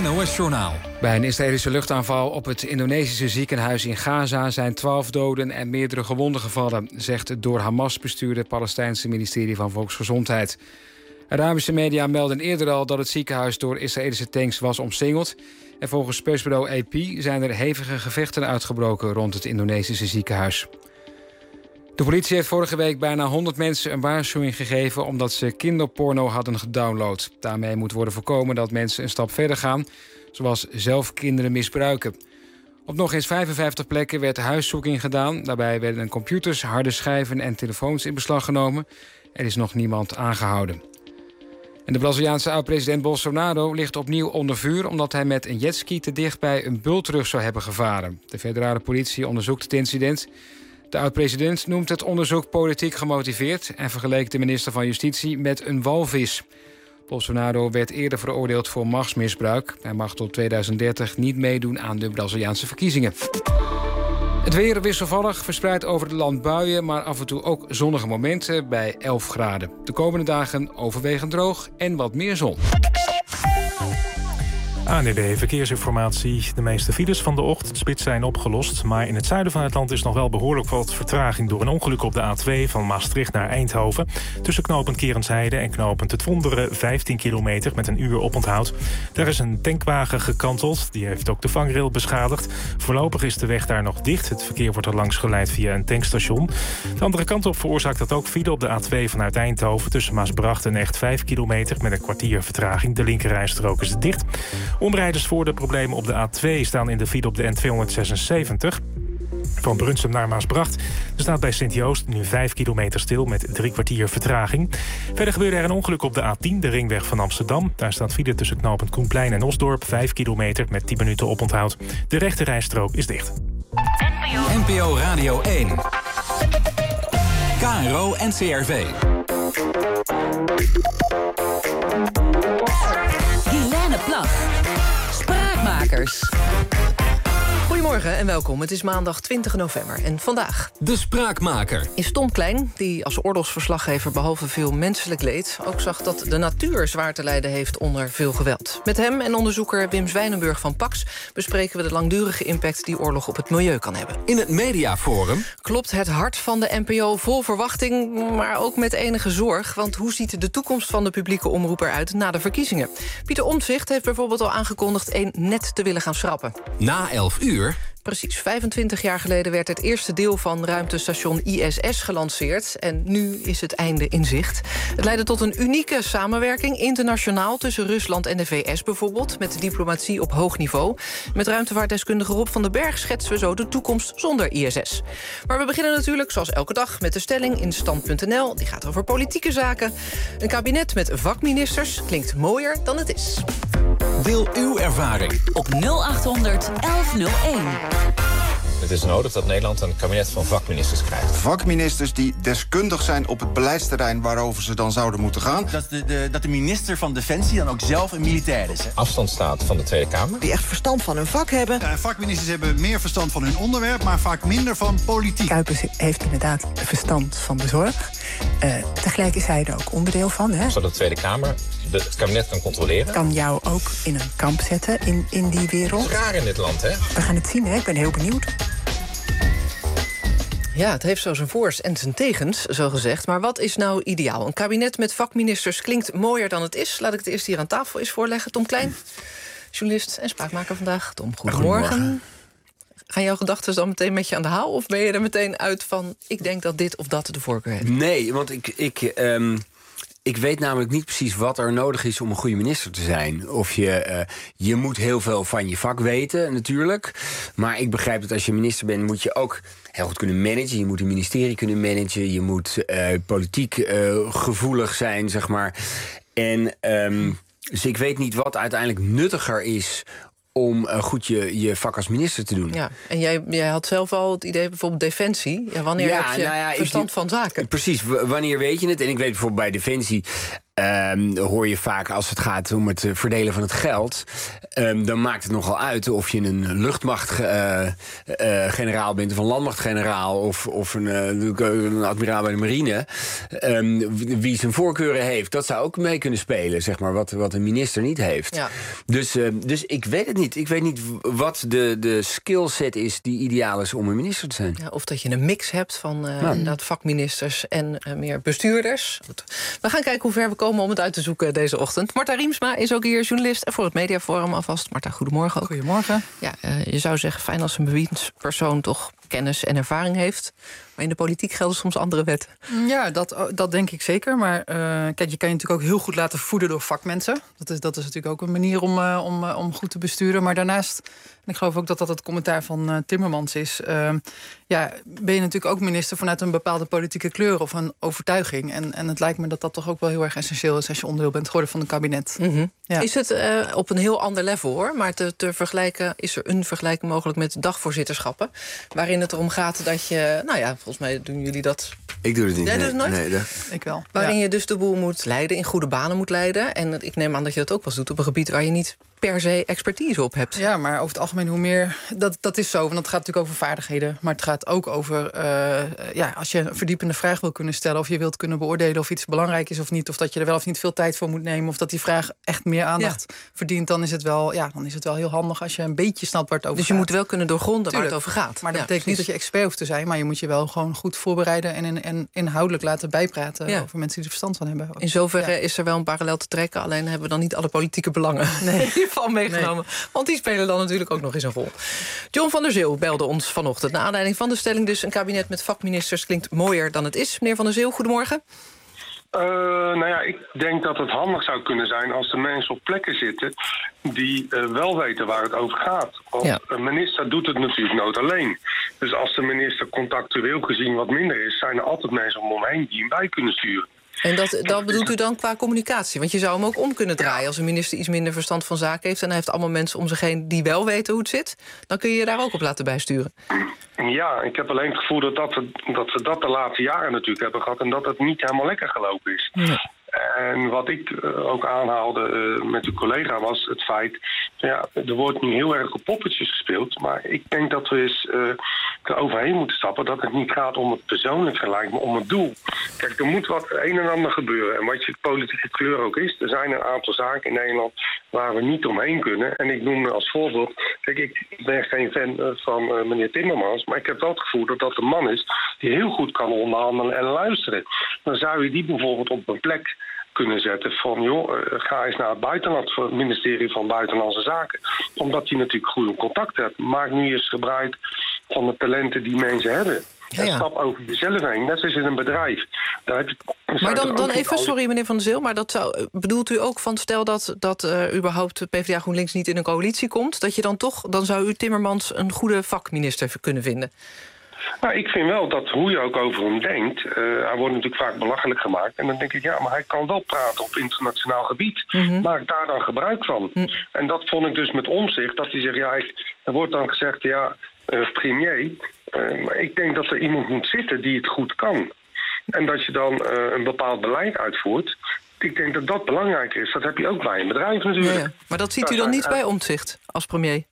NOS-journaal. Bij een Israëlische luchtaanval op het Indonesische ziekenhuis in Gaza zijn 12 doden en meerdere gewonden gevallen, zegt het door Hamas bestuurde Palestijnse ministerie van Volksgezondheid. Arabische media melden eerder al dat het ziekenhuis door Israëlische tanks was omsingeld. En volgens persbureau AP zijn er hevige gevechten uitgebroken rond het Indonesische ziekenhuis. De politie heeft vorige week bijna 100 mensen een waarschuwing gegeven omdat ze kinderporno hadden gedownload. Daarmee moet worden voorkomen dat mensen een stap verder gaan, zoals zelf kinderen misbruiken. Op nog eens 55 plekken werd huiszoeking gedaan. Daarbij werden computers, harde schijven en telefoons in beslag genomen. Er is nog niemand aangehouden. En de Braziliaanse oud-president Bolsonaro ligt opnieuw onder vuur omdat hij met een jetski te dicht bij een bultrug zou hebben gevaren. De federale politie onderzoekt het incident. De oud-president noemt het onderzoek politiek gemotiveerd en vergeleek de minister van Justitie met een walvis. Bolsonaro werd eerder veroordeeld voor machtsmisbruik. Hij mag tot 2030 niet meedoen aan de Braziliaanse verkiezingen. Het weer wisselvallig, verspreid over het land buien, maar af en toe ook zonnige momenten bij 11 graden. De komende dagen overwegend droog en wat meer zon. ANWB Verkeersinformatie. De meeste files van de ochtendspits zijn opgelost, maar in het zuiden van het land is nog wel behoorlijk wat vertraging door een ongeluk op de A2 van Maastricht naar Eindhoven. Tussen knooppunt Kerensheide en knooppunt Het Wonderen 15 kilometer met een uur oponthoud. Daar is een tankwagen gekanteld, die heeft ook de vangrail beschadigd. Voorlopig is de weg daar nog dicht. Het verkeer wordt er langs geleid via een tankstation. De andere kant op veroorzaakt dat ook file op de A2 vanuit Eindhoven tussen Maasbracht en Echt 5 kilometer met een kwartier vertraging. De linkerrijstrook is dicht. Omrijders voor de problemen op de A2 staan in de file op de N276. Van Brunsum naar Maasbracht. Er staat bij Sint-Joost nu 5 kilometer stil met 3 kwartier vertraging. Verder gebeurde er een ongeluk op de A10, de ringweg van Amsterdam. Daar staat file tussen knooppunt Koenplein en Osdorp 5 kilometer met 10 minuten oponthoud. De rechterrijstrook is dicht. NPO Radio 1. KRO NCRV. Guilaine Plag. Spraakmakers. Goedemorgen en welkom. Het is maandag 20 november en vandaag... De Spraakmaker. Is Tom Klein, die als oorlogsverslaggever behalve veel menselijk leed ook zag dat de natuur zwaar te lijden heeft onder veel geweld. Met hem en onderzoeker Wim Zwijnenburg van Pax bespreken we de langdurige impact die oorlog op het milieu kan hebben. In het Mediaforum Klopt het hart van de NPO vol verwachting, maar ook met enige zorg. Want hoe ziet de toekomst van de publieke omroep eruit na de verkiezingen? Pieter Omtzigt heeft bijvoorbeeld al aangekondigd een net te willen gaan schrappen. Na 11 uur... Precies, 25 jaar geleden werd het eerste deel van ruimtestation ISS gelanceerd. En nu is het einde in zicht. Het leidde tot een unieke samenwerking, internationaal, tussen Rusland en de VS bijvoorbeeld, met diplomatie op hoog niveau. Met ruimtevaartdeskundige Rob van den Berg schetsen we zo de toekomst zonder ISS. Maar we beginnen natuurlijk, zoals elke dag, met de stelling in Stand.nl. Die gaat over politieke zaken. Een kabinet met vakministers klinkt mooier dan het is. Deel uw ervaring op 0800 1101. Het is nodig dat Nederland een kabinet van vakministers krijgt. Vakministers die deskundig zijn op het beleidsterrein waarover ze dan zouden moeten gaan. Dat de minister van Defensie dan ook zelf een militair is. Hè? Afstand staat van de Tweede Kamer. Die echt verstand van hun vak hebben. Ja, vakministers hebben meer verstand van hun onderwerp, maar vaak minder van politiek. Kuipers heeft inderdaad verstand van de zorg. Tegelijk is hij er ook onderdeel van. Hè? Zodat de Tweede Kamer het kabinet kan controleren. Kan jou ook in een kamp zetten in die wereld. Het is raar in dit land, hè? We gaan het zien, hè? Ik ben heel benieuwd. Ja, het heeft zo zijn voors en zijn tegens, zo gezegd. Maar wat is nou ideaal? Een kabinet met vakministers klinkt mooier dan het is. Laat ik het eerst hier aan tafel eens voorleggen. Tom Klein, journalist en spraakmaker vandaag. Tom, goedemorgen. Gaan jouw gedachten dan meteen met je aan de haal? Of ben je er meteen uit van, ik denk dat dit of dat de voorkeur heeft? Nee, want ik weet namelijk niet precies wat er nodig is om een goede minister te zijn. Of je moet heel veel van je vak weten, natuurlijk. Maar ik begrijp dat als je minister bent, moet je ook heel goed kunnen managen. Je moet een ministerie kunnen managen. Je moet politiek gevoelig zijn, zeg maar. En dus ik weet niet wat uiteindelijk nuttiger is om goed je vak als minister te doen. Ja, en jij had zelf al het idee, bijvoorbeeld Defensie. Ja, wanneer heb je verstand van zaken? Precies, wanneer weet je het? En ik weet bijvoorbeeld bij Defensie, hoor je vaak als het gaat om het verdelen van het geld. Dan maakt het nogal uit of je een luchtmachtgeneraal bent of een landmachtgeneraal of een admiraal bij de marine. Wie zijn voorkeuren heeft, dat zou ook mee kunnen spelen, zeg maar, wat een minister niet heeft. Ja. Dus ik weet het niet. Ik weet niet wat de skillset is die ideaal is om een minister te zijn. Ja, of dat je een mix hebt van inderdaad vakministers en meer bestuurders. Goed. We gaan kijken hoe ver we komen om het uit te zoeken deze ochtend. Marta Riemsma is ook hier, journalist en voor het Mediaforum alvast. Marta, goedemorgen ook. Goedemorgen. Ja, je zou zeggen, fijn als een bewindspersoon toch kennis en ervaring heeft. Maar in de politiek gelden soms andere wetten. Ja, dat denk ik zeker. Maar kijk, je kan je natuurlijk ook heel goed laten voeden door vakmensen. Dat is natuurlijk ook een manier om goed te besturen. Maar daarnaast, en ik geloof ook dat het commentaar van Timmermans is, ben je natuurlijk ook minister vanuit een bepaalde politieke kleur of een overtuiging. En het lijkt me dat toch ook wel heel erg essentieel is als je onderdeel bent geworden van een kabinet. Mm-hmm. Ja. Is het op een heel ander level, hoor. Maar te vergelijken, is er een vergelijking mogelijk met dagvoorzitterschappen, waarin het erom gaat dat je, volgens mij doen jullie dat. Ik doe het niet. Jij doet het nooit? Nee, ik wel. Waarin je dus de boel moet leiden, in goede banen moet leiden. En ik neem aan dat je dat ook wel eens doet op een gebied waar je niet per se expertise op hebt. Ja, maar over het algemeen hoe meer. Dat is zo, want het gaat natuurlijk over vaardigheden. Maar het gaat ook over, als je een verdiepende vraag wil kunnen stellen, of je wilt kunnen beoordelen of iets belangrijk is of niet, of dat je er wel of niet veel tijd voor moet nemen, of dat die vraag echt meer aandacht verdient, dan is het wel heel handig als je een beetje snapt waar het over gaat. Dus je moet wel kunnen doorgronden waar het over gaat. Maar dat betekent niet dat je expert hoeft te zijn, maar je moet je wel gewoon goed voorbereiden en inhoudelijk laten bijpraten over mensen die er verstand van hebben. In zoverre is er wel een parallel te trekken, alleen hebben we dan niet alle politieke belangen van meegenomen. Nee. Want die spelen dan natuurlijk ook nog eens een rol. John van der Zeel belde ons vanochtend. Naar aanleiding van de stelling dus, een kabinet met vakministers klinkt mooier dan het is. Meneer van der Zeel, goedemorgen. Ik denk dat het handig zou kunnen zijn als de mensen op plekken zitten die wel weten waar het over gaat. Want een minister doet het natuurlijk nooit alleen. Dus als de minister contactueel gezien wat minder is, zijn er altijd mensen om hem heen die hem bij kunnen sturen. En dat bedoelt u dan qua communicatie? Want je zou hem ook om kunnen draaien. Als een minister iets minder verstand van zaken heeft en hij heeft allemaal mensen om zich heen die wel weten hoe het zit, dan kun je je daar ook op laten bijsturen. Ja, ik heb alleen het gevoel dat we dat de laatste jaren natuurlijk hebben gehad en dat het niet helemaal lekker gelopen is. Nee. En wat ik ook aanhaalde met uw collega was het feit, er wordt nu heel erg op poppetjes gespeeld, maar ik denk dat we eens er overheen moeten stappen dat het niet gaat om het persoonlijk gelijk, maar om het doel. Kijk, er moet wat een en ander gebeuren. En wat je politieke kleur ook is, er zijn een aantal zaken in Nederland waar we niet omheen kunnen. En ik noem als voorbeeld, kijk, ik ben geen fan van meneer Timmermans, maar ik heb wel het gevoel dat dat een man is die heel goed kan onderhandelen en luisteren. Dan zou je die bijvoorbeeld op een plek kunnen zetten van, ga eens naar het buitenland, voor het ministerie van Buitenlandse Zaken. Omdat je natuurlijk goede contact hebt. Maak nu eens gebruik van de talenten die mensen hebben. En stap over jezelf heen. Net als in een bedrijf. Maar dan even, sorry meneer Van der Zeel, maar bedoelt u ook van, stel dat überhaupt PvdA GroenLinks niet in een coalitie komt, dat je dan zou u Timmermans een goede vakminister kunnen vinden? Nou, ik vind wel dat hoe je ook over hem denkt, hij wordt natuurlijk vaak belachelijk gemaakt. En dan denk ik, maar hij kan wel praten op internationaal gebied. Mm-hmm. Maak daar dan gebruik van. Mm. En dat vond ik dus met Omtzigt, dat hij zegt, er wordt dan gezegd, premier. Maar ik denk dat er iemand moet zitten die het goed kan. En dat je dan een bepaald beleid uitvoert. Ik denk dat dat belangrijker is. Dat heb je ook bij een bedrijf natuurlijk. Ja. Maar dat ziet u dan niet bij Omtzigt als premier?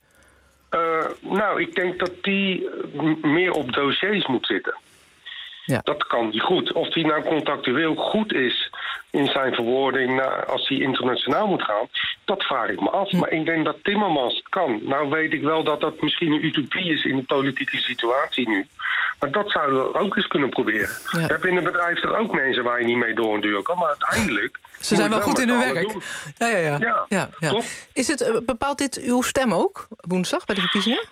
Ik denk dat die meer op dossiers moet zitten. Ja. Dat kan die goed. Of die nou contactueel goed is in zijn verwoording als hij internationaal moet gaan, dat vraag ik me af. Maar ik denk dat Timmermans het kan. Nou weet ik wel dat dat misschien een utopie is in de politieke situatie nu. Maar dat zouden we ook eens kunnen proberen. Ja. Je hebt in een bedrijf er ook mensen waar je niet mee door een deur kan, maar uiteindelijk ze zijn wel goed in hun werk. Ja. Is het, bepaalt dit uw stem ook, woensdag, bij de verkiezingen?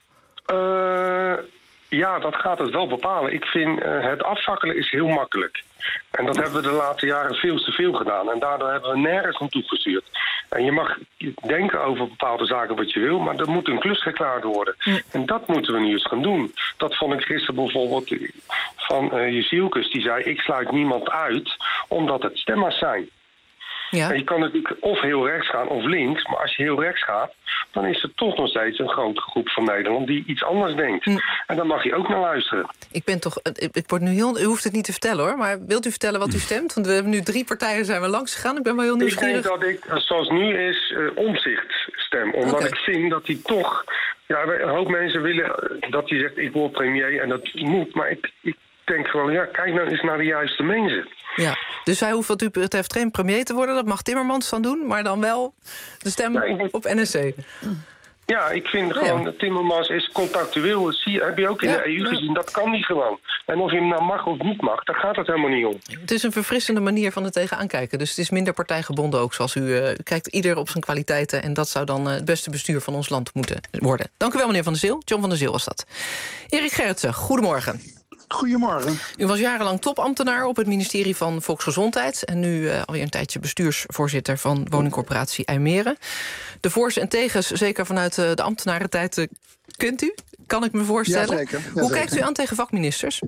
Ja, dat gaat het wel bepalen. Ik vind het afvakkelen is heel makkelijk. En dat hebben we de laatste jaren veel te veel gedaan. En daardoor hebben we nergens om toegestuurd. En je mag denken over bepaalde zaken wat je wil, maar er moet een klus geklaard worden. Ja. En dat moeten we nu eens gaan doen. Dat vond ik gisteren bijvoorbeeld van Jezielkes. Die zei, ik sluit niemand uit, omdat het stemmers zijn. Ja. En je kan natuurlijk of heel rechts gaan of links. Maar als je heel rechts gaat, dan is er toch nog steeds een grote groep van Nederland die iets anders denkt. En daar mag je ook naar luisteren. Ik word nu heel... U hoeft het niet te vertellen, hoor. Maar wilt u vertellen wat u stemt? Want we hebben nu 3 partijen zijn we langs gegaan. Ik ben wel heel nieuwsgierig. Ik denk dat ik, zoals nu is, Omtzigt stem. Omdat ik vind dat hij toch... Ja, een hoop mensen willen dat hij zegt, ik word premier en dat moet. Maar ik denk gewoon, ja, kijk nou eens naar de juiste mensen. Ja, dus hij hoeft wat u betreft geen premier te worden. Dat mag Timmermans dan doen, maar dan wel de stem op NSC. Ja, ik vind gewoon, Timmermans is contactueel. Heb je ook in de EU gezien, dat kan niet gewoon. En of je hem nou mag of niet mag, daar gaat het helemaal niet om. Het is een verfrissende manier van het tegenaan kijken. Dus het is minder partijgebonden ook, zoals u kijkt ieder op zijn kwaliteiten. En dat zou dan het beste bestuur van ons land moeten worden. Dank u wel, meneer Van der Zeel. John van der Zeel was dat. Erik Gerritsen, goedemorgen. Goedemorgen. U was jarenlang topambtenaar op het ministerie van Volksgezondheid... en nu alweer een tijdje bestuursvoorzitter van woningcorporatie IJmeren. De voor's en tegens, zeker vanuit de ambtenarentijd, kent u? Kan ik me voorstellen. Ja, zeker. Hoe kijkt u aan tegen vakministers?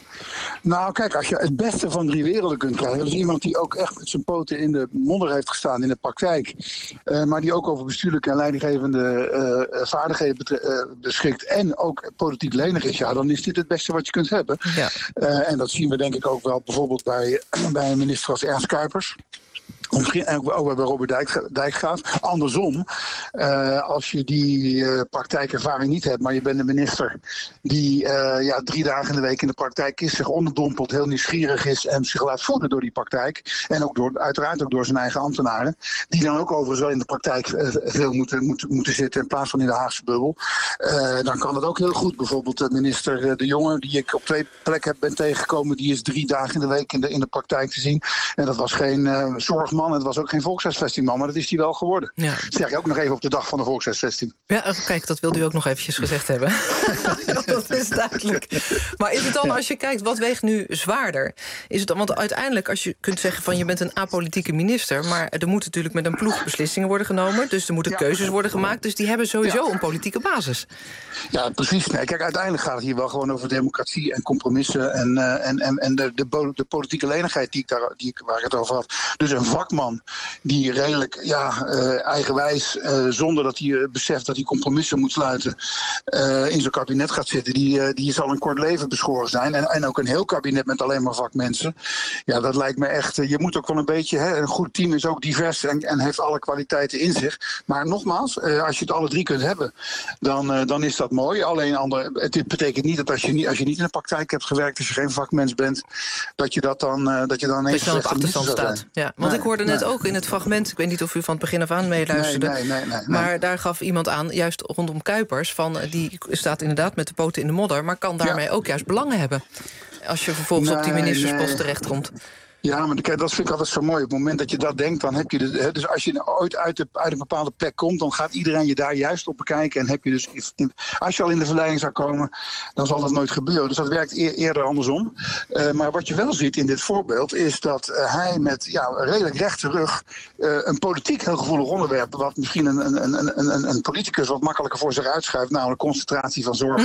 Nou, kijk, als je het beste van 3 werelden kunt krijgen... dat is iemand die ook echt met zijn poten in de modder heeft gestaan in de praktijk... maar die ook over bestuurlijke en leidinggevende vaardigheden beschikt... en ook politiek lenig is, ja, dan is dit het beste wat je kunt hebben. Ja. En dat zien we denk ik ook wel bijvoorbeeld bij een minister als Ernst Kuipers... Of misschien ook bij Robert Dijkgraaf. Andersom, als je die praktijkervaring niet hebt... maar je bent een minister die 3 dagen in de week in de praktijk is... zich onderdompelt, heel nieuwsgierig is en zich laat voeden door die praktijk... en ook uiteraard ook door zijn eigen ambtenaren... die dan ook overigens wel in de praktijk veel moeten zitten... in plaats van in de Haagse bubbel. Dan kan het ook heel goed. Bijvoorbeeld de minister De Jonge, die ik op 2 plekken ben tegengekomen... die is 3 dagen in de week in de praktijk te zien. En dat was geen zorgman. Het was ook geen volkshuisvestingman, maar dat is hij wel geworden. Ja. Dat zeg je ook nog even op de dag van de volkshuisvesting. Ja, kijk, dat wilde u ook nog eventjes gezegd hebben. Dat is duidelijk. Maar is het dan, als je kijkt, wat weegt nu zwaarder? Is het dan, want uiteindelijk, als je kunt zeggen van je bent een apolitieke minister... maar er moeten natuurlijk met een ploeg beslissingen worden genomen... dus er moeten keuzes worden gemaakt... dus die hebben sowieso een politieke basis. Ja, precies. Nee, kijk, uiteindelijk gaat het hier wel gewoon over democratie en compromissen... en de politieke lenigheid waar ik het over had. Dus een vakman die redelijk eigenwijs, zonder dat hij beseft dat hij compromissen moet sluiten, in zo'n kabinet gaat zitten, die zal een kort leven beschoren zijn. En ook een heel kabinet met alleen maar vakmensen. Ja, dat lijkt me echt. Je moet ook wel een beetje. Een goed team is ook divers en heeft alle kwaliteiten in zich. Maar nogmaals, als je het alle 3 kunt hebben, dan is dat mooi. Alleen het betekent niet dat als je niet in de praktijk hebt gewerkt, als je geen vakmens bent, dat je dan eens op achterstand staat. Ja, want ik hoorde net ook in het fragment, ik weet niet of u van het begin af aan meeluisterde, nee. Maar daar gaf iemand aan, juist rondom Kuipers, van die staat inderdaad met de poten in de modder, maar kan daarmee ook juist belangen hebben als je vervolgens op die ministerspost terechtkomt. Ja, maar kijk, dat vind ik altijd zo mooi. Op het moment dat je dat denkt, dan heb je dus als je ooit uit een bepaalde plek komt, dan gaat iedereen je daar juist op bekijken. En heb je dus, als je al in de verleiding zou komen, dan zal dat nooit gebeuren. Dus dat werkt eerder andersom. Maar wat je wel ziet in dit voorbeeld, is dat hij met redelijk rechte rug een politiek heel gevoelig onderwerp, wat misschien een politicus wat makkelijker voor zich uitschuift, namelijk concentratie van zorg.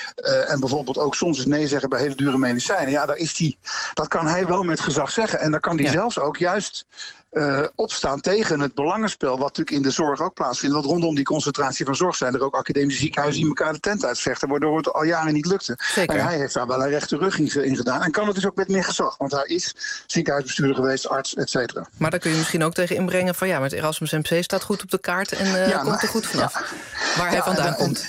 En bijvoorbeeld ook soms eens nee zeggen bij hele dure medicijnen. Ja, dat kan hij wel met gezag zeggen. En dan kan die zelfs ook juist opstaan tegen het belangenspel, wat natuurlijk in de zorg ook plaatsvindt. Want rondom die concentratie van zorg zijn er ook academische ziekenhuizen die elkaar de tent uitvechten, waardoor het al jaren niet lukte. Zeker. En hij heeft daar wel een rechte rug in gedaan. En kan het dus ook met meer gezag, want hij is ziekenhuisbestuurder geweest, arts, et cetera. Maar daar kun je misschien ook tegen inbrengen van met Erasmus MC staat goed op de kaart en komt er goed vanaf. Waar hij vandaan komt.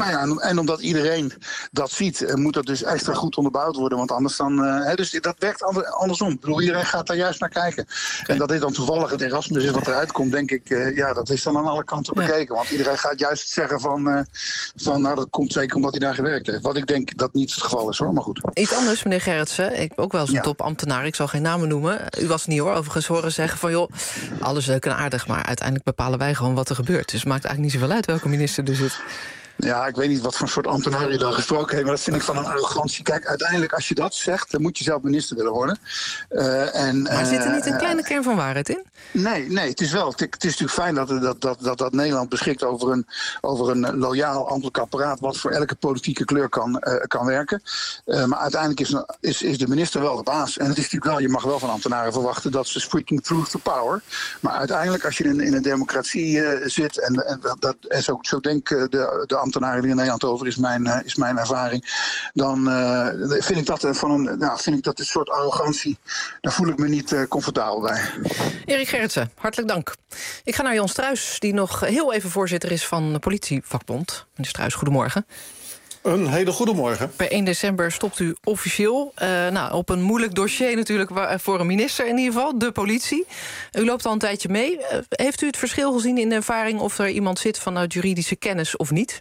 En omdat iedereen dat ziet, moet dat dus extra goed onderbouwd worden. Want anders dan. Dus dat werkt andersom. Ik bedoel, iedereen gaat daar juist naar kijken. Okay. En dat dit dan toevallig het Erasmus is wat eruit komt, denk ik, dat is dan aan alle kanten bekeken. Want iedereen gaat juist zeggen van dat komt zeker omdat hij daar gewerkt heeft. Wat ik denk dat niet het geval is, hoor. Maar goed. Iets anders, meneer Gerritsen. Ik ben ook wel eens een topambtenaar. Ik zal geen namen noemen. U was niet, hoor. Overigens horen zeggen van, joh, alles leuk en aardig, maar uiteindelijk bepalen wij gewoon wat er gebeurt. Dus het maakt eigenlijk niet zoveel uit welke minister er zit. Ja, ik weet niet wat voor soort ambtenaar je dan gesproken heeft, maar dat vind ik van een arrogantie. Kijk, uiteindelijk als je dat zegt, dan moet je zelf minister willen worden. Maar zit er niet een kleine kern van waarheid in? Nee, het is wel. Het is natuurlijk fijn dat Nederland beschikt over een loyaal ambtelijk apparaat wat voor elke politieke kleur kan werken. Maar uiteindelijk is de minister wel de baas. En het is natuurlijk wel, je mag wel van ambtenaren verwachten dat ze speaking truth to power. Maar uiteindelijk als je in een democratie zit, en zo denken de ambtenaren die in Nederland over is mijn ervaring, dan vind ik dat een soort arrogantie. Daar voel ik me niet comfortabel bij. Erik Gerritsen, hartelijk dank. Ik ga naar Jan Struijs, die nog heel even voorzitter is van de politievakbond. Meneer Struijs, goedemorgen. Een hele goede morgen. Per 1 december stopt u officieel. Op een moeilijk dossier natuurlijk voor een minister in ieder geval, de politie. U loopt al een tijdje mee. Heeft u het verschil gezien in de ervaring of er iemand zit vanuit juridische kennis of niet?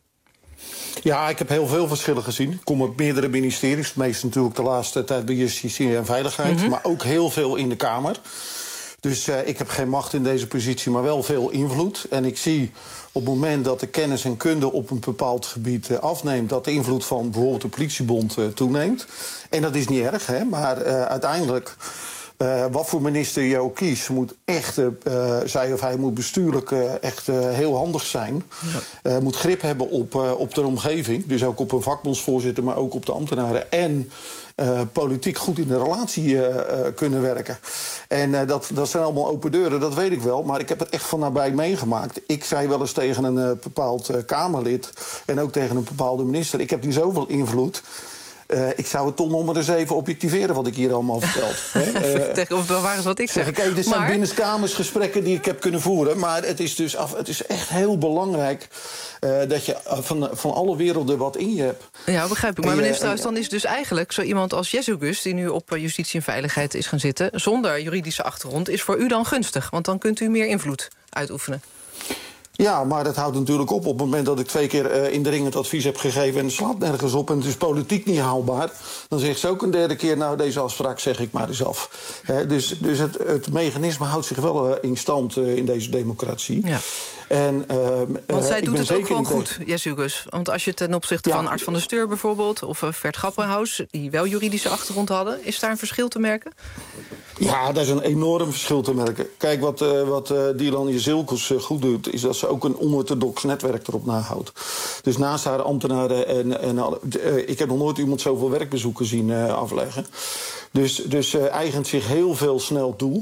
Ja, ik heb heel veel verschillen gezien. Ik kom op meerdere ministeries. Het meest natuurlijk de laatste tijd bij Justitie en Veiligheid. Maar ook heel veel in de Kamer. Dus ik heb geen macht in deze positie, maar wel veel invloed. En ik zie op het moment dat de kennis en kunde op een bepaald gebied afneemt, dat de invloed van bijvoorbeeld de politiebond toeneemt. En dat is niet erg, hè? Maar uiteindelijk, wat voor minister je ook kiest, moet echt, zij of hij moet bestuurlijk echt heel handig zijn. Ja. Moet grip hebben op de omgeving. Dus ook op een vakbondsvoorzitter, maar ook op de ambtenaren. En politiek goed in de relatie kunnen werken. En dat zijn allemaal open deuren, dat weet ik wel. Maar ik heb het echt van nabij meegemaakt. Ik zei wel eens tegen een bepaald Kamerlid en ook tegen een bepaalde minister, ik heb niet zoveel invloed. Ik zou het toch nog maar eens even objectiveren wat ik hier allemaal vertel. Of waar is wat ik zeg. Dit zijn binnenkamersgesprekken die ik heb kunnen voeren. Maar het is dus het is echt heel belangrijk dat je van alle werelden wat in je hebt. Ja, begrijp ik. Maar meneer Struijs, dan is dus eigenlijk zo iemand als Jezus, die nu op Justitie en Veiligheid is gaan zitten, zonder juridische achtergrond, is voor u dan gunstig. Want dan kunt u meer invloed uitoefenen. Ja, maar dat houdt natuurlijk op het moment dat ik 2 keer indringend advies heb gegeven en het slaat nergens op en het is politiek niet haalbaar, dan zegt ze ook een 3e keer, nou, deze afspraak zeg ik maar eens af. Dus het mechanisme houdt zich wel in stand in deze democratie. Ja. Want zij doet het ook gewoon goed, Jezus. Want als je ten opzichte van Art van der Steur bijvoorbeeld, of Vert Grapperhaus, die wel juridische achtergrond hadden, is daar een verschil te merken? Ja, daar is een enorm verschil te merken. Kijk, wat Dilan Jezielkus goed doet, is dat ze ook een onorthodox netwerk erop nahoudt. Dus naast haar ambtenaren ik heb nog nooit iemand zoveel werkbezoeken zien afleggen. Dus eigent zich heel veel snel toe.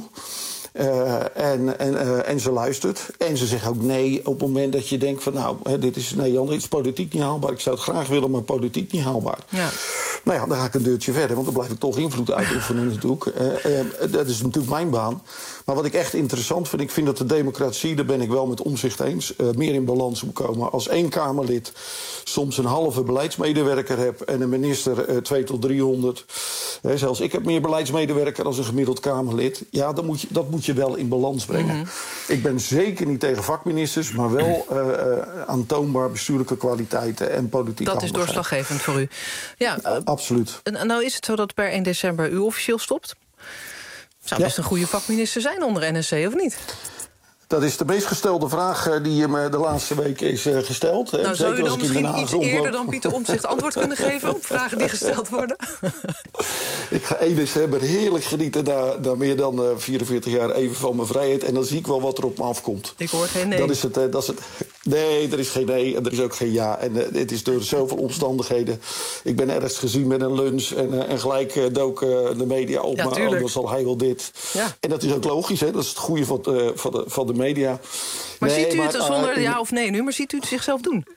En ze luistert. En ze zegt ook nee op het moment dat je denkt van dit is politiek niet haalbaar. Ik zou het graag willen, maar politiek niet haalbaar. Ja. Nou ja, dan ga ik een deurtje verder, want dan blijf ik toch invloed uitoefenen natuurlijk. Dat is natuurlijk mijn baan. Maar wat ik echt interessant vind, ik vind dat de democratie, daar ben ik wel met Omtzigt eens, meer in balans moet komen. Als 1 Kamerlid soms een halve beleidsmedewerker hebt en een minister 200 tot 300. Zelfs ik heb meer beleidsmedewerker als een gemiddeld Kamerlid. Ja, dat moet je wel in balans brengen. Mm-hmm. Ik ben zeker niet tegen vakministers, maar wel aantoonbaar bestuurlijke kwaliteiten en politieke Dat is doorslaggevend voor u. Ja, absoluut. En nou is het zo dat per 1 december u officieel stopt. Zou best een goede vakminister zijn onder NSC, of niet? Dat is de meest gestelde vraag die je me de laatste weken is gesteld. Nou, zou u dan misschien iets eerder dan Pieter Omtzigt antwoord kunnen geven op vragen die gesteld worden? Ik ga 1 december heerlijk genieten na meer dan 44 jaar even van mijn vrijheid. En dan zie ik wel wat er op me afkomt. Ik hoor geen nee. Dat is het. Nee, er is geen nee en er is ook geen ja. En het is door zoveel omstandigheden. Ik ben ergens gezien met een lunch en gelijk doken de media op. Ja, maar dan zal hij wel dit. Ja. En dat is ook logisch, hè? Dat is het goede van de media. Maar ziet u het zonder ja of nee nu, maar ziet u het zichzelf doen?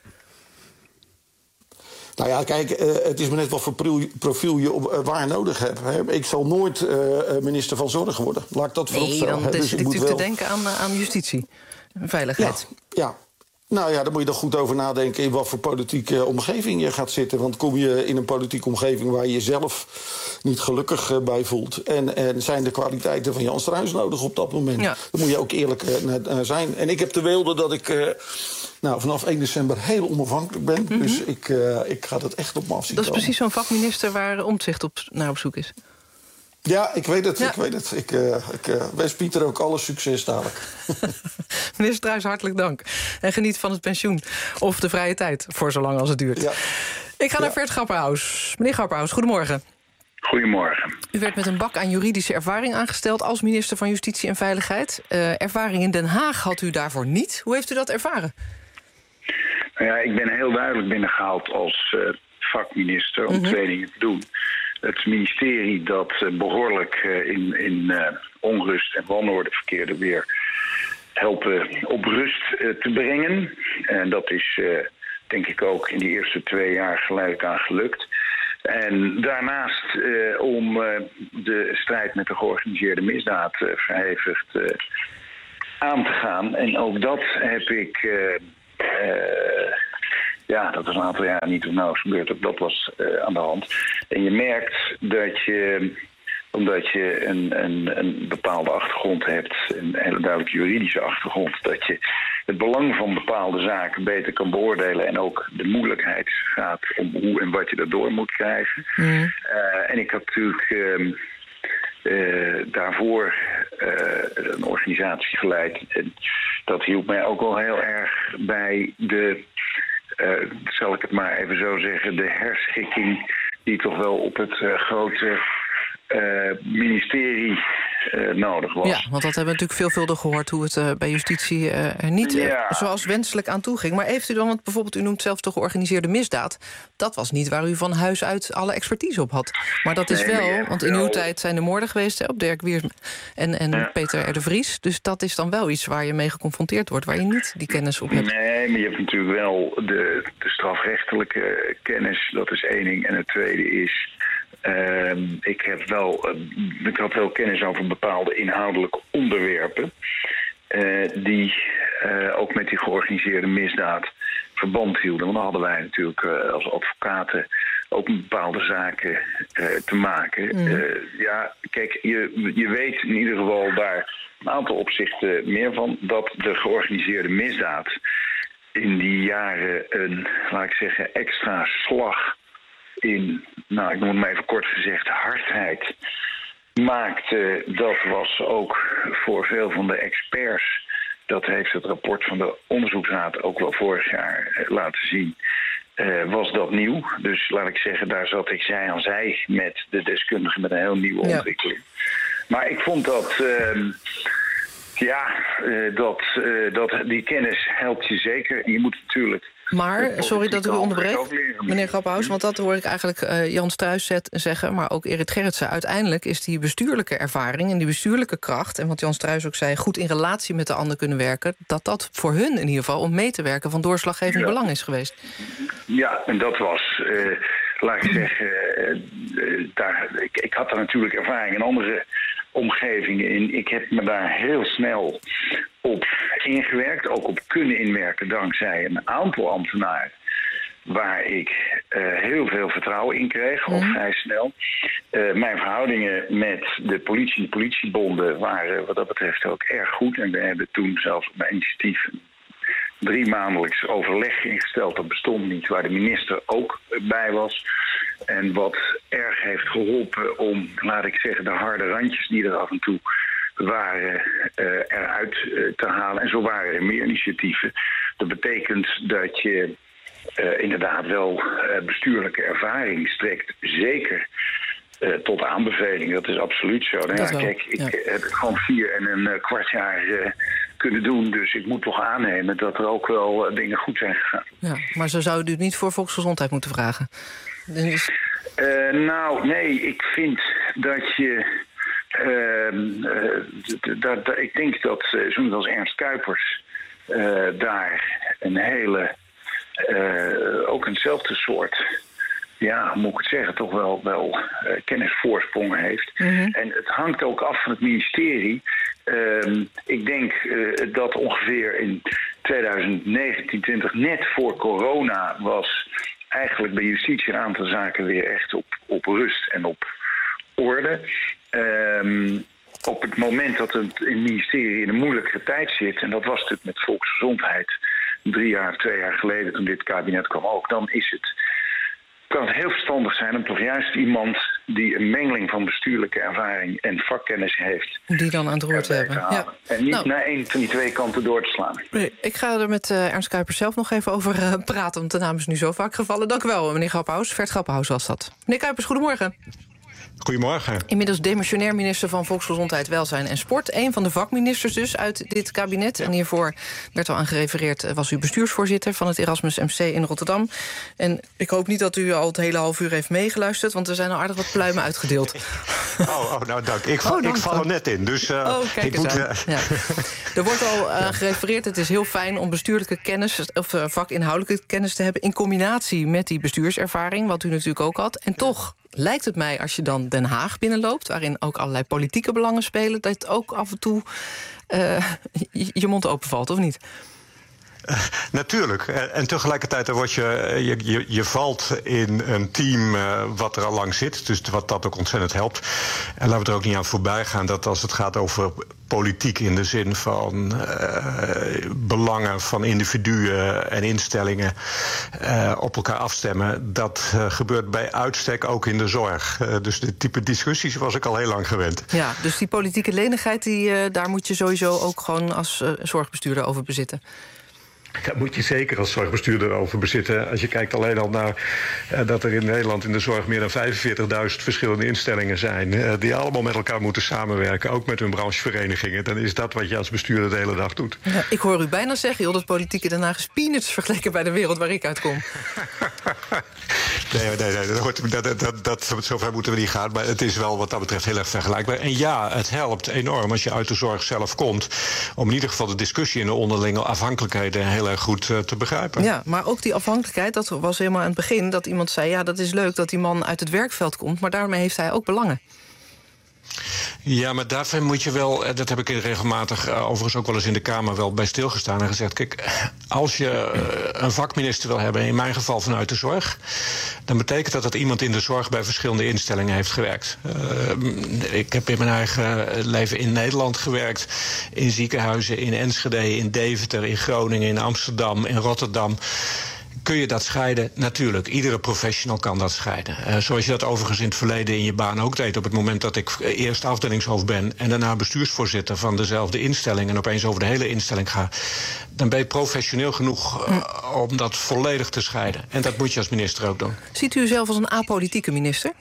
Nou ja, kijk, het is maar net wat voor profiel je waar nodig hebt. Ik zal nooit minister van Zorg worden. Laat ik dat vooropstellen. Nee, dan zit ik natuurlijk te denken aan justitie en veiligheid. Ja. Nou ja, daar moet je dan goed over nadenken in wat voor politieke omgeving je gaat zitten. Want kom je in een politieke omgeving waar je jezelf niet gelukkig bij voelt. En zijn de kwaliteiten van Jan Struijs nodig op dat moment. Ja. Dan moet je ook eerlijk naar zijn. En ik heb de weelde dat ik vanaf 1 december heel onafhankelijk ben. Mm-hmm. Dus ik ga dat echt op me afzien. Dat is precies zo'n vakminister waar Omtzigt naar op zoek is. Ja, ik weet het. Ik wens Pieter ook alle succes dadelijk. Meneer Struijs, hartelijk dank. En geniet van het pensioen of de vrije tijd, voor zolang als het duurt. Ja. Ik ga naar Vert Grapperhaus. Meneer Grapperhaus, goedemorgen. Goedemorgen. U werd met een bak aan juridische ervaring aangesteld als minister van Justitie en Veiligheid. Ervaring in Den Haag had u daarvoor niet. Hoe heeft u dat ervaren? Nou ja, ik ben heel duidelijk binnengehaald als vakminister om twee dingen te doen. Het ministerie dat behoorlijk in onrust en wanorde verkeerde weer helpen op rust te brengen. En dat is denk ik ook in die eerste 2 jaar geleidelijk aan gelukt. En daarnaast om de strijd met de georganiseerde misdaad verhevigd aan te gaan. En ook dat heb ik... dat is een aantal jaar niet hoe nou is gebeurd. Ook dat was aan de hand. En je merkt dat je, omdat je een bepaalde achtergrond hebt, een hele duidelijke juridische achtergrond, dat je het belang van bepaalde zaken beter kan beoordelen en ook de moeilijkheid gaat om hoe en wat je daardoor moet krijgen. En ik had natuurlijk daarvoor een organisatie geleid. En dat hielp mij ook wel heel erg bij de, zal ik het maar even zo zeggen, de herschikking die toch wel op het grote ministerie nodig was. Ja, want dat hebben we natuurlijk veelvuldig gehoord, hoe het bij justitie er niet zoals wenselijk aan toe ging. Maar heeft u dan, want bijvoorbeeld u noemt zelf de georganiseerde misdaad, dat was niet waar u van huis uit alle expertise op had. Maar dat is wel, want in uw tijd zijn er moorden geweest op Dirk Wiersma en Peter R. de Vries. Dus dat is dan wel iets waar je mee geconfronteerd wordt, waar je niet die kennis op hebt. Nee, maar je hebt natuurlijk wel de strafrechtelijke kennis, dat is één ding. En het tweede is, ik had wel kennis over bepaalde inhoudelijke onderwerpen die ook met die georganiseerde misdaad verband hielden. Want dan hadden wij natuurlijk als advocaten ook met bepaalde zaken te maken. Kijk, je weet in ieder geval daar een aantal opzichten meer van, dat de georganiseerde misdaad in die jaren een, laat ik zeggen, extra slag in, nou, ik noem het maar even kort gezegd, hardheid maakte. Dat was ook voor veel van de experts, dat heeft het rapport van de onderzoeksraad ook wel vorig jaar laten zien, was dat nieuw. Dus laat ik zeggen, daar zat ik zij aan zij met de deskundigen met een heel nieuwe ontwikkeling. Maar ik vond dat die kennis helpt je zeker. Je moet natuurlijk... Maar, sorry dat ik u onderbreek, meneer Grapperhaus, want dat hoor ik eigenlijk Jan Struijs zeggen, maar ook Erit Gerritsen. Uiteindelijk is die bestuurlijke ervaring en die bestuurlijke kracht, en wat Jan Struijs ook zei, goed in relatie met de ander kunnen werken, dat voor hun in ieder geval om mee te werken van doorslaggevend belang is geweest. Ja, en dat was, laat ik zeggen, ik had daar natuurlijk ervaring in andere omgevingen in. Ik heb me daar heel snel op ingewerkt, ook op kunnen inwerken dankzij een aantal ambtenaren waar ik heel veel vertrouwen in kreeg, al vrij snel. Mijn verhoudingen met de politie en de politiebonden waren wat dat betreft ook erg goed. En we hebben toen zelfs op mijn initiatief 3-maandelijks overleg ingesteld. Dat bestond niet, waar de minister ook bij was. En wat erg heeft geholpen om, laat ik zeggen, de harde randjes die er af en toe waren eruit te halen. En zo waren er meer initiatieven. Dat betekent dat je inderdaad wel bestuurlijke ervaring strekt. Zeker tot aanbeveling. Dat is absoluut zo. Nou, kijk, ik heb het gewoon 4,25 jaar kunnen doen. Dus ik moet toch aannemen dat er ook wel dingen goed zijn gegaan. Ja, maar zo zou u het niet voor volksgezondheid moeten vragen. Dus... Nou, nee, ik vind dat je... ik denk dat zo'n als Ernst Kuipers daar een hele... ook eenzelfde soort... ja, hoe moet ik het zeggen, toch wel kennisvoorsprong heeft. En het hangt ook af van het ministerie. Ik denk dat ongeveer in 2019, net voor corona was eigenlijk bij justitie een aantal zaken weer echt op rust en op orde. Op het moment dat het ministerie in een moeilijke tijd zit, en dat was natuurlijk met volksgezondheid 2 jaar geleden toen dit kabinet kwam ook, dan kan het heel verstandig zijn om toch juist iemand die een mengeling van bestuurlijke ervaring en vakkennis heeft. Die dan aan het roer te hebben. Ja. En niet naar één van die twee kanten door te slaan. Nee, ik ga er met Ernst Kuipers zelf nog even over praten, want de naam is nu zo vaak gevallen. Dank u wel, meneer Grapperhaus. Vert Grapperhaus was dat. Meneer Kuipers, goedemorgen. Goedemorgen. Inmiddels demissionair minister van Volksgezondheid, Welzijn en Sport. Een van de vakministers dus uit dit kabinet. En hiervoor werd al aan gerefereerd, was u bestuursvoorzitter van het Erasmus MC in Rotterdam. En ik hoop niet dat u al het hele half uur heeft meegeluisterd, want er zijn al aardig wat pluimen uitgedeeld. Nou dank. Ik val er net in. Dus, kijk ik eens moet, aan. Ja. Er wordt al gerefereerd, het is heel fijn om bestuurlijke kennis, of vakinhoudelijke kennis te hebben in combinatie met die bestuurservaring, wat u natuurlijk ook had. En toch lijkt het mij, als je dan Den Haag binnenloopt, waarin ook allerlei politieke belangen spelen, dat het ook af en toe je mond openvalt, of niet? Natuurlijk. En tegelijkertijd word je valt in een team wat er al lang zit. Dus wat dat ook ontzettend helpt. En laten we er ook niet aan voorbij gaan dat als het gaat over politiek in de zin van belangen van individuen en instellingen op elkaar afstemmen. Dat gebeurt bij uitstek ook in de zorg. Dus dit type discussies was ik al heel lang gewend. Ja, dus die politieke lenigheid, daar moet je sowieso ook gewoon als zorgbestuurder over bezitten. Daar moet je zeker als zorgbestuurder over bezitten. Als je kijkt alleen al naar dat er in Nederland in de zorg meer dan 45.000 verschillende instellingen zijn, die allemaal met elkaar moeten samenwerken, ook met hun brancheverenigingen, dan is dat wat je als bestuurder de hele dag doet. Ja, ik hoor u bijna zeggen, joh, dat politiek in Den Haag is peanuts vergeleken bij de wereld waar ik uitkom. Nee, zover moeten we niet gaan. Maar het is wel wat dat betreft heel erg vergelijkbaar. En ja, het helpt enorm als je uit de zorg zelf komt, om in ieder geval de discussie en de onderlinge afhankelijkheden heel erg goed te begrijpen. Ja, maar ook die afhankelijkheid, dat was helemaal aan het begin, dat iemand zei, ja, dat is leuk dat die man uit het werkveld komt, maar daarmee heeft hij ook belangen. Ja, maar daarvoor moet je wel, dat heb ik regelmatig overigens ook wel eens in de Kamer wel bij stilgestaan en gezegd, kijk, als je een vakminister wil hebben, in mijn geval vanuit de zorg, dan betekent dat iemand in de zorg bij verschillende instellingen heeft gewerkt. Ik heb in mijn eigen leven in Nederland gewerkt, in ziekenhuizen, in Enschede, in Deventer, in Groningen, in Amsterdam, in Rotterdam. Kun je dat scheiden? Natuurlijk. Iedere professional kan dat scheiden. Zoals je dat overigens in het verleden in je baan ook deed. Op het moment dat ik eerst afdelingshoofd ben en daarna bestuursvoorzitter van dezelfde instelling en opeens over de hele instelling ga, dan ben je professioneel genoeg om dat volledig te scheiden. En dat moet je als minister ook doen. Ziet u uzelf als een apolitieke minister?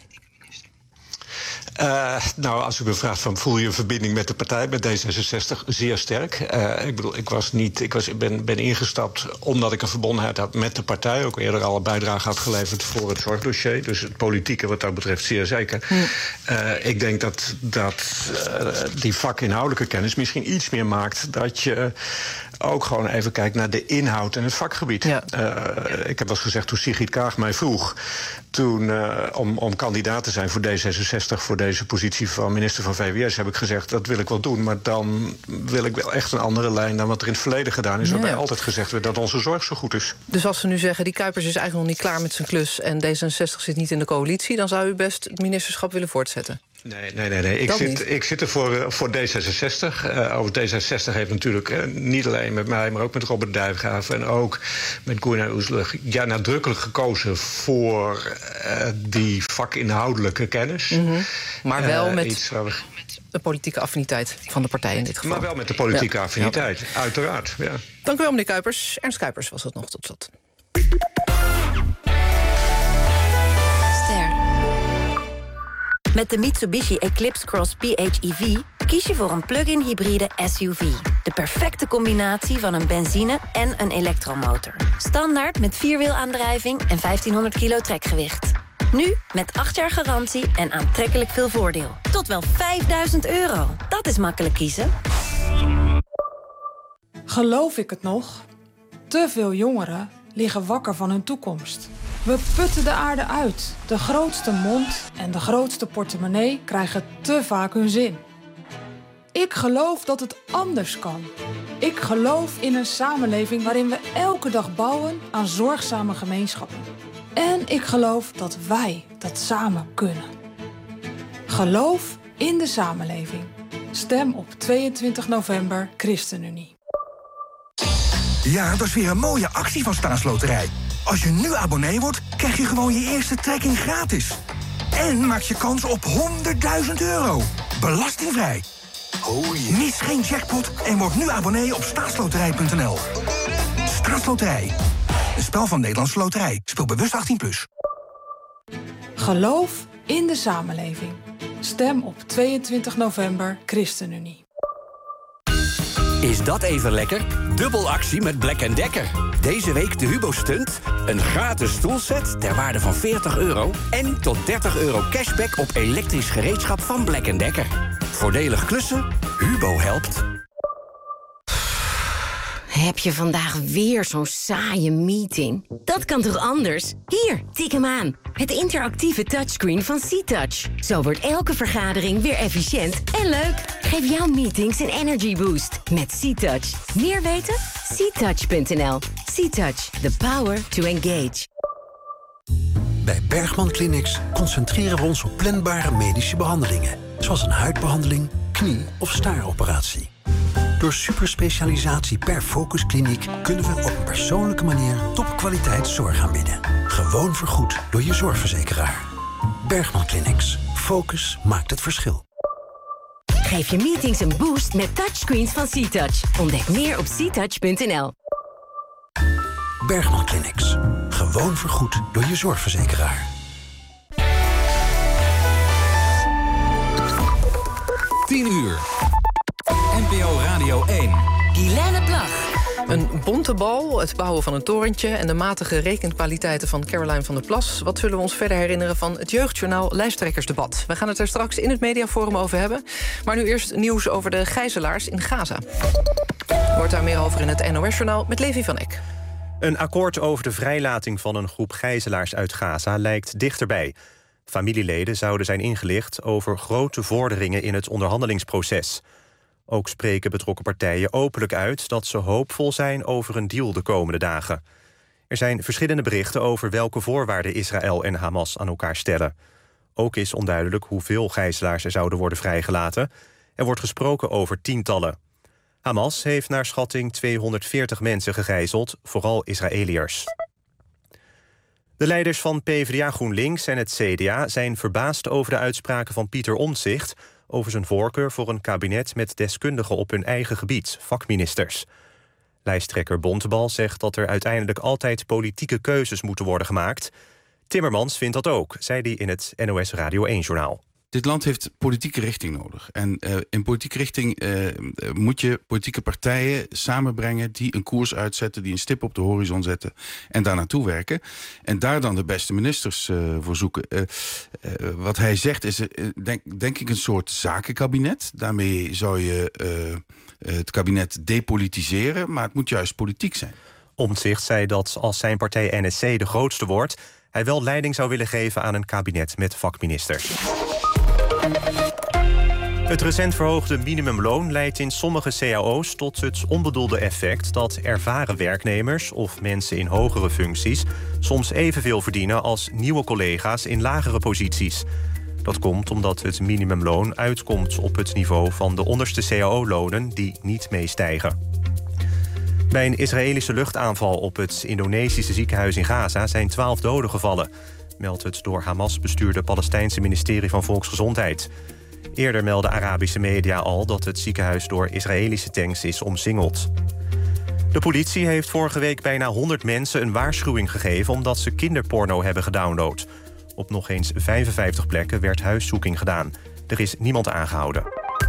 Nou, als u me vraagt van voel je een verbinding met de partij, met D66, zeer sterk. Ik bedoel, ben ingestapt omdat ik een verbondenheid had met de partij. Ook eerder al een bijdrage had geleverd voor het zorgdossier. Dus het politieke wat dat betreft zeer zeker. Ik denk dat die vakinhoudelijke kennis misschien iets meer maakt dat je ook gewoon even kijkt naar de inhoud en het vakgebied. Ja. Ik heb wel eens gezegd toen Sigrid Kaag mij vroeg om kandidaat te zijn voor D66 voor deze positie van minister van VWS, heb ik gezegd dat wil ik wel doen, maar dan wil ik wel echt een andere lijn dan wat er in het verleden gedaan is, waarbij altijd gezegd werd dat onze zorg zo goed is. Dus als ze nu zeggen die Kuipers is eigenlijk nog niet klaar met zijn klus en D66 zit niet in de coalitie, dan zou u best het ministerschap willen voortzetten? Nee. Ik zit er voor D66. Over D66 heeft natuurlijk niet alleen met mij, maar ook met Robert Dijkgraaf en ook met Gunnar Oezelig nadrukkelijk gekozen voor die vakinhoudelijke kennis. Mm-hmm. Maar wel met de politieke affiniteit van de partij in dit geval. Maar wel met de politieke affiniteit, uiteraard. Ja. Dank u wel, meneer Kuipers. Ernst Kuipers was het nog tot slot. Met de Mitsubishi Eclipse Cross PHEV kies je voor een plug-in hybride SUV. De perfecte combinatie van een benzine- en een elektromotor. Standaard met 4wielaandrijving en 1500 kilo trekgewicht. Nu met 8 jaar garantie en aantrekkelijk veel voordeel. Tot wel €5.000. Dat is makkelijk kiezen. Geloof ik het nog? Te veel jongeren liggen wakker van hun toekomst. We putten de aarde uit. De grootste mond en de grootste portemonnee krijgen te vaak hun zin. Ik geloof dat het anders kan. Ik geloof in een samenleving waarin we elke dag bouwen aan zorgzame gemeenschappen. En ik geloof dat wij dat samen kunnen. Geloof in de samenleving. Stem op 22 november ChristenUnie. Ja, dat is weer een mooie actie van Staatsloterij. Als je nu abonnee wordt, krijg je gewoon je eerste trekking gratis. En maak je kans op €100.000. Belastingvrij. Oh yeah. Mis geen jackpot en word nu abonnee op staatsloterij.nl. Staatsloterij. Een spel van Nederlandse Loterij. Speel bewust 18+. Geloof in de samenleving. Stem op 22 november ChristenUnie. Is dat even lekker? Dubbelactie met Black & Decker. Deze week de Hubo Stunt. Een gratis stoelset ter waarde van €40. En tot €30 cashback op elektrisch gereedschap van Black & Decker. Voordelig klussen? Hubo helpt. Heb je vandaag weer zo'n saaie meeting? Dat kan toch anders? Hier, tik hem aan. Het interactieve touchscreen van C-Touch. Zo wordt elke vergadering weer efficiënt en leuk. Geef jouw meetings een energy boost met C-Touch. Meer weten? C-Touch.nl. C-Touch, the power to engage. Bij Bergman Clinics concentreren we ons op planbare medische behandelingen. Zoals een huidbehandeling, knie- of staaroperatie. Door superspecialisatie per focuskliniek kunnen we op een persoonlijke manier topkwaliteit zorg aanbieden. Gewoon vergoed door je zorgverzekeraar. Bergman Clinics. Focus maakt het verschil. Geef je meetings een boost met touchscreens van C-Touch. Ontdek meer op ctouch.nl. Bergman Clinics. Gewoon vergoed door je zorgverzekeraar. Uur. NPO Radio 1. Guilaine Plag. Een bonte bal, het bouwen van een torentje en de matige rekenkwaliteiten van Caroline van der Plas. Wat zullen we ons verder herinneren van het Jeugdjournaal Lijsttrekkersdebat? We gaan het er straks in het mediaforum over hebben. Maar nu eerst nieuws over de gijzelaars in Gaza. Hoort daar meer over in het NOS-journaal met Levi van Eck. Een akkoord over de vrijlating van een groep gijzelaars uit Gaza lijkt dichterbij. Familieleden zouden zijn ingelicht over grote vorderingen in het onderhandelingsproces. Ook spreken betrokken partijen openlijk uit dat ze hoopvol zijn over een deal de komende dagen. Er zijn verschillende berichten over welke voorwaarden Israël en Hamas aan elkaar stellen. Ook is onduidelijk hoeveel gijzelaars er zouden worden vrijgelaten. Er wordt gesproken over tientallen. Hamas heeft naar schatting 240 mensen gegijzeld, vooral Israëliërs. De leiders van PvdA, GroenLinks en het CDA zijn verbaasd over de uitspraken van Pieter Omtzigt over zijn voorkeur voor een kabinet met deskundigen op hun eigen gebied, vakministers. Lijsttrekker Bontebal zegt dat er uiteindelijk altijd politieke keuzes moeten worden gemaakt. Timmermans vindt dat ook, zei hij in het NOS Radio 1-journaal. Dit land heeft politieke richting nodig. En in politieke richting moet je politieke partijen samenbrengen die een koers uitzetten, die een stip op de horizon zetten en daar naartoe werken. En daar dan de beste ministers voor zoeken. Wat hij zegt is denk ik een soort zakenkabinet. Daarmee zou je het kabinet depolitiseren, maar het moet juist politiek zijn. Omtzigt zei dat als zijn partij NSC de grootste wordt, hij wel leiding zou willen geven aan een kabinet met vakministers. Het recent verhoogde minimumloon leidt in sommige cao's tot het onbedoelde effect dat ervaren werknemers of mensen in hogere functies soms evenveel verdienen als nieuwe collega's in lagere posities. Dat komt omdat het minimumloon uitkomt op het niveau van de onderste cao-lonen die niet meestijgen. Bij een Israëlische luchtaanval op het Indonesische ziekenhuis in Gaza zijn 12 doden gevallen, meldt het door Hamas bestuurde Palestijnse ministerie van Volksgezondheid. Eerder meldden Arabische media al dat het ziekenhuis door Israëlische tanks is omsingeld. De politie heeft vorige week bijna 100 mensen een waarschuwing gegeven omdat ze kinderporno hebben gedownload. Op nog eens 55 plekken werd huiszoeking gedaan. Er is niemand aangehouden.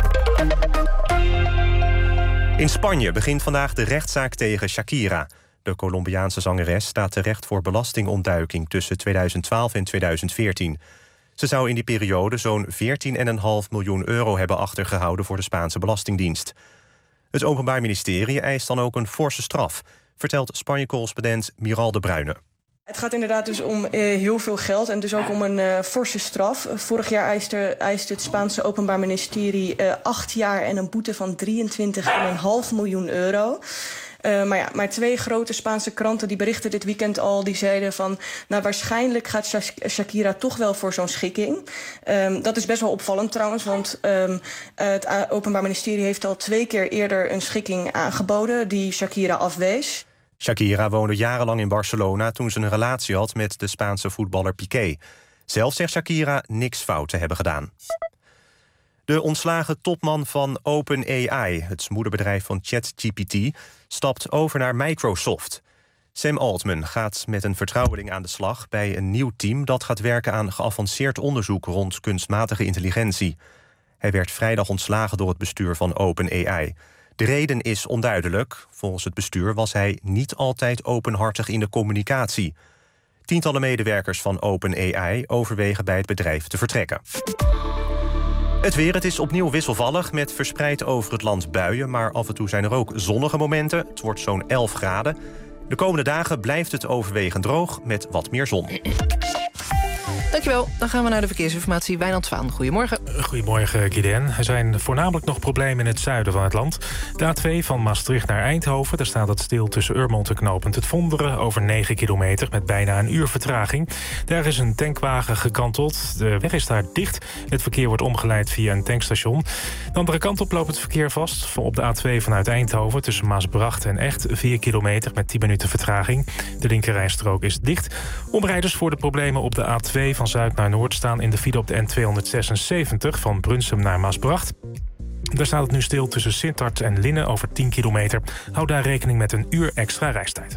In Spanje begint vandaag de rechtszaak tegen Shakira. De Colombiaanse zangeres staat terecht voor belastingontduiking tussen 2012 en 2014. Ze zou in die periode zo'n 14,5 miljoen euro hebben achtergehouden voor de Spaanse Belastingdienst. Het Openbaar Ministerie eist dan ook een forse straf, vertelt Spanje-correspondent Miral de Bruyne. Het gaat inderdaad dus om heel veel geld en dus ook om een forse straf. Vorig jaar eiste het Spaanse Openbaar Ministerie 8 jaar en een boete van 23,5 miljoen euro. Maar 2 grote Spaanse kranten die berichten dit weekend al, die zeiden van, nou waarschijnlijk gaat Shakira toch wel voor zo'n schikking. Dat is best wel opvallend trouwens, want het Openbaar Ministerie heeft al 2 keer eerder een schikking aangeboden die Shakira afwees. Shakira woonde jarenlang in Barcelona toen ze een relatie had met de Spaanse voetballer Piqué. Zelf zegt Shakira niks fout te hebben gedaan. De ontslagen topman van OpenAI, het moederbedrijf van ChatGPT, stapt over naar Microsoft. Sam Altman gaat met een vertrouweling aan de slag bij een nieuw team dat gaat werken aan geavanceerd onderzoek rond kunstmatige intelligentie. Hij werd vrijdag ontslagen door het bestuur van OpenAI. De reden is onduidelijk. Volgens het bestuur was hij niet altijd openhartig in de communicatie. Tientallen medewerkers van OpenAI overwegen bij het bedrijf te vertrekken. Het weer, het is opnieuw wisselvallig met verspreid over het land buien, maar af en toe zijn er ook zonnige momenten. Het wordt zo'n 11 graden. De komende dagen blijft het overwegend droog met wat meer zon. Dankjewel. Dan gaan we naar de verkeersinformatie. Wijnand Zwaan, goedemorgen. Goedemorgen, Gideon. Er zijn voornamelijk nog problemen in het zuiden van het land. De A2 van Maastricht naar Eindhoven. Daar staat het stil tussen Urmond en Knopend het Vonderen over 9 kilometer met bijna een uur vertraging. Daar is een tankwagen gekanteld. De weg is daar dicht. Het verkeer wordt omgeleid via een tankstation. De andere kant op loopt het verkeer vast. Op de A2 vanuit Eindhoven tussen Maasbracht en Echt 4 kilometer met 10 minuten vertraging. De linkerrijstrook is dicht. Omrijders voor de problemen op de A2 van zuid naar noord staan in de file op de N276 van Brunsum naar Maasbracht. Daar staat het nu stil tussen Sittard en Linnen over 10 kilometer. Hou daar rekening met een uur extra reistijd.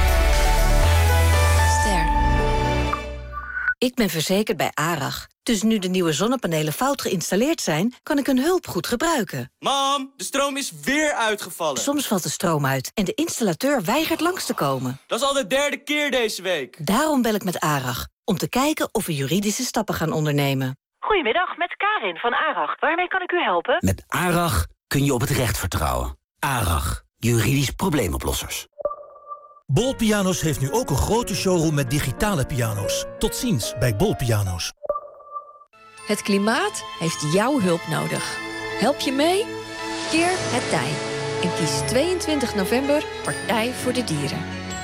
Ster. Ik ben verzekerd bij ARAG. Dus nu de nieuwe zonnepanelen fout geïnstalleerd zijn, kan ik hun hulp goed gebruiken. Mam, de stroom is weer uitgevallen. Soms valt de stroom uit en de installateur weigert langs te komen. Dat is al de 3e keer deze week. Daarom bel ik met ARAG, om te kijken of we juridische stappen gaan ondernemen. Goedemiddag, met Karin van ARAG. Waarmee kan ik u helpen? Met ARAG kun je op het recht vertrouwen. ARAG, juridisch probleemoplossers. Bol Piano's heeft nu ook een grote showroom met digitale piano's. Tot ziens bij Bol Piano's. Het klimaat heeft jouw hulp nodig. Help je mee? Keer het tij. En kies 22 november Partij voor de Dieren.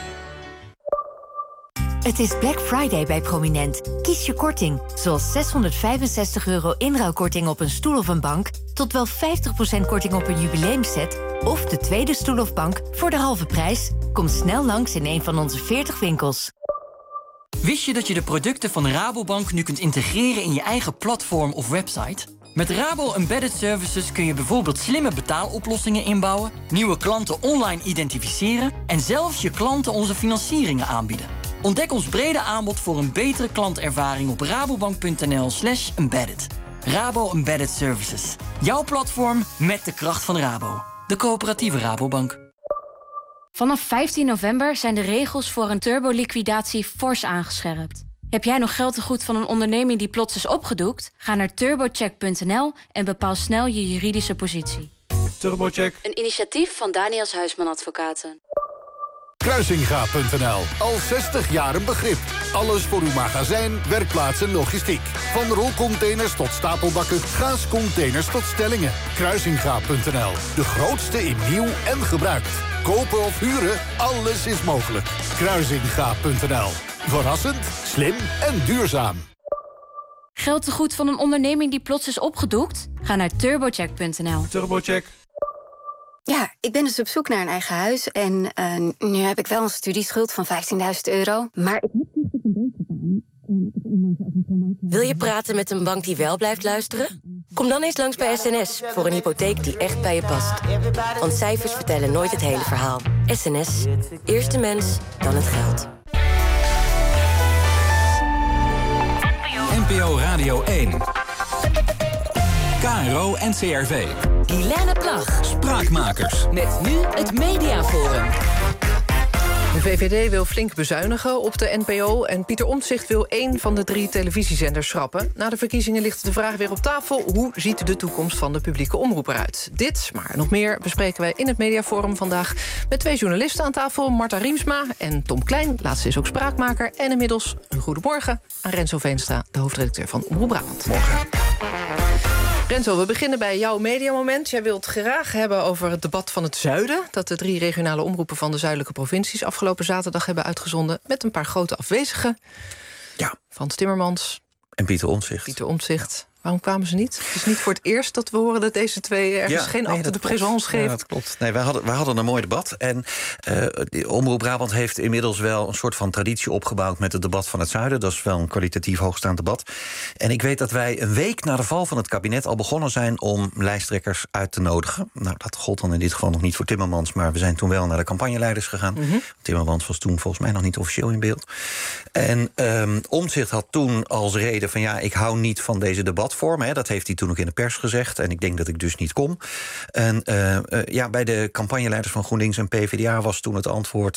Het is Black Friday bij Prominent. Kies je korting, zoals €665 inruilkorting op een stoel of een bank, tot wel 50% korting op een jubileumset of de tweede stoel of bank voor de halve prijs. Kom snel langs in een van onze 40 winkels. Wist je dat je de producten van Rabobank nu kunt integreren in je eigen platform of website? Met Rabo Embedded Services kun je bijvoorbeeld slimme betaaloplossingen inbouwen, nieuwe klanten online identificeren en zelfs je klanten onze financieringen aanbieden. Ontdek ons brede aanbod voor een betere klantervaring op rabobank.nl/embedded. Rabo Embedded Services. Jouw platform met de kracht van Rabo. De coöperatieve Rabobank. Vanaf 15 november zijn de regels voor een turboliquidatie fors aangescherpt. Heb jij nog geld te goed van een onderneming die plots is opgedoekt? Ga naar turbocheck.nl en bepaal snel je juridische positie. Turbocheck. Een initiatief van Daniels Huisman Advocaten. Kruisinga.nl. Al 60 jaar een begrip. Alles voor uw magazijn, werkplaats en logistiek. Van rolcontainers tot stapelbakken, gaascontainers tot stellingen. Kruisinga.nl. De grootste in nieuw en gebruikt. Kopen of huren, alles is mogelijk. Kruisinga.nl. Verrassend, slim en duurzaam. Geld te goed van een onderneming die plots is opgedoekt? Ga naar turbocheck.nl. Turbocheck. Ja, ik ben dus op zoek naar een eigen huis. En nu heb ik wel een studieschuld van €15.000. Maar ik heb niet een beetje gedaan. Wil je praten met een bank die wel blijft luisteren? Kom dan eens langs bij SNS voor een hypotheek die echt bij je past. Want cijfers vertellen nooit het hele verhaal. SNS. Eerst de mens, dan het geld. NPO Radio 1. KRO NCRV. Guilaine Plag. Spraakmakers. Met nu het Mediaforum. De VVD wil flink bezuinigen op de NPO... en Pieter Omtzigt wil 1 van de 3 televisiezenders schrappen. Na de verkiezingen ligt de vraag weer op tafel... hoe ziet de toekomst van de publieke omroep eruit? Dit, maar nog meer, bespreken wij in het Mediaforum vandaag... met 2 journalisten aan tafel, Marta Riemsma en Tom Klein. Laatste is ook spraakmaker. En inmiddels een goedemorgen aan Renzo Veenstra... de hoofdredacteur van Omroep Brabant. Morgen. Renzo, we beginnen bij jouw mediamoment. Jij wilt graag hebben over het debat van het Zuiden... dat de 3 regionale omroepen van de zuidelijke provincies... afgelopen zaterdag hebben uitgezonden... met een paar grote afwezigen. Ja. Frans Timmermans. En Pieter Omtzigt. Pieter Omtzigt. Waarom kwamen ze niet? Het is niet voor het eerst dat we horen dat deze twee ergens geen acte de présence geven. Ja, dat klopt. Nee, wij hadden een mooi debat. En Omroep Brabant heeft inmiddels wel een soort van traditie opgebouwd met het debat van het Zuiden. Dat is wel een kwalitatief hoogstaand debat. En ik weet dat wij een week na de val van het kabinet al begonnen zijn om lijsttrekkers uit te nodigen. Nou, dat gold dan in dit geval nog niet voor Timmermans, maar we zijn toen wel naar de campagneleiders gegaan. Timmermans was toen volgens mij nog niet officieel in beeld. En Omtzigt had toen als reden van ik hou niet van deze debatvorm. Hè. Dat heeft hij toen ook in de pers gezegd. En ik denk dat ik dus niet kom. En bij de campagneleiders van GroenLinks en PvdA was toen het antwoord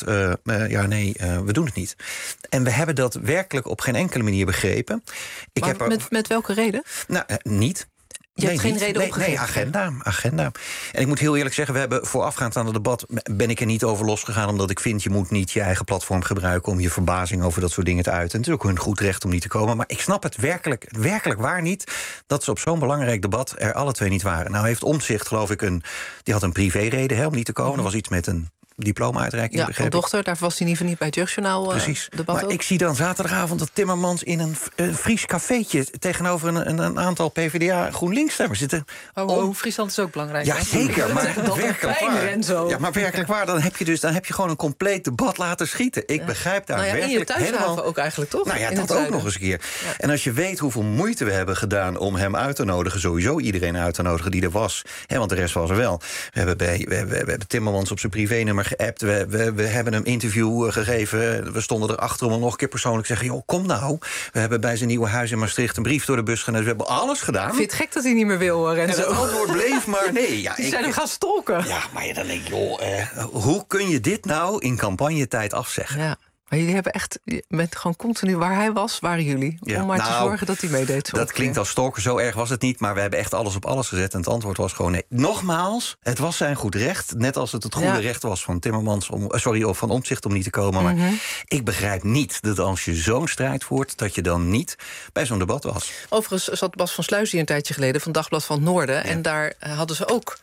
we doen het niet. En we hebben dat werkelijk op geen enkele manier begrepen. Met welke reden? Nou, niet. Je hebt geen reden opgegeven? Nee, agenda. En ik moet heel eerlijk zeggen, we hebben voorafgaand aan het debat ben ik er niet over losgegaan, omdat ik vind, je moet niet je eigen platform gebruiken om je verbazing over dat soort dingen te uiten. En het is ook hun goed recht om niet te komen. Maar ik snap het werkelijk waar niet dat ze op zo'n belangrijk debat er alle twee niet waren. Nou heeft Omtzigt, geloof ik, die had een privéreden om niet te komen. Er was iets met een diploma-uitreiking, van dochter, daar was hij in ieder geval niet bij het Jeugdjournaal. Precies. Debat maar ook. Ik zie dan zaterdagavond dat Timmermans in een Fries cafeetje tegenover een aantal PvdA GroenLinks-stemmers zitten. Friesland is ook belangrijk. Ja, zeker, maar werkelijk waar. Renzo. Ja, maar werkelijk waar, dan heb je gewoon een compleet debat laten schieten. Ik begrijp daar werkelijk en je thuishaven helemaal ook eigenlijk, toch? Nou ja, dat ook nog eens een keer. Ja. En als je weet hoeveel moeite we hebben gedaan om hem uit te nodigen, sowieso iedereen uit te nodigen die er was, want de rest was er wel. We hebben Timmermans op zijn privénummer geappt. We hebben hem interview gegeven. We stonden erachter om hem nog een keer persoonlijk te zeggen, kom nou. We hebben bij zijn nieuwe huis in Maastricht een brief door de bus gedaan. We hebben alles gedaan. Vind je het gek dat hij niet meer wil, Renzo? En het antwoord bleef maar nee. Ja, die zijn hem gaan stalken. Ja, maar dan denk je, hoe kun je dit nou in campagnetijd afzeggen? Ja. Maar jullie hebben echt, met gewoon continu waar hij was, waren jullie. Om maar te zorgen dat hij meedeed. Dat klinkt als stalker, zo erg was het niet. Maar we hebben echt alles op alles gezet. En het antwoord was gewoon nee. Nogmaals, het was zijn goed recht. Net als het goede recht was van Timmermans of van Omtzigt om niet te komen. Maar ik begrijp niet dat als je zo'n strijd voert, dat je dan niet bij zo'n debat was. Overigens zat Bas van Sluis hier een tijdje geleden van Dagblad van het Noorden. Ja. En daar hadden ze ook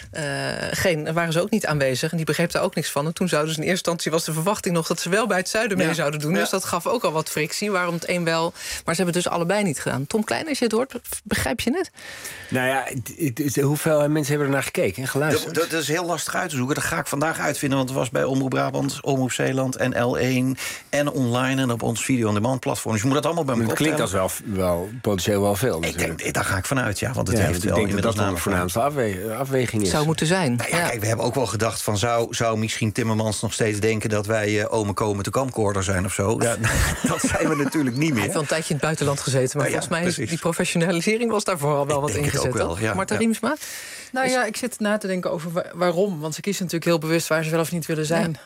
waren ze ook niet aanwezig. En die begreep daar ook niks van. En toen zouden ze in eerste instantie was de verwachting nog dat ze wel bij het Zuiden mee zouden doen. Dus dat gaf ook al wat frictie. Waarom het een wel. Maar ze hebben het dus allebei niet gedaan. Tom Klein, als je het hoort, begrijp je het? Nou ja, hoeveel mensen hebben er naar gekeken en geluisterd? Dat is heel lastig uit te zoeken. Dat ga ik vandaag uitvinden. Want het was bij Omroep Brabant, Omroep Zeeland en L1 en online en op ons video-on-demand platform. Dus je moet dat allemaal bij elkaar optellen. Het klinkt als wel potentieel wel veel. Daar ga ik vanuit, want het heeft wel inmiddels namelijk de voornaamste afweging is. Zou moeten zijn. Nou kijk, we hebben ook wel gedacht van zou misschien Timmermans nog steeds denken dat wij ome komen te camcorder zijn of zo. Ja, dat zijn we natuurlijk niet meer. Hij heeft wel een tijdje in het buitenland gezeten, maar volgens mij is die professionalisering was daar vooral wel wat ingezet. Marta Riemsma? Nou ja, ik zit na te denken over waarom. Want ze kiezen natuurlijk heel bewust waar ze wel of niet willen zijn.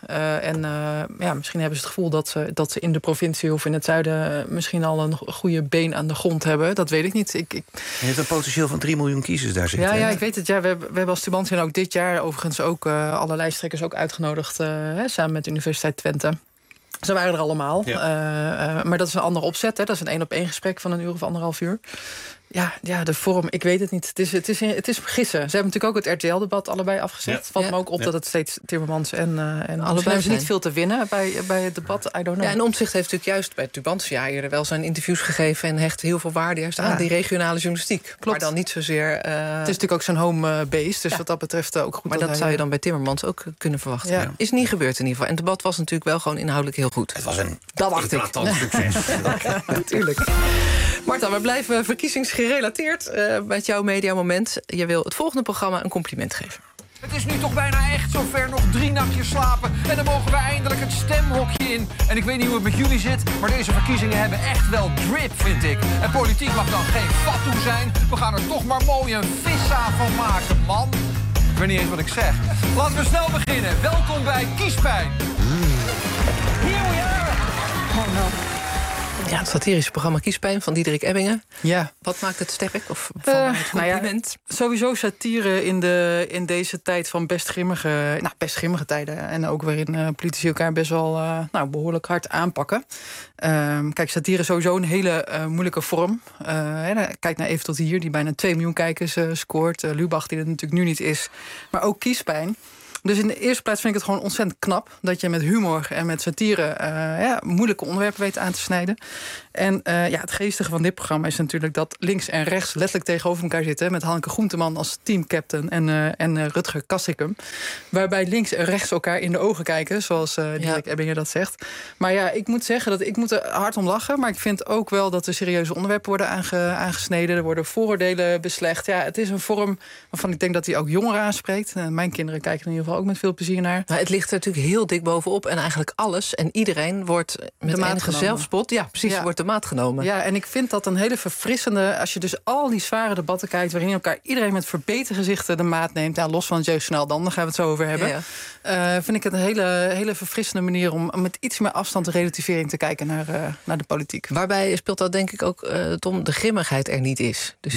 Misschien hebben ze het gevoel dat ze in de provincie of in het zuiden misschien al een goede been aan de grond hebben. Dat weet ik niet. Je hebt een potentieel van 3 miljoen kiezers daar zitten. Ja, ik weet het. Ja, we hebben als Tubantia ook dit jaar overigens ook alle lijsttrekkers ook uitgenodigd samen met de Universiteit Twente. Ze waren er allemaal. Ja. Maar dat is een andere opzet. Hè. Dat is een 1-op-1 gesprek van 1 uur of 1,5 uur. Ja, de vorm, ik weet het niet. Het is gissen. Ze hebben natuurlijk ook het RTL-debat allebei afgezet. Het valt me ook op dat het steeds Timmermans en allebei hebben ze niet veel te winnen bij het debat. I don't know. Ja, en Omtzigt heeft natuurlijk juist bij Tubantia eerder wel zijn interviews gegeven en hecht heel veel waarde juist aan die regionale journalistiek. Klopt. Maar dan niet zozeer. Het is natuurlijk ook zijn home base, dus wat dat betreft ook goed. Maar dat zou je dan bij Timmermans ook kunnen verwachten. Ja. Is niet gebeurd in ieder geval. En het debat was natuurlijk wel gewoon inhoudelijk heel goed. Het was een succes. Natuurlijk. Marta, we blijven verkiezingsgerelateerd met jouw mediamoment. Je wil het volgende programma een compliment geven. Het is nu toch bijna echt zover, nog 3 nachtjes slapen. En dan mogen we eindelijk het stemhokje in. En ik weet niet hoe het met jullie zit, maar deze verkiezingen hebben echt wel drip, vind ik. En politiek mag dan geen fatsoen zijn. We gaan er toch maar mooi een vissaaf van maken, man. Ik weet niet eens wat ik zeg. Laten we snel beginnen. Welkom bij Kiespijn. Here we are. Oh no. Ja, het satirische programma Kiespijn van Diederik Ebbingen. Ja. Wat maakt het sterk? Of van het compliment? Sowieso satire in deze tijd van best grimmige tijden. En ook waarin politici elkaar best wel behoorlijk hard aanpakken. Kijk, satire is sowieso een hele moeilijke vorm. Kijk naar Even tot hier, die bijna 2 miljoen kijkers scoort. Lubach, die het natuurlijk nu niet is. Maar ook Kiespijn. Dus in de eerste plaats vind ik het gewoon ontzettend knap dat je met humor en met satire moeilijke onderwerpen weet aan te snijden. En het geestige van dit programma is natuurlijk dat links en rechts letterlijk tegenover elkaar zitten. Met Hanneke Groenteman als teamcaptain en Rutger Kastrikum. Waarbij links en rechts elkaar in de ogen kijken, zoals Dirk Ebbinger dat zegt. Maar ja, ik moet zeggen dat ik moet er hard om lachen. Maar ik vind ook wel dat er serieuze onderwerpen worden aangesneden. Er worden vooroordelen beslecht. Ja, het is een vorm waarvan ik denk dat hij ook jongeren aanspreekt. Mijn kinderen kijken er in ieder geval ook met veel plezier naar. Maar het ligt er natuurlijk heel dik bovenop. En eigenlijk alles en iedereen wordt met enige zelfspot. Ja, precies, wordt de maat genomen. Ja, en ik vind dat een hele verfrissende, als je dus al die zware debatten kijkt waarin elkaar iedereen met verbeten gezichten de maat neemt. Ja, los van het Jeugdjournaal dan gaan we het zo over hebben. Ja. Vind ik het een hele verfrissende manier om met iets meer afstand de relativering te kijken naar de politiek. Waarbij speelt dat denk ik ook, Tom, de grimmigheid er niet is. Dus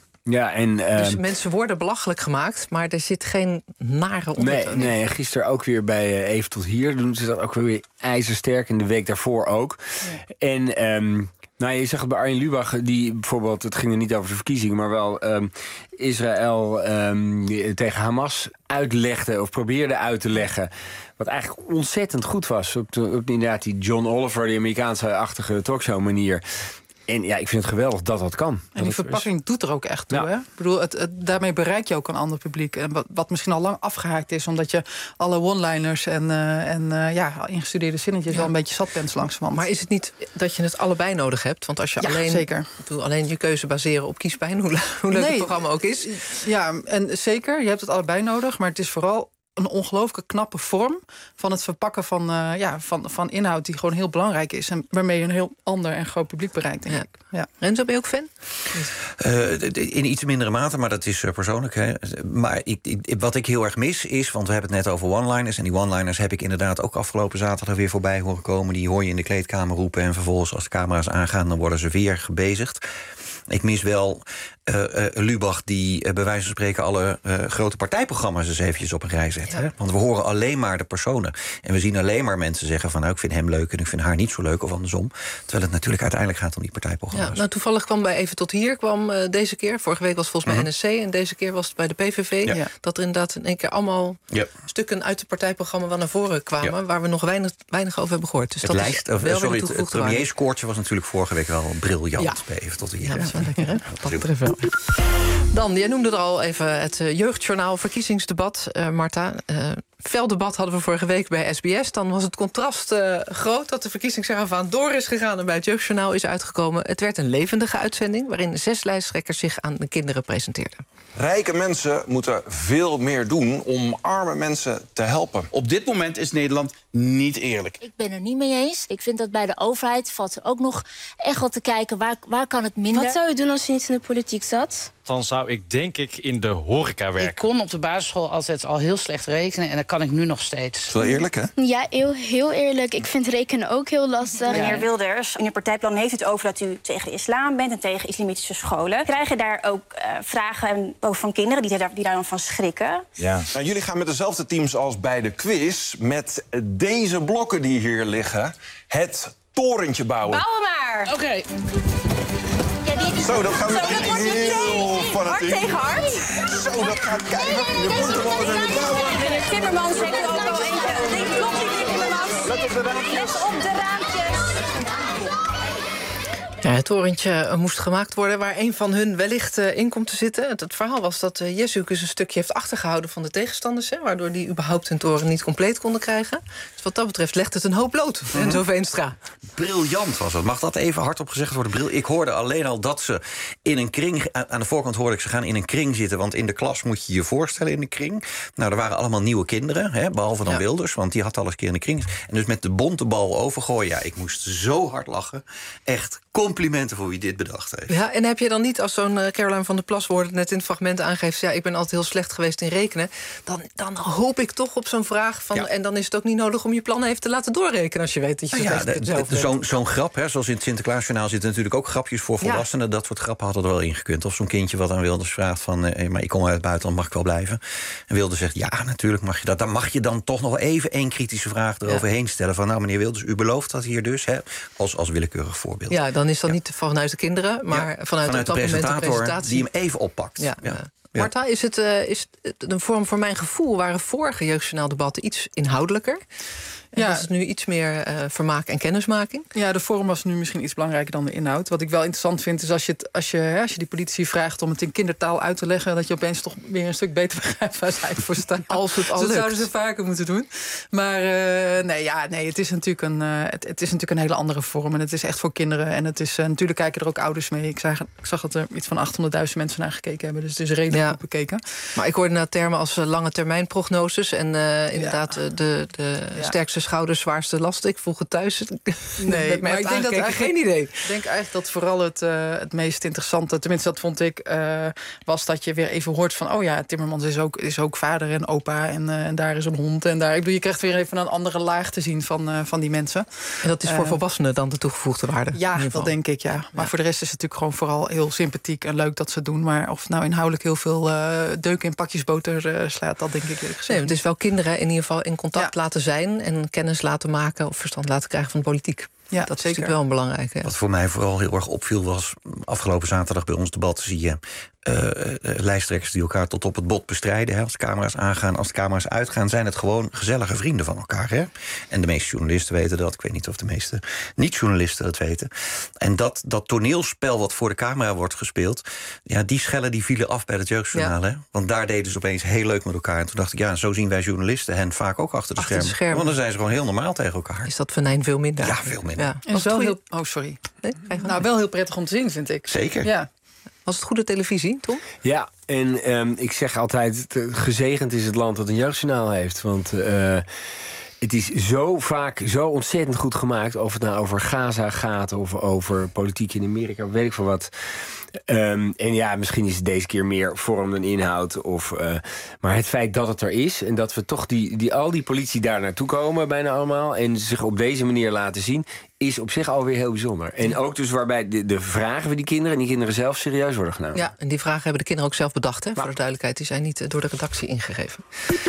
dus mensen worden belachelijk gemaakt, maar er zit geen nare ondertoon. Nee, gisteren ook weer bij Even tot hier doen ze dat ook weer ijzersterk. En de week daarvoor ook. Ja. En je zag het bij Arjen Lubach, die bijvoorbeeld, het ging er niet over de verkiezingen, maar wel Israël tegen Hamas uitlegde of probeerde uit te leggen. Wat eigenlijk ontzettend goed was. Ook inderdaad die John Oliver, die Amerikaanse-achtige talkshow manier. En ja, ik vind het geweldig dat dat kan. En die verpakking doet er ook echt toe. Hè? Ik bedoel, daarmee bereik je ook een ander publiek. En wat misschien al lang afgehaakt is, omdat je alle one-liners en ingestudeerde zinnetjes al een beetje zat bent langzamerhand. Maar is het niet dat je het allebei nodig hebt? Want als je alleen je keuze baseren op kiespijn, hoe leuk het programma ook is. Ja, en zeker, je hebt het allebei nodig, maar het is vooral een ongelooflijk knappe vorm van het verpakken van inhoud die gewoon heel belangrijk is en waarmee je een heel ander en groot publiek bereikt, denk ik. Ja. Renzo, ben je ook fan? In iets mindere mate, maar dat is persoonlijk. Hè. Maar wat ik heel erg mis is, want we hebben het net over one-liners, en die one-liners heb ik inderdaad ook afgelopen zaterdag weer voorbij horen komen. Die hoor je in de kleedkamer roepen en vervolgens als de camera's aangaan, dan worden ze weer gebezigd. Ik mis wel Lubach die bij wijze van spreken alle grote partijprogramma's eens eventjes op een rij zet. Hè? Want we horen alleen maar de personen. En we zien alleen maar mensen zeggen van ik vind hem leuk en ik vind haar niet zo leuk of andersom. Terwijl het natuurlijk uiteindelijk gaat om die partijprogramma's. Ja, toevallig kwam bij Even tot hier deze keer. Vorige week was het volgens mij NSC en deze keer was het bij de PVV. Ja. Dat er inderdaad in één keer allemaal stukken uit het partijprogramma wel naar voren kwamen waar we nog weinig over hebben gehoord. Dus het premierskoortje was natuurlijk vorige week wel briljant bij Even tot hier. Ja, dat is wel lekker, hè? Dat betreft wel. Dan, jij noemde er al even het Jeugdjournaal verkiezingsdebat, Marta. Fel debat hadden we vorige week bij SBS. Dan was het contrast groot dat de verkiezingskaravaan door is gegaan en bij het Jeugdjournaal is uitgekomen. Het werd een levendige uitzending waarin 6 lijsttrekkers zich aan de kinderen presenteerden. Rijke mensen moeten veel meer doen om arme mensen te helpen. Op dit moment is Nederland niet eerlijk. Ik ben er niet mee eens. Ik vind dat bij de overheid valt er ook nog echt wat te kijken. Waar kan het minder? Wat zou je doen als je niet in de politiek zat? Dan zou ik denk ik in de horeca werken. Ik kon op de basisschool altijd al heel slecht rekenen en dat kan ik nu nog steeds. Dat is wel eerlijk, hè? Ja, heel eerlijk. Ik vind rekenen ook heel lastig. Meneer Wilders, in uw partijplan heeft het over dat u tegen de islam bent en tegen islamitische scholen. Krijgen daar ook vragen over van kinderen die daar dan van schrikken? Ja. Nou, jullie gaan met dezelfde teams als bij de quiz met deze blokken die hier liggen het torentje bouwen. Bouwen maar! Oké. Zo, dat gaat heel fanatiek. Hard tegen hard. Zo, dat gaat kijken. Je moet er wel eens aan bouwen. Meneer Timmermans zegt ook al eentje. Klopt niet, meneer Timmermans. Let op de raampjes. Let op de raampjes. Ja, het torentje moest gemaakt worden waar een van hun wellicht in komt te zitten. Het verhaal was dat Jezus een stukje heeft achtergehouden van de tegenstanders, waardoor die überhaupt hun toren niet compleet konden krijgen. Dus wat dat betreft legt het een hoop bloot. En zo Veenstra. Briljant was het. Mag dat even hardop gezegd worden? Ik hoorde alleen al dat ze in een kring, aan de voorkant hoorde ik ze gaan in een kring zitten, want in de klas moet je je voorstellen in de kring. Nou, er waren allemaal nieuwe kinderen, behalve dan Wilders, want die had al eens een keer in de kring. En dus met de bonte bal overgooien. Ja, ik moest zo hard lachen. Echt complimenten voor wie dit bedacht heeft. Ja, en heb je dan niet, als zo'n Caroline van der Plas woord net in het fragment aangeeft, ik ben altijd heel slecht geweest in rekenen, dan hoop ik toch op zo'n vraag van, en dan is het ook niet nodig om je plannen even te laten doorrekenen als je weet dat je zo'n grap, zoals in het Sinterklaasjournaal zitten natuurlijk ook grapjes voor volwassenen. Dat soort grappen hadden er wel ingekund. Of zo'n kindje wat aan Wilders vraagt van, maar ik kom uit het buitenland, mag ik wel blijven? En Wilders zegt, ja, natuurlijk mag je dat. Dan mag je dan toch nog even één kritische vraag eroverheen stellen van, nou, meneer Wilders, u belooft dat hier dus, als willekeurig voorbeeld. Ja, dan is meestal niet vanuit de kinderen, maar vanuit de presentator die hem even oppakt. Ja. Marta, is het een vorm, voor mijn gevoel waren vorige jeugdjournaaldebatten iets inhoudelijker. En was het nu iets meer vermaak en kennismaking? Ja, de vorm was nu misschien iets belangrijker dan de inhoud. Wat ik wel interessant vind, is als je die politici vraagt om het in kindertaal uit te leggen, dat je opeens toch weer een stuk beter begrijpt waar ze eigenlijk voor staan. Als het al lukt. Dat zouden ze vaker moeten doen. Maar het is natuurlijk een hele andere vorm. En het is echt voor kinderen. En het is natuurlijk kijken er ook ouders mee. Ik zag dat er iets van 800.000 mensen naar gekeken hebben. Dus het is redelijk goed bekeken. Maar ik hoorde termen als lange termijn prognoses en inderdaad de sterkste schouders, zwaarste lasten. Ik voel het thuis. Nee, maar ik denk dat geen idee. Ik denk eigenlijk dat vooral het meest interessante, tenminste dat vond ik, was dat je weer even hoort van, Timmermans is ook vader en opa en daar is een hond en daar. Ik bedoel, je krijgt weer even een andere laag te zien van die mensen. En dat is voor volwassenen dan de toegevoegde waarde? Ja, dat denk ik, ja. Maar voor de rest is het natuurlijk gewoon vooral heel sympathiek en leuk dat ze het doen. Maar of het nou inhoudelijk heel veel deuken in pakjes boter slaat, dat denk ik eerlijk gezegd. Nee, het is wel kinderen in ieder geval in contact laten zijn en kennis laten maken of verstand laten krijgen van de politiek. Ja, dat is zeker wel een belangrijke. Ja. Wat voor mij vooral heel erg opviel was, afgelopen zaterdag bij ons debat zie je lijsttrekkers die elkaar tot op het bot bestrijden. Hè. Als de camera's aangaan, als de camera's uitgaan, zijn het gewoon gezellige vrienden van elkaar. Hè. En de meeste journalisten weten dat. Ik weet niet of de meeste niet-journalisten dat weten. En dat toneelspel wat voor de camera wordt gespeeld, die schellen die vielen af bij het Jeugdjournaal. Hè. Want daar deden ze opeens heel leuk met elkaar. En toen dacht ik, zo zien wij journalisten hen vaak ook achter de schermen. Want dan zijn ze gewoon heel normaal tegen elkaar. Is dat venijn veel minder? Ja, veel minder. Ja. En wel heel, sorry. Nee? Wel heel prettig om te zien, vind ik. Zeker. Ja. Was het goede televisie, Tom? Ja, en ik zeg altijd, gezegend is het land dat een jeugdjournaal heeft. Want het is zo vaak zo ontzettend goed gemaakt. Of het nou over Gaza gaat of over politiek in Amerika, weet ik veel wat. Misschien is het deze keer meer vorm dan inhoud. Maar het feit dat het er is en dat we toch al die politie daar naartoe komen, bijna allemaal, en zich op deze manier laten zien, is op zich alweer heel bijzonder. En ook dus waarbij de vragen van die kinderen zelf serieus worden genomen. Ja, en die vragen hebben de kinderen ook zelf bedacht. Hè? Voor de duidelijkheid, die zijn niet door de redactie ingegeven.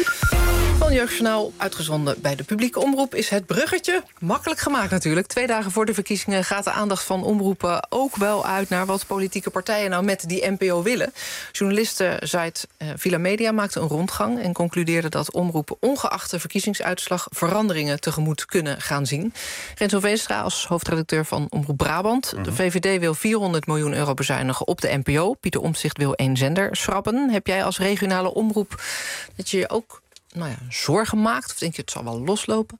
Van Jeugdjournaal, uitgezonden bij de publieke omroep, is het bruggetje makkelijk gemaakt natuurlijk. 2 dagen voor de verkiezingen gaat de aandacht van omroepen ook wel uit naar wat politieke partijen nou met die NPO willen. Journalistensite Villa Media maakte een rondgang en concludeerde dat omroepen ongeacht de verkiezingsuitslag veranderingen tegemoet kunnen gaan zien. Renzo Veenstra als hoofdredacteur van Omroep Brabant. De VVD wil 400 miljoen euro bezuinigen op de NPO. Pieter Omtzigt wil 1 zender schrappen. Heb jij als regionale omroep dat je ook zorgen maakt? Of denk je het zal wel loslopen?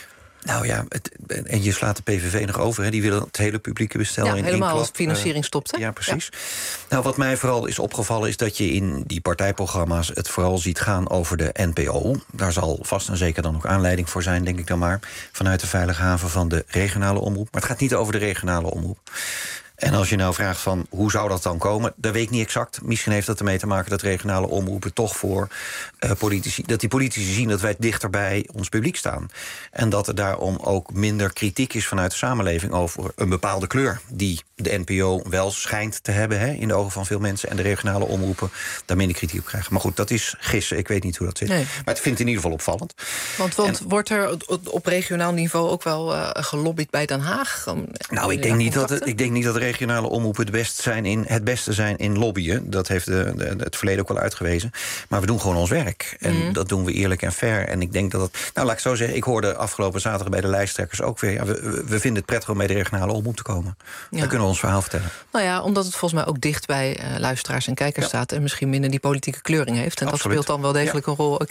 Nou ja, en je slaat de PVV nog over. Hè. Die willen het hele publieke bestel in één klap. Helemaal als financiering stopt. Hè? Ja, precies. Ja. Nou, wat mij vooral is opgevallen is dat je in die partijprogramma's het vooral ziet gaan over de NPO. Daar zal vast en zeker dan ook aanleiding voor zijn, denk ik dan maar, vanuit de veilige haven van de regionale omroep. Maar het gaat niet over de regionale omroep. En als je nou vraagt van hoe zou dat dan komen, dat weet ik niet exact. Misschien heeft dat ermee te maken dat regionale omroepen toch voor politici, dat die politici zien dat wij dichter bij ons publiek staan. En dat er daarom ook minder kritiek is vanuit de samenleving over een bepaalde kleur die de NPO wel schijnt te hebben, hè, in de ogen van veel mensen, en de regionale omroepen daar minder kritiek op krijgen. Maar goed, dat is gissen. Ik weet niet hoe dat zit. Nee. Maar het vindt in ieder geval opvallend. Want wordt er op regionaal niveau ook wel gelobbyd bij Den Haag? Nou, ik denk niet dat de regionale omroepen het beste zijn in lobbyen. Dat heeft het verleden ook wel uitgewezen. Maar we doen gewoon ons werk. En dat doen we eerlijk en fair. En ik denk dat het... Nou, laat ik zo zeggen, ik hoorde afgelopen zaterdag bij de lijsttrekkers ook weer, we vinden het prettig om bij de regionale omroep te komen. Ja. Dan kunnen we ons verhaal vertellen. Nou ja, omdat het volgens mij ook dicht bij luisteraars en kijkers staat en misschien minder die politieke kleuring heeft. En Absoluut. Dat speelt dan wel degelijk een rol ook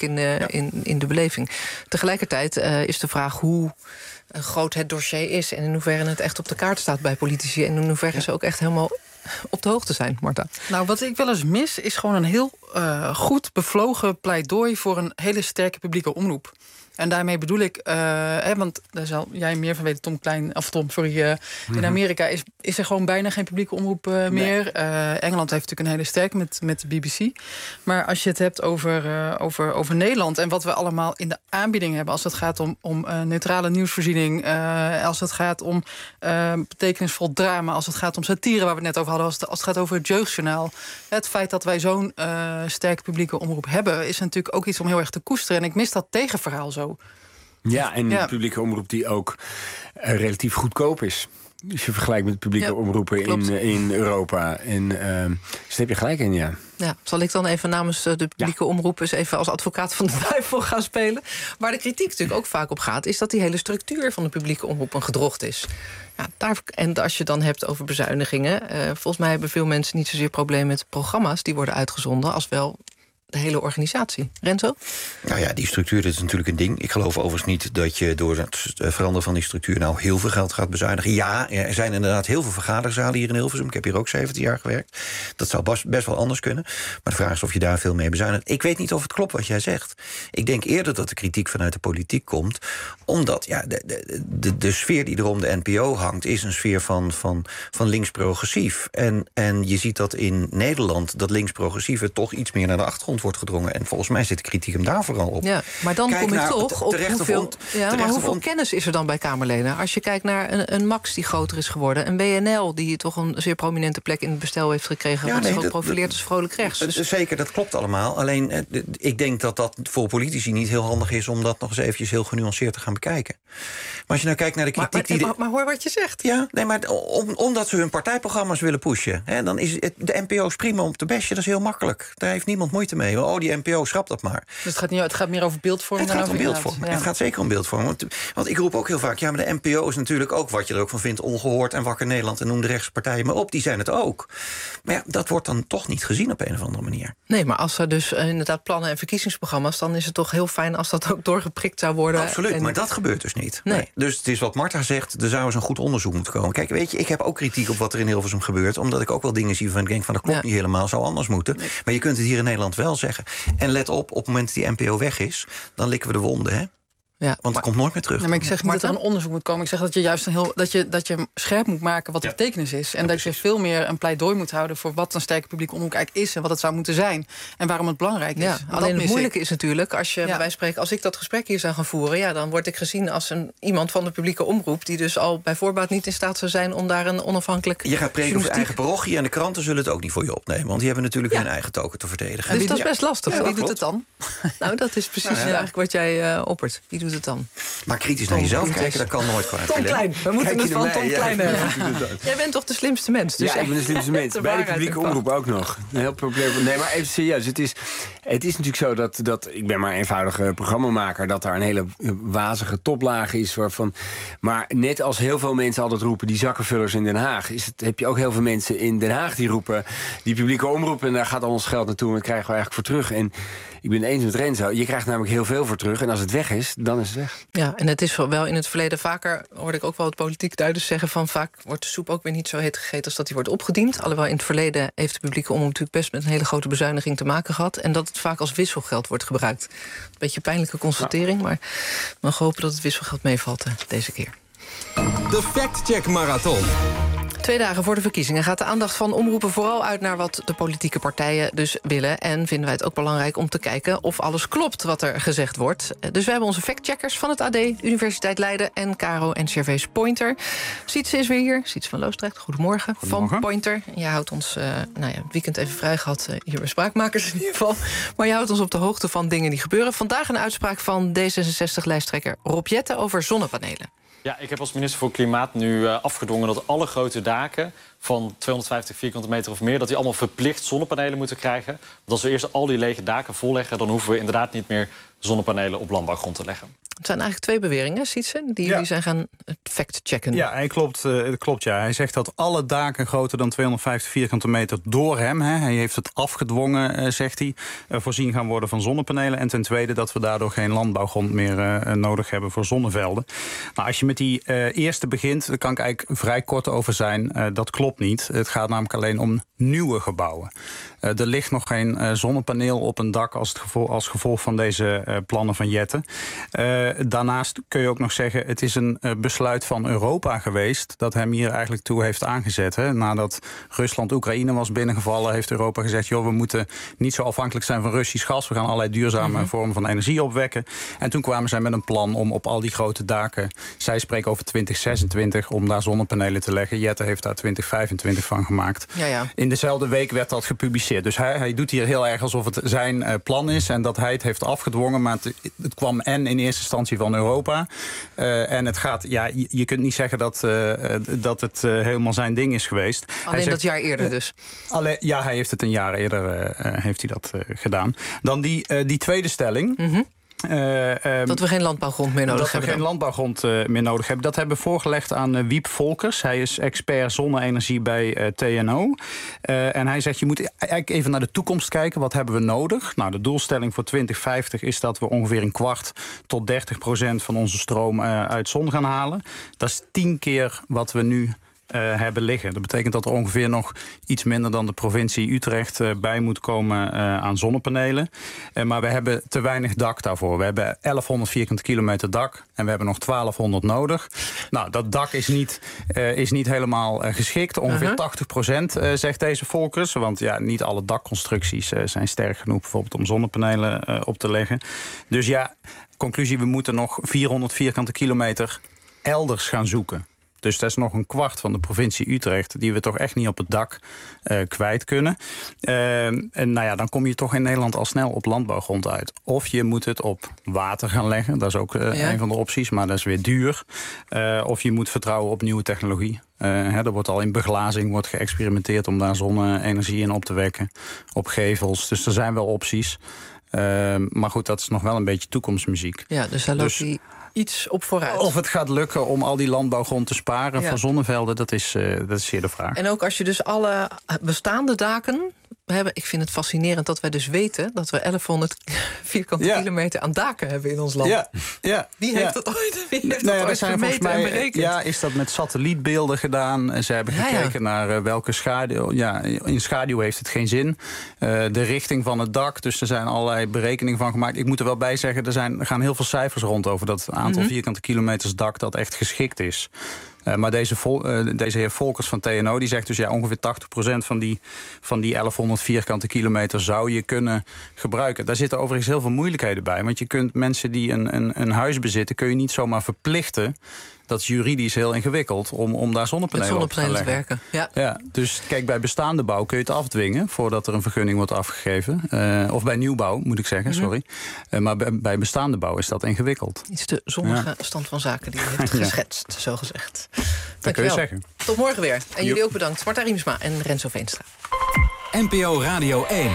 in de beleving. Tegelijkertijd is de vraag hoe groot het dossier is en in hoeverre het echt op de kaart staat bij politici en in hoeverre ze ook echt helemaal op de hoogte zijn, Marta. Nou, wat ik wel eens mis is gewoon een heel goed bevlogen pleidooi voor een hele sterke publieke omroep. En daarmee bedoel ik, want daar zal jij meer van weten, in Amerika is er gewoon bijna geen publieke omroep meer. Engeland heeft natuurlijk een hele sterke met de BBC. Maar als je het hebt over Nederland en wat we allemaal in de aanbieding hebben, als het gaat om neutrale nieuwsvoorziening, als het gaat om betekenisvol drama, als het gaat om satire, waar we het net over hadden, als het gaat over het Jeugdjournaal. Het feit dat wij zo'n sterke publieke omroep hebben, is natuurlijk ook iets om heel erg te koesteren. En ik mis dat tegenverhaal zo. Ja, en een publieke omroep die ook relatief goedkoop is. Als je vergelijkt met publieke omroepen in Europa. En dus daar heb je gelijk in, ja. Ja, zal ik dan even namens de publieke omroep eens even als advocaat van de duivel gaan spelen? Waar de kritiek natuurlijk ook vaak op gaat, is dat die hele structuur van de publieke omroep een gedrocht is. Ja, en als je het dan hebt over bezuinigingen, volgens mij hebben veel mensen niet zozeer problemen met programma's die worden uitgezonden, als wel de hele organisatie. Renzo? Nou ja, die structuur, dat is natuurlijk een ding. Ik geloof overigens niet dat je door het veranderen van die structuur nou heel veel geld gaat bezuinigen. Ja, er zijn inderdaad heel veel vergaderzalen hier in Hilversum. Ik heb hier ook 17 jaar gewerkt. Dat zou best wel anders kunnen. Maar de vraag is of je daar veel mee bezuinigt. Ik weet niet of het klopt wat jij zegt. Ik denk eerder dat de kritiek vanuit de politiek komt, omdat de sfeer die er om de NPO hangt, is een sfeer van links-progressief. En je ziet dat in Nederland dat links-progressieve toch iets meer naar de achtergrond wordt gedrongen. En volgens mij zit de kritiek hem daar vooral op. Ja, maar dan kom je toch op hoeveel kennis is er dan bij Kamerleden? Als je kijkt naar een Max die groter is geworden, een WNL die toch een zeer prominente plek in het bestel heeft gekregen, wat zich ook profileert als vrolijk rechts. Zeker, dat klopt allemaal. Alleen, ik denk dat dat voor politici niet heel handig is om dat nog eens eventjes heel genuanceerd te gaan bekijken. Maar als je nou kijkt naar de kritiek maar hoor wat je zegt. Ja, nee, maar omdat ze hun partijprogramma's willen pushen, dan is de NPO is prima om te bashen, dat is heel makkelijk. Daar heeft niemand moeite mee. Oh, die NPO, schrap dat maar. Dus het gaat meer over beeldvorming dan over beeldvorming. Het gaat zeker om beeldvorming. Want ik roep ook heel vaak, maar de NPO is natuurlijk ook, wat je er ook van vindt, Ongehoord en Wakker Nederland en noem de rechtse partijen maar op, die zijn het ook. Maar ja, dat wordt dan toch niet gezien op een of andere manier. Nee, maar als er dus inderdaad plannen en verkiezingsprogramma's, dan is het toch heel fijn als dat ook doorgeprikt zou worden. Absoluut, maar dat gebeurt dus niet. Nee. Dus het is wat Marta zegt, er zou eens een goed onderzoek moeten komen. Kijk, weet je, ik heb ook kritiek op wat er in Hilversum gebeurt, omdat ik ook wel dingen zie van ik denk van dat klopt niet helemaal, zou anders moeten. Nee. Maar je kunt het hier in Nederland wel zeggen. En let op het moment dat die NPO weg is, dan likken we de wonden, hè? Ja, want het komt nooit meer terug. Nee, maar ik zeg niet dat er een onderzoek moet komen. Ik zeg dat je juist dat je scherp moet maken wat de betekenis is. En dat je veel meer een pleidooi moet houden voor wat een sterke publieke omroep eigenlijk is en wat het zou moeten zijn. En waarom het belangrijk is. Ja, alleen het moeilijke is natuurlijk, als je bij wijze van spreken, als ik dat gesprek hier zou gaan voeren, dan word ik gezien als iemand van de publieke omroep die dus al bij voorbaat niet in staat zou zijn om daar een onafhankelijk. Je gaat preken over eigen parochie en de kranten zullen het ook niet voor je opnemen, want die hebben natuurlijk hun eigen token te verdedigen. Dus dat is best lastig. Wie doet het dan? Nou, dat is precies eigenlijk wat jij oppert. Wie doet het dan? Maar kritisch naar jezelf kijken, dat kan nooit kwaad. Tom Klein, we moeten het van Tom Klein hebben. Jij bent toch de slimste mens? Dus ik ben de slimste mens. Bij de publieke omroep ook nog. Een heel probleem. Nee, maar even serieus. Het is natuurlijk zo dat ik ben maar een eenvoudige programmamaker, dat daar een hele wazige toplaag is. Maar net als heel veel mensen altijd roepen, die zakkenvullers in Den Haag, heb je ook heel veel mensen in Den Haag die roepen, die publieke omroep, en daar gaat al ons geld naartoe en dat krijgen we eigenlijk voor terug. En ik ben het eens met Renzo. Je krijgt namelijk heel veel voor terug. En als het weg is, dan is het weg. Ja, en het is wel in het verleden vaker, hoorde ik ook wel het politiek duiders zeggen, van vaak wordt de soep ook weer niet zo heet gegeten als dat die wordt opgediend. Alhoewel in het verleden heeft de publieke omroep natuurlijk best met een hele grote bezuiniging te maken gehad. En dat het vaak als wisselgeld wordt gebruikt. Een beetje een pijnlijke constatering, maar we mogen hopen dat het wisselgeld meevalt deze keer. De Fact-Check Marathon. 2 dagen voor de verkiezingen gaat de aandacht van omroepen vooral uit naar wat de politieke partijen dus willen. En vinden wij het ook belangrijk om te kijken of alles klopt wat er gezegd wordt. Dus we hebben onze factcheckers van het AD, Universiteit Leiden en Caro en Gervais Pointer. Sietse is weer hier, Sietse van Loosdrecht. Goedemorgen. Van Pointer. Je houdt ons het weekend even vrij gehad, hier bij Spraakmakers in ieder geval. Maar je houdt ons op de hoogte van dingen die gebeuren. Vandaag een uitspraak van D66-lijsttrekker Rob Jetten over zonnepanelen. Ja, ik heb als minister voor Klimaat nu afgedwongen dat alle grote daken van 250 vierkante meter of meer, dat die allemaal verplicht zonnepanelen moeten krijgen. Want als we eerst al die lege daken volleggen, dan hoeven we inderdaad niet meer zonnepanelen op landbouwgrond te leggen. Het zijn eigenlijk 2 beweringen, Sietse, die jullie zijn gaan fact-checken. Ja, hij klopt. Hij zegt dat alle daken groter dan 250 vierkante meter door hem, hij heeft het afgedwongen, zegt hij, voorzien gaan worden van zonnepanelen. En ten tweede dat we daardoor geen landbouwgrond meer nodig hebben voor zonnevelden. Nou, als je met die eerste begint, daar kan ik eigenlijk vrij kort over zijn. Dat klopt niet. Het gaat namelijk alleen om nieuwe gebouwen. Er ligt nog geen zonnepaneel op een dak als gevolg van deze plannen van Jetten. Daarnaast kun je ook nog zeggen, het is een besluit van Europa geweest dat hem hier eigenlijk toe heeft aangezet. Hè. Nadat Rusland Oekraïne was binnengevallen, heeft Europa gezegd, we moeten niet zo afhankelijk zijn van Russisch gas. We gaan allerlei duurzame vormen van energie opwekken. En toen kwamen zij met een plan om op al die grote daken, zij spreken over 2026, om daar zonnepanelen te leggen. Jetten heeft daar 2025 van gemaakt. Ja. In dezelfde week werd dat gepubliceerd. Dus hij doet hier heel erg alsof het zijn plan is en dat hij het heeft afgedwongen. Maar het kwam in eerste instantie instantie van Europa. En het gaat, je kunt niet zeggen dat het helemaal zijn ding is geweest. Alleen dat jaar eerder dus. Hij heeft het een jaar eerder heeft hij dat gedaan. Dan die tweede stelling. Mm-hmm. Dat we geen landbouwgrond meer nodig hebben. Geen landbouwgrond meer nodig hebben. Dat hebben we voorgelegd aan Wiep Volkers. Hij is expert zonne-energie bij TNO. En hij zegt, je moet eigenlijk even naar de toekomst kijken. Wat hebben we nodig? Nou, de doelstelling voor 2050 is dat we ongeveer 25% tot 30% van onze stroom uit zon gaan halen. Dat is 10 keer wat we nu hebben liggen. Dat betekent dat er ongeveer nog iets minder dan de provincie Utrecht bij moet komen aan zonnepanelen. Maar we hebben te weinig dak daarvoor. We hebben 1100 vierkante kilometer dak en we hebben nog 1200 nodig. Nou, dat dak is niet helemaal geschikt. Ongeveer 80% zegt deze Volkers. Want niet alle dakconstructies zijn sterk genoeg bijvoorbeeld om zonnepanelen op te leggen. Dus conclusie, we moeten nog 400 vierkante kilometer elders gaan zoeken. Dus dat is nog 1/4 van de provincie Utrecht die we toch echt niet op het dak kwijt kunnen. Dan kom je toch in Nederland al snel op landbouwgrond uit. Of je moet het op water gaan leggen. Dat is ook een van de opties, maar dat is weer duur. Of je moet vertrouwen op nieuwe technologie. Er wordt al in beglazing geëxperimenteerd om daar zonne-energie in op te wekken. Op gevels, dus er zijn wel opties. Maar goed, dat is nog wel een beetje toekomstmuziek. Ja, dus daar loopt hij iets op vooruit. Of het gaat lukken om al die landbouwgrond te sparen van zonnevelden, dat is zeer de vraag. En ook als je dus alle bestaande daken hebben. Ik vind het fascinerend dat wij dus weten dat we 1100 vierkante kilometer aan daken hebben in ons land. Wie heeft dat ooit gemeten en berekend? Ja, is dat met satellietbeelden gedaan. Ze hebben gekeken naar welke schaduw. Ja, in schaduw heeft het geen zin. De richting van het dak. Dus er zijn allerlei berekeningen van gemaakt. Ik moet er wel bij zeggen, er gaan heel veel cijfers rond over dat aantal vierkante kilometers dak dat echt geschikt is. Maar deze heer Volkers van TNO die zegt dus ongeveer 80% van die 1100 vierkante kilometer zou je kunnen gebruiken. Daar zitten overigens heel veel moeilijkheden bij. Want je kunt mensen die een huis bezitten, kun je niet zomaar verplichten. Dat is juridisch heel ingewikkeld om daar zonnepanelen op te gaan leggen. Werken. Ja, dus kijk, bij bestaande bouw kun je het afdwingen voordat er een vergunning wordt afgegeven. Of bij nieuwbouw, moet ik zeggen, sorry. Maar bij bestaande bouw is dat ingewikkeld. Iets te zonnige stand van zaken die je hebt geschetst, zo gezegd. Dat kun je zeggen. Tot morgen weer. En jullie ook bedankt. Marta Riemsma en Renzo Veenstra. NPO Radio 1.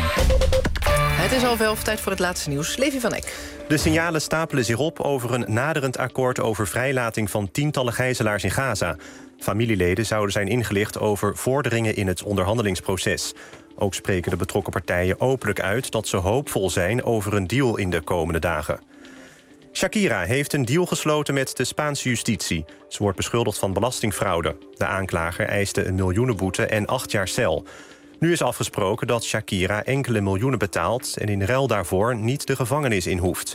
Het is al 11, tijd voor het laatste nieuws. Levi van Eck. De signalen stapelen zich op over een naderend akkoord over vrijlating van tientallen gijzelaars in Gaza. Familieleden zouden zijn ingelicht over vorderingen in het onderhandelingsproces. Ook spreken de betrokken partijen openlijk uit dat ze hoopvol zijn over een deal in de komende dagen. Shakira heeft een deal gesloten met de Spaanse justitie. Ze wordt beschuldigd van belastingfraude. De aanklager eiste een miljoenenboete en 8 jaar cel. Nu is afgesproken dat Shakira enkele miljoenen betaalt en in ruil daarvoor niet de gevangenis in hoeft.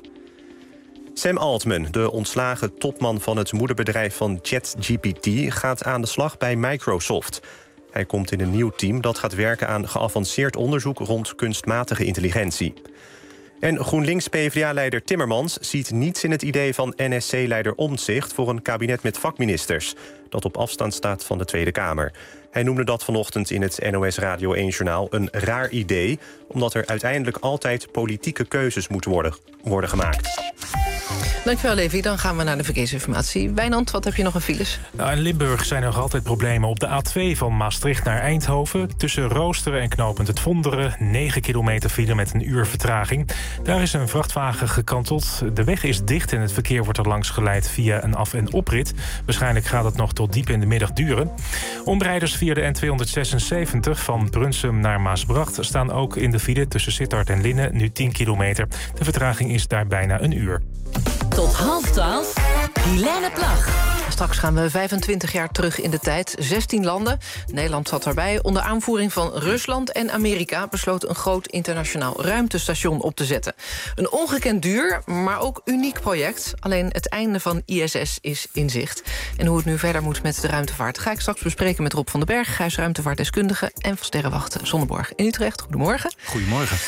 Sam Altman, de ontslagen topman van het moederbedrijf van ChatGPT, gaat aan de slag bij Microsoft. Hij komt in een nieuw team dat gaat werken aan geavanceerd onderzoek rond kunstmatige intelligentie. En GroenLinks-PVDA-leider Timmermans ziet niets in het idee van NSC-leider Omtzigt voor een kabinet met vakministers, dat op afstand staat van de Tweede Kamer. Hij noemde dat vanochtend in het NOS Radio 1-journaal een raar idee, omdat er uiteindelijk altijd politieke keuzes moeten worden gemaakt. Dankjewel, Levi. Dan gaan we naar de verkeersinformatie. Wijnand, wat heb je nog aan files? In Limburg zijn er nog altijd problemen op de A2 van Maastricht naar Eindhoven. Tussen Roosteren en knooppunt Het Vonderen 9 kilometer file met een uur vertraging. Daar is een vrachtwagen gekanteld. De weg is dicht en het verkeer wordt er langs geleid via een af- en oprit. Waarschijnlijk gaat het nog tot diep in de middag duren. Omrijders via de N276 van Brunsum naar Maasbracht staan ook in de file tussen Sittard en Linnen, nu 10 kilometer. De vertraging is daar bijna een uur. Tot 11:30, Helene Plag. Straks gaan we 25 jaar terug in de tijd. 16 landen, Nederland zat erbij, onder aanvoering van Rusland en Amerika besloten een groot internationaal ruimtestation op te zetten. Een ongekend duur, maar ook uniek project. Alleen het einde van ISS is in zicht. En hoe het nu verder moet met de ruimtevaart ga ik straks bespreken met Rob van den Berg, ruimtevaartdeskundige, en van sterrenwacht Sonneborg in Utrecht. Goedemorgen. Goedemorgen.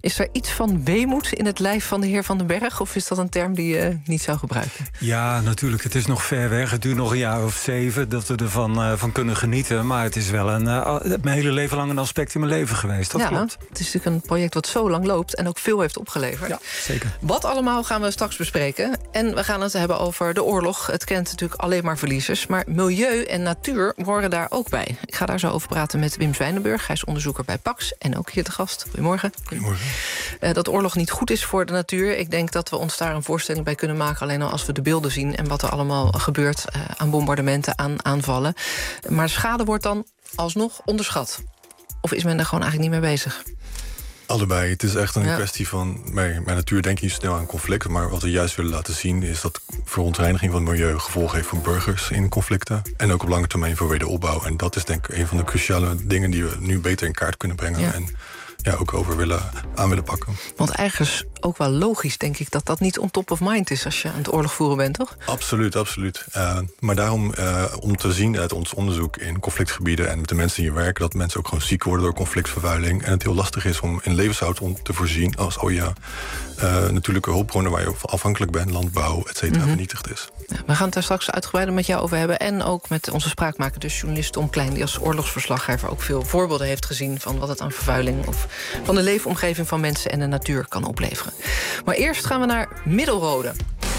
Is er iets van weemoed in het lijf van de heer Van den Berg? Of is dat een term die je niet zou gebruiken? Ja, natuurlijk. Het is nog ver weg. Het duurt nog een jaar of 7 dat we ervan van kunnen genieten. Maar het is wel mijn hele leven lang een aspect in mijn leven geweest. Dat klopt. Het is natuurlijk een project wat zo lang loopt en ook veel heeft opgeleverd. Ja, zeker. Wat allemaal gaan we straks bespreken. En we gaan het hebben over de oorlog. Het kent natuurlijk alleen maar verliezers. Maar milieu en natuur horen daar ook bij. Ik ga daar zo over praten met Wim Zwijnenburg. Hij is onderzoeker bij PAX en ook hier te gast. Goedemorgen. Goedemorgen. Dat oorlog niet goed is voor de natuur. Ik denk dat we ons daar een voorstelling bij kunnen maken, alleen al als we de beelden zien en wat er allemaal gebeurt aan bombardementen, aan aanvallen. Maar de schade wordt dan alsnog onderschat. Of is men daar gewoon eigenlijk niet mee bezig? Allebei. Het is echt een kwestie van... Bij natuur denk je niet snel aan conflicten, maar wat we juist willen laten zien is dat verontreiniging van het milieu gevolgen heeft voor burgers in conflicten. En ook op lange termijn voor wederopbouw. En dat is denk ik een van de cruciale dingen die we nu beter in kaart kunnen brengen. Ja. En ook over aan willen pakken. Want ergens ook wel logisch, denk ik, dat dat niet on top of mind is als je aan het oorlog voeren bent, toch? Absoluut, absoluut. Maar daarom, om te zien uit ons onderzoek in conflictgebieden en met de mensen die hier werken, dat mensen ook gewoon ziek worden door conflictvervuiling. En het heel lastig is om in levenshoud te voorzien als natuurlijke hulpbronnen waar je afhankelijk bent, landbouw, et cetera, vernietigd is. Ja, we gaan het daar straks uitgebreider met jou over hebben. En ook met onze spraakmaker, dus journalist Tom Klein, die als oorlogsverslaggever ook veel voorbeelden heeft gezien van wat het aan vervuiling of van de leefomgeving van mensen en de natuur kan opleveren. Maar eerst gaan we naar Middelrode.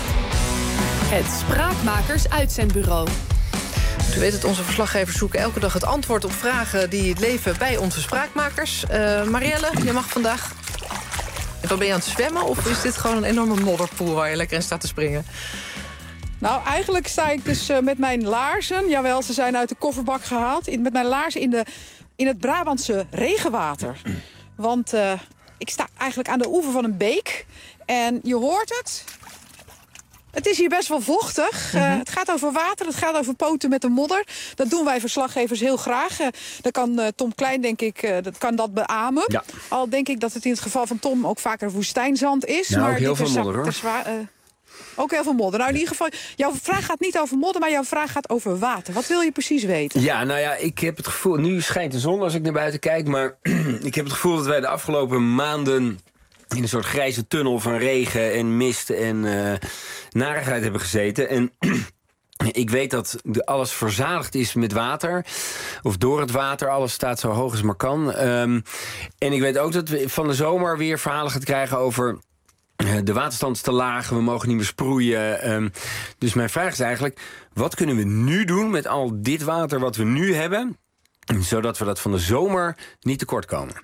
Het Spraakmakers-uitzendbureau. U weet het, onze verslaggevers zoeken elke dag het antwoord op vragen die leven bij onze spraakmakers. Marielle, je mag vandaag. Wat ben je aan het zwemmen of is dit gewoon een enorme modderpoel waar je lekker in staat te springen? Nou, eigenlijk sta ik dus met mijn laarzen, jawel, ze zijn uit de kofferbak gehaald, met mijn laarzen in het Brabantse regenwater. Want ik sta eigenlijk aan de oever van een beek en je hoort het. Het is hier best wel vochtig. Het gaat over water, het gaat over poten met de modder. Dat doen wij verslaggevers heel graag. Dan kan Tom Klein, denk ik, kan dat beamen. Ja. Al denk ik dat het in het geval van Tom ook vaker woestijnzand is. Nou, maar ook heel veel modder, hoor. Ook heel veel modder. Nou, in ieder geval, jouw vraag gaat niet over modder, maar jouw vraag gaat over water. Wat wil je precies weten? Ja, nou ja, ik heb het gevoel, nu schijnt de zon als ik naar buiten kijk, maar ik heb het gevoel dat wij de afgelopen maanden in een soort grijze tunnel van regen en mist en narigheid hebben gezeten. En ik weet dat alles verzadigd is met water. Of door het water. Alles staat zo hoog als maar kan. En ik weet ook dat we van de zomer weer verhalen gaan krijgen over de waterstand is te laag, we mogen niet meer sproeien. Dus mijn vraag is eigenlijk, wat kunnen we nu doen met al dit water wat we nu hebben, zodat we dat van de zomer niet tekort komen?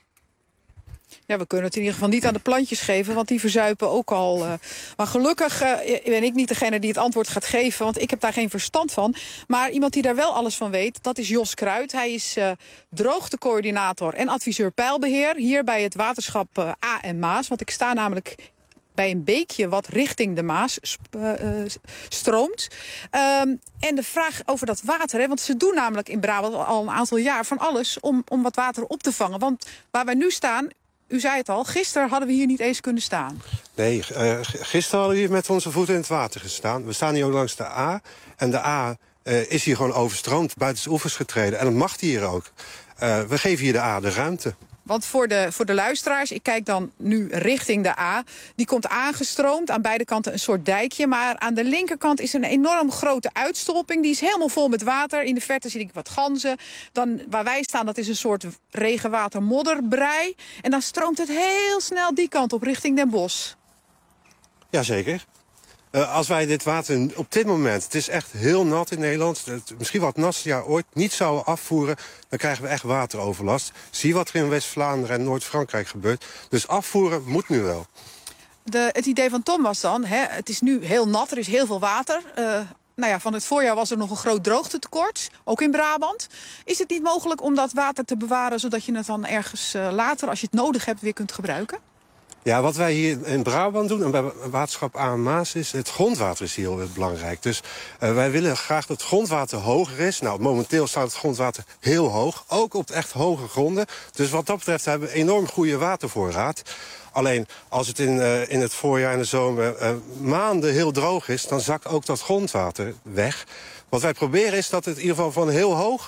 Ja, we kunnen het in ieder geval niet aan de plantjes geven, want die verzuipen ook al. Maar gelukkig ben ik niet degene die het antwoord gaat geven, want ik heb daar geen verstand van. Maar iemand die daar wel alles van weet, dat is Jos Kruid. Hij is droogtecoördinator en adviseur peilbeheer hier bij het waterschap A en Maas. Want ik sta namelijk bij een beekje wat richting de Maas stroomt. En de vraag over dat water, hè, want ze doen namelijk in Brabant al een aantal jaar van alles om wat water op te vangen. Want waar wij nu staan, u zei het al, gisteren hadden we hier niet eens kunnen staan. Nee, gisteren hadden we hier met onze voeten in het water gestaan. We staan hier ook langs de A. En de A is hier gewoon overstroomd, buiten de oevers getreden. En dat mag hier ook. We geven hier de A de ruimte. Want voor de luisteraars, ik kijk dan nu richting de A. Die komt aangestroomd, aan beide kanten een soort dijkje. Maar aan de linkerkant is een enorm grote uitstolping. Die is helemaal vol met water. In de verte zie ik wat ganzen. Dan, waar wij staan, dat is een soort regenwatermodderbrei. En dan stroomt het heel snel die kant op, richting Den Bosch. Jazeker. Als wij dit water op dit moment, het is echt heel nat in Nederland, misschien wat het natste jaar ooit, niet zouden afvoeren, dan krijgen we echt wateroverlast. Zie wat er in West-Vlaanderen en Noord-Frankrijk gebeurt. Dus afvoeren moet nu wel. Het idee van Tom was dan, het is nu heel nat, er is heel veel water. Van het voorjaar was er nog een groot droogtetekort, ook in Brabant. Is het niet mogelijk om dat water te bewaren, zodat je het dan ergens later, als je het nodig hebt, weer kunt gebruiken? Ja, wat wij hier in Brabant doen, en bij waterschap A en Maas, is het grondwater is hier heel belangrijk. Dus wij willen graag dat het grondwater hoger is. Nou, momenteel staat het grondwater heel hoog, ook op echt hoge gronden. Dus wat dat betreft hebben we een enorm goede watervoorraad. Alleen, als het in het voorjaar en de zomer maanden heel droog is, dan zakt ook dat grondwater weg. Wat wij proberen is dat het in ieder geval van heel hoog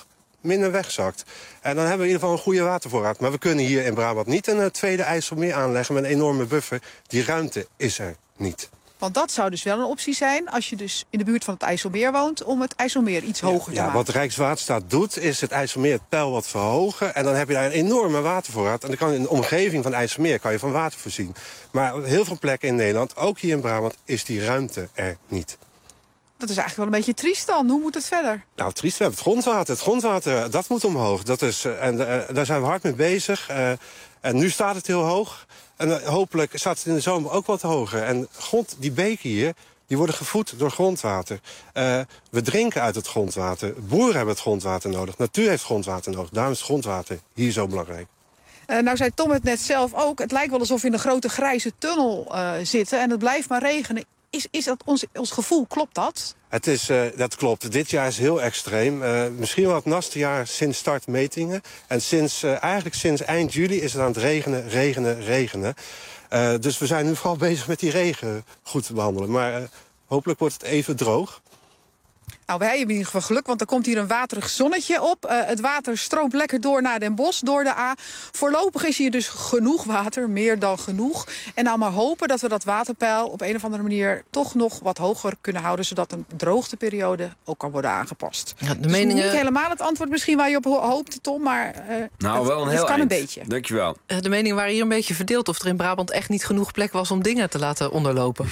minder wegzakt. En dan hebben we in ieder geval een goede watervoorraad. Maar we kunnen hier in Brabant niet een tweede IJsselmeer aanleggen met een enorme buffer. Die ruimte is er niet. Want dat zou dus wel een optie zijn, als je dus in de buurt van het IJsselmeer woont, om het IJsselmeer iets hoger te maken. Wat Rijkswaterstaat doet, is het IJsselmeer het peil wat verhogen. En dan heb je daar een enorme watervoorraad. En dan kan in de omgeving van het IJsselmeer kan je van water voorzien. Maar op heel veel plekken in Nederland, ook hier in Brabant, is die ruimte er niet. Dat is eigenlijk wel een beetje triest dan. Hoe moet het verder? Nou, triest, we hebben het grondwater. Het grondwater, dat moet omhoog. Dat is, daar zijn we hard mee bezig. En nu staat het heel hoog. En hopelijk staat het in de zomer ook wat hoger. En die beken hier, die worden gevoed door grondwater. We drinken uit het grondwater. Boeren hebben het grondwater nodig. Natuur heeft grondwater nodig. Daarom is het grondwater hier zo belangrijk. Nou zei Tom het net zelf ook. Het lijkt wel alsof we in een grote grijze tunnel zitten. En het blijft maar regenen. Is dat ons gevoel, klopt dat? Dat klopt. Dit jaar is heel extreem. Misschien wel het naste jaar sinds startmetingen. En eigenlijk sinds eind juli is het aan het regenen. Dus we zijn nu vooral bezig met die regen goed te behandelen. Maar hopelijk wordt het even droog. Nou, wij hebben in ieder geval geluk, want er komt hier een waterig zonnetje op. Het water stroomt lekker door naar Den Bosch, door de A. Voorlopig is hier dus genoeg water, meer dan genoeg. En nou maar hopen dat we dat waterpeil op een of andere manier toch nog wat hoger kunnen houden, zodat een droogteperiode ook kan worden aangepast. Ja, de meningen... Niet helemaal het antwoord misschien waar je op hoopte, Tom, maar het kan een beetje. Dankjewel. De meningen waren hier een beetje verdeeld of er in Brabant echt niet genoeg plek was om dingen te laten onderlopen.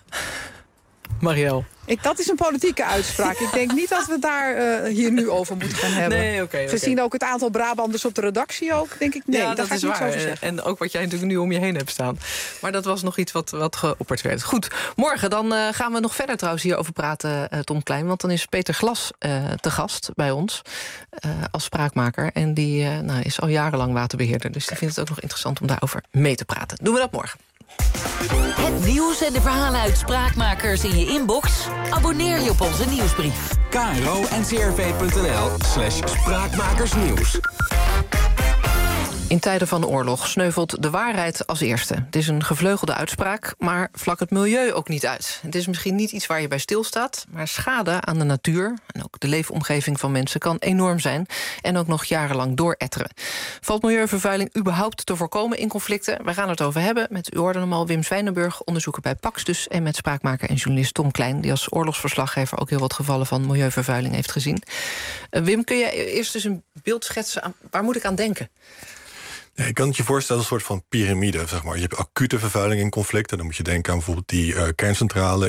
Marielle. Dat is een politieke uitspraak. Ik denk niet dat we daar hier nu over moeten gaan hebben. Nee, oké. Gezien ook het aantal Brabanders op de redactie ook, denk ik, nee, ja, dat is ga ik waar. Niet zo zeggen. En ook wat jij natuurlijk nu om je heen hebt staan. Maar dat was nog iets wat geopperd werd. Goed, morgen dan gaan we nog verder trouwens hierover praten, Tom Klein. Want dan is Peter Glas te gast bij ons als spraakmaker. En die is al jarenlang waterbeheerder. Dus die vindt het ook nog interessant om daarover mee te praten. Doen we dat morgen. Het nieuws en de verhalen uit Spraakmakers in je inbox? Abonneer je op onze nieuwsbrief. KRO-NCRV.nl/spraakmakersnieuws. In tijden van de oorlog sneuvelt de waarheid als eerste. Het is een gevleugelde uitspraak, maar vlak het milieu ook niet uit. Het is misschien niet iets waar je bij stilstaat, maar schade aan de natuur en ook de leefomgeving van mensen kan enorm zijn en ook nog jarenlang dooretteren. Valt milieuvervuiling überhaupt te voorkomen in conflicten? We gaan het over hebben met, u hoorde hem al, Wim Zwijnenburg, onderzoeker bij Pax dus, en met spraakmaker en journalist Tom Klein, die als oorlogsverslaggever ook heel wat gevallen van milieuvervuiling heeft gezien. Wim, kun je eerst dus een beeld schetsen? Waar moet ik aan denken? Ja, je kan het je voorstellen als een soort van piramide, zeg maar. Je hebt acute vervuiling in conflicten. Dan moet je denken aan bijvoorbeeld die kerncentrale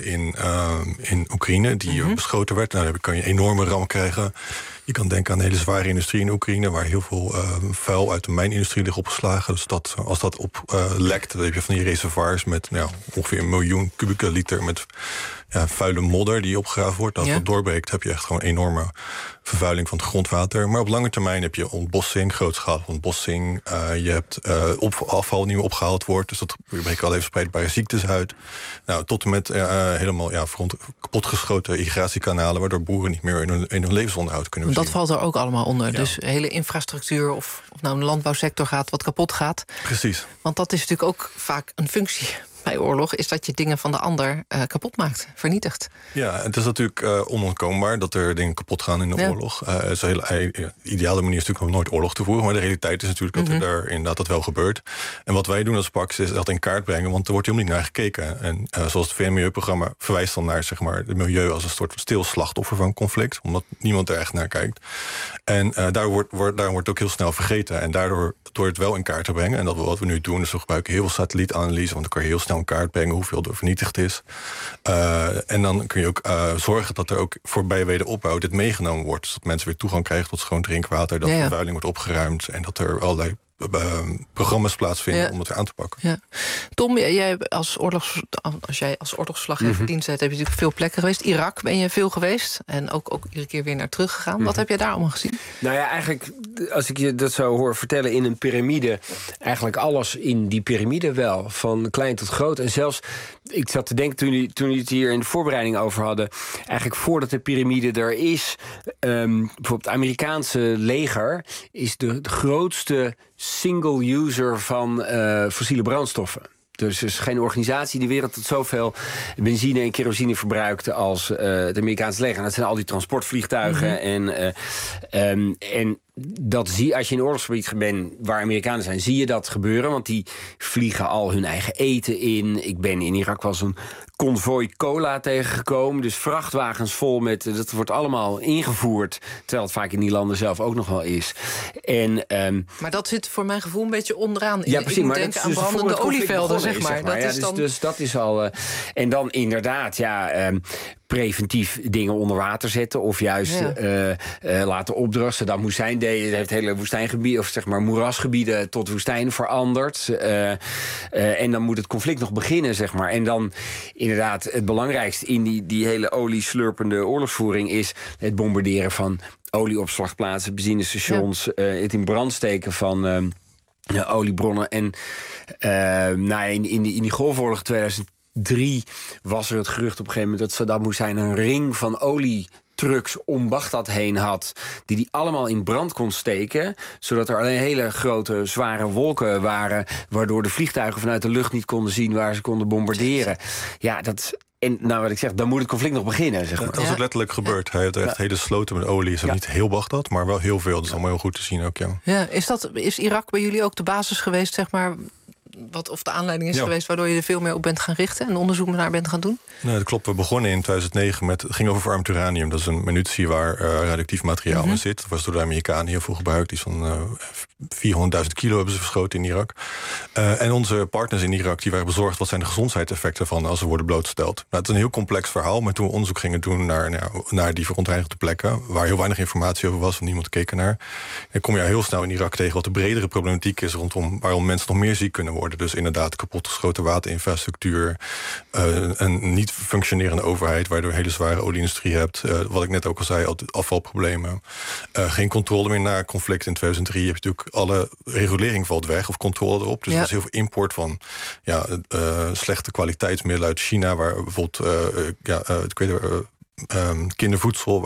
in Oekraïne, die beschoten werd. Nou, dan kan je een enorme ramp krijgen. Je kan denken aan de hele zware industrie in Oekraïne, waar heel veel vuil uit de mijnindustrie ligt opgeslagen. Dus als dat lekt, dan heb je van die reservoirs met ongeveer 1 miljoen kubieke liter met vuile modder die opgegraven wordt. Als dat doorbreekt, heb je echt gewoon enorme vervuiling van het grondwater. Maar op lange termijn heb je ontbossing, grootschalige ontbossing. Je hebt afval die niet meer opgehaald wordt. Dus dat breekt al even verspreidbare ziektes uit. Nou, tot en met helemaal kapotgeschoten irrigatiekanalen, waardoor boeren niet meer in hun levensonderhoud kunnen voorzien. Dat valt er ook allemaal onder. Ja. Dus hele infrastructuur of nou een landbouwsector gaat wat kapot gaat. Precies. Want dat is natuurlijk ook vaak een functie bij oorlog, is dat je dingen van de ander kapot maakt, vernietigt. Ja, het is natuurlijk onontkoombaar dat er dingen kapot gaan in de oorlog. De ideale manier is natuurlijk om nooit oorlog te voeren, maar de realiteit is natuurlijk dat er daar inderdaad dat wel gebeurt. En wat wij doen als Pax is dat in kaart brengen, want er wordt helemaal niet naar gekeken. En zoals het VN-milieuprogramma verwijst dan naar, zeg maar, het milieu als een soort stil slachtoffer van conflict, omdat niemand er echt naar kijkt. En daar wordt ook heel snel vergeten. En daardoor, door het wel in kaart te brengen, en dat wat we nu doen, is we gebruiken heel veel satellietanalyse, want dan kan je heel snel in kaart brengen hoeveel er vernietigd is. En dan kun je ook zorgen dat er ook voor bij wederopbouw dit meegenomen wordt. Dus dat mensen weer toegang krijgen tot schoon drinkwater, dat vervuiling wordt opgeruimd en dat er allerlei programma's plaatsvinden om het weer aan te pakken. Ja. Tom, jij als oorlogsverslaggever dienst hebt, heb je natuurlijk veel plekken geweest. Irak ben je veel geweest en ook iedere keer weer naar teruggegaan. Wat heb jij daar allemaal gezien? Nou ja, eigenlijk, als ik je dat zo hoor vertellen in een piramide, eigenlijk alles in die piramide wel, van klein tot groot. En zelfs, ik zat te denken toen jullie het hier in de voorbereiding over hadden, eigenlijk voordat de piramide er is, bijvoorbeeld het Amerikaanse leger is de grootste single user van fossiele brandstoffen. Dus er is geen organisatie in de wereld dat zoveel benzine en kerosine verbruikt als het Amerikaanse leger. En dat zijn al die transportvliegtuigen. En dat als je in een oorlogsgebied bent waar Amerikanen zijn, zie je dat gebeuren. Want die vliegen al hun eigen eten in. Ik ben in Irak wel zo'n konvooi cola tegengekomen. Dus vrachtwagens vol met... Dat wordt allemaal ingevoerd. Terwijl het vaak in die landen zelf ook nog wel is. Maar dat zit voor mijn gevoel een beetje onderaan. Ja, precies. Ik moet denken aan brandende olievelden, zeg maar. Dus dat is al... en dan inderdaad, preventief dingen onder water zetten. Of juist laten opdrosten. Dat heeft hele woestijngebieden, of zeg maar moerasgebieden tot woestijn veranderd. En dan moet het conflict nog beginnen, zeg maar. En dan inderdaad het belangrijkste in die hele olieslurpende oorlogsvoering is het bombarderen van olieopslagplaatsen, benzinestations, het in brand steken van oliebronnen. En in die Golfoorlog 2003 was er het gerucht op een gegeven moment dat Saddam Hussein een ring van olietrucks om Bagdad heen had, die allemaal in brand kon steken, zodat er alleen hele grote, zware wolken waren, waardoor de vliegtuigen vanuit de lucht niet konden zien waar ze konden bombarderen. Ja, en wat ik zeg, dan moet het conflict nog beginnen. Zeg maar. Dat is ook letterlijk gebeurd. Hij had echt hele sloten met olie. Is niet heel Bagdad, maar wel heel veel. Dat is allemaal heel goed te zien ook, Is Irak bij jullie ook de basis geweest, zeg maar, of de aanleiding is geweest waardoor je er veel meer op bent gaan richten en onderzoek naar bent gaan doen? Nee, dat klopt. We begonnen in 2009 het ging over verarmd uranium. Dat is een munitie waar radioactief materiaal in zit. Dat was door de Amerikanen heel veel gebruikt. Die van 400.000 kilo hebben ze verschoten in Irak. En onze partners in Irak die waren bezorgd wat zijn de gezondheidseffecten van als ze worden blootgesteld. Nou, het is een heel complex verhaal, maar toen we onderzoek gingen doen naar die verontreinigde plekken, waar heel weinig informatie over was, want niemand keek ernaar, dan kom je heel snel in Irak tegen wat de bredere problematiek is rondom waarom mensen nog meer ziek kunnen worden. Dus inderdaad kapotgeschoten waterinfrastructuur, een niet functionerende overheid, waardoor je een hele zware olieindustrie hebt. Wat ik net ook al zei, afvalproblemen. Geen controle meer na conflict in 2003. Heb je natuurlijk alle regulering valt weg of controle erop. Dus er is heel veel import van slechte kwaliteitsmiddelen uit China, waar bijvoorbeeld kindervoedsel,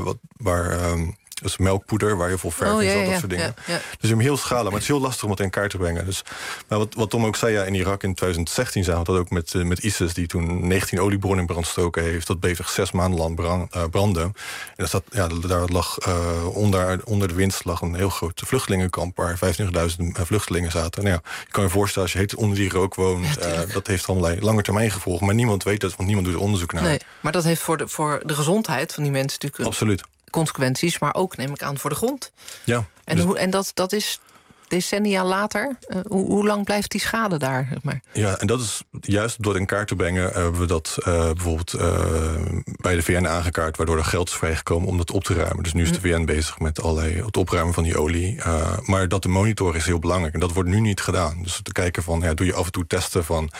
dus melkpoeder, waar heel veel verf in zat, dat soort dingen. Ja. Dus heel schalen, maar het is heel lastig om het in kaart te brengen. Dus, maar wat Tom ook zei, in Irak in 2016 zagen we dat ook met ISIS, die toen 19 oliebronnen in brand stoken heeft. Dat bleef 6 maanden lang branden. En daar lag onder de winst lag een heel groot vluchtelingenkamp waar 25.000 vluchtelingen zaten. Nou je kan je voorstellen, als je heet onder die rook woont, dat heeft allerlei lange termijn gevolgen. Maar niemand weet dat, want niemand doet er onderzoek naar. Nee, maar dat heeft voor de gezondheid van die mensen natuurlijk absoluut consequenties, maar ook, neem ik aan, voor de grond. Ja. En dat is decennia later. Hoe lang blijft die schade daar? Zeg maar? Ja, en dat is juist door in kaart te brengen hebben we dat bijvoorbeeld bij de VN aangekaart, waardoor er geld is vrijgekomen om dat op te ruimen. Dus nu is de VN bezig met het opruimen van die olie. Maar dat de monitor is heel belangrijk. En dat wordt nu niet gedaan. Dus te kijken van, doe je af en toe testen van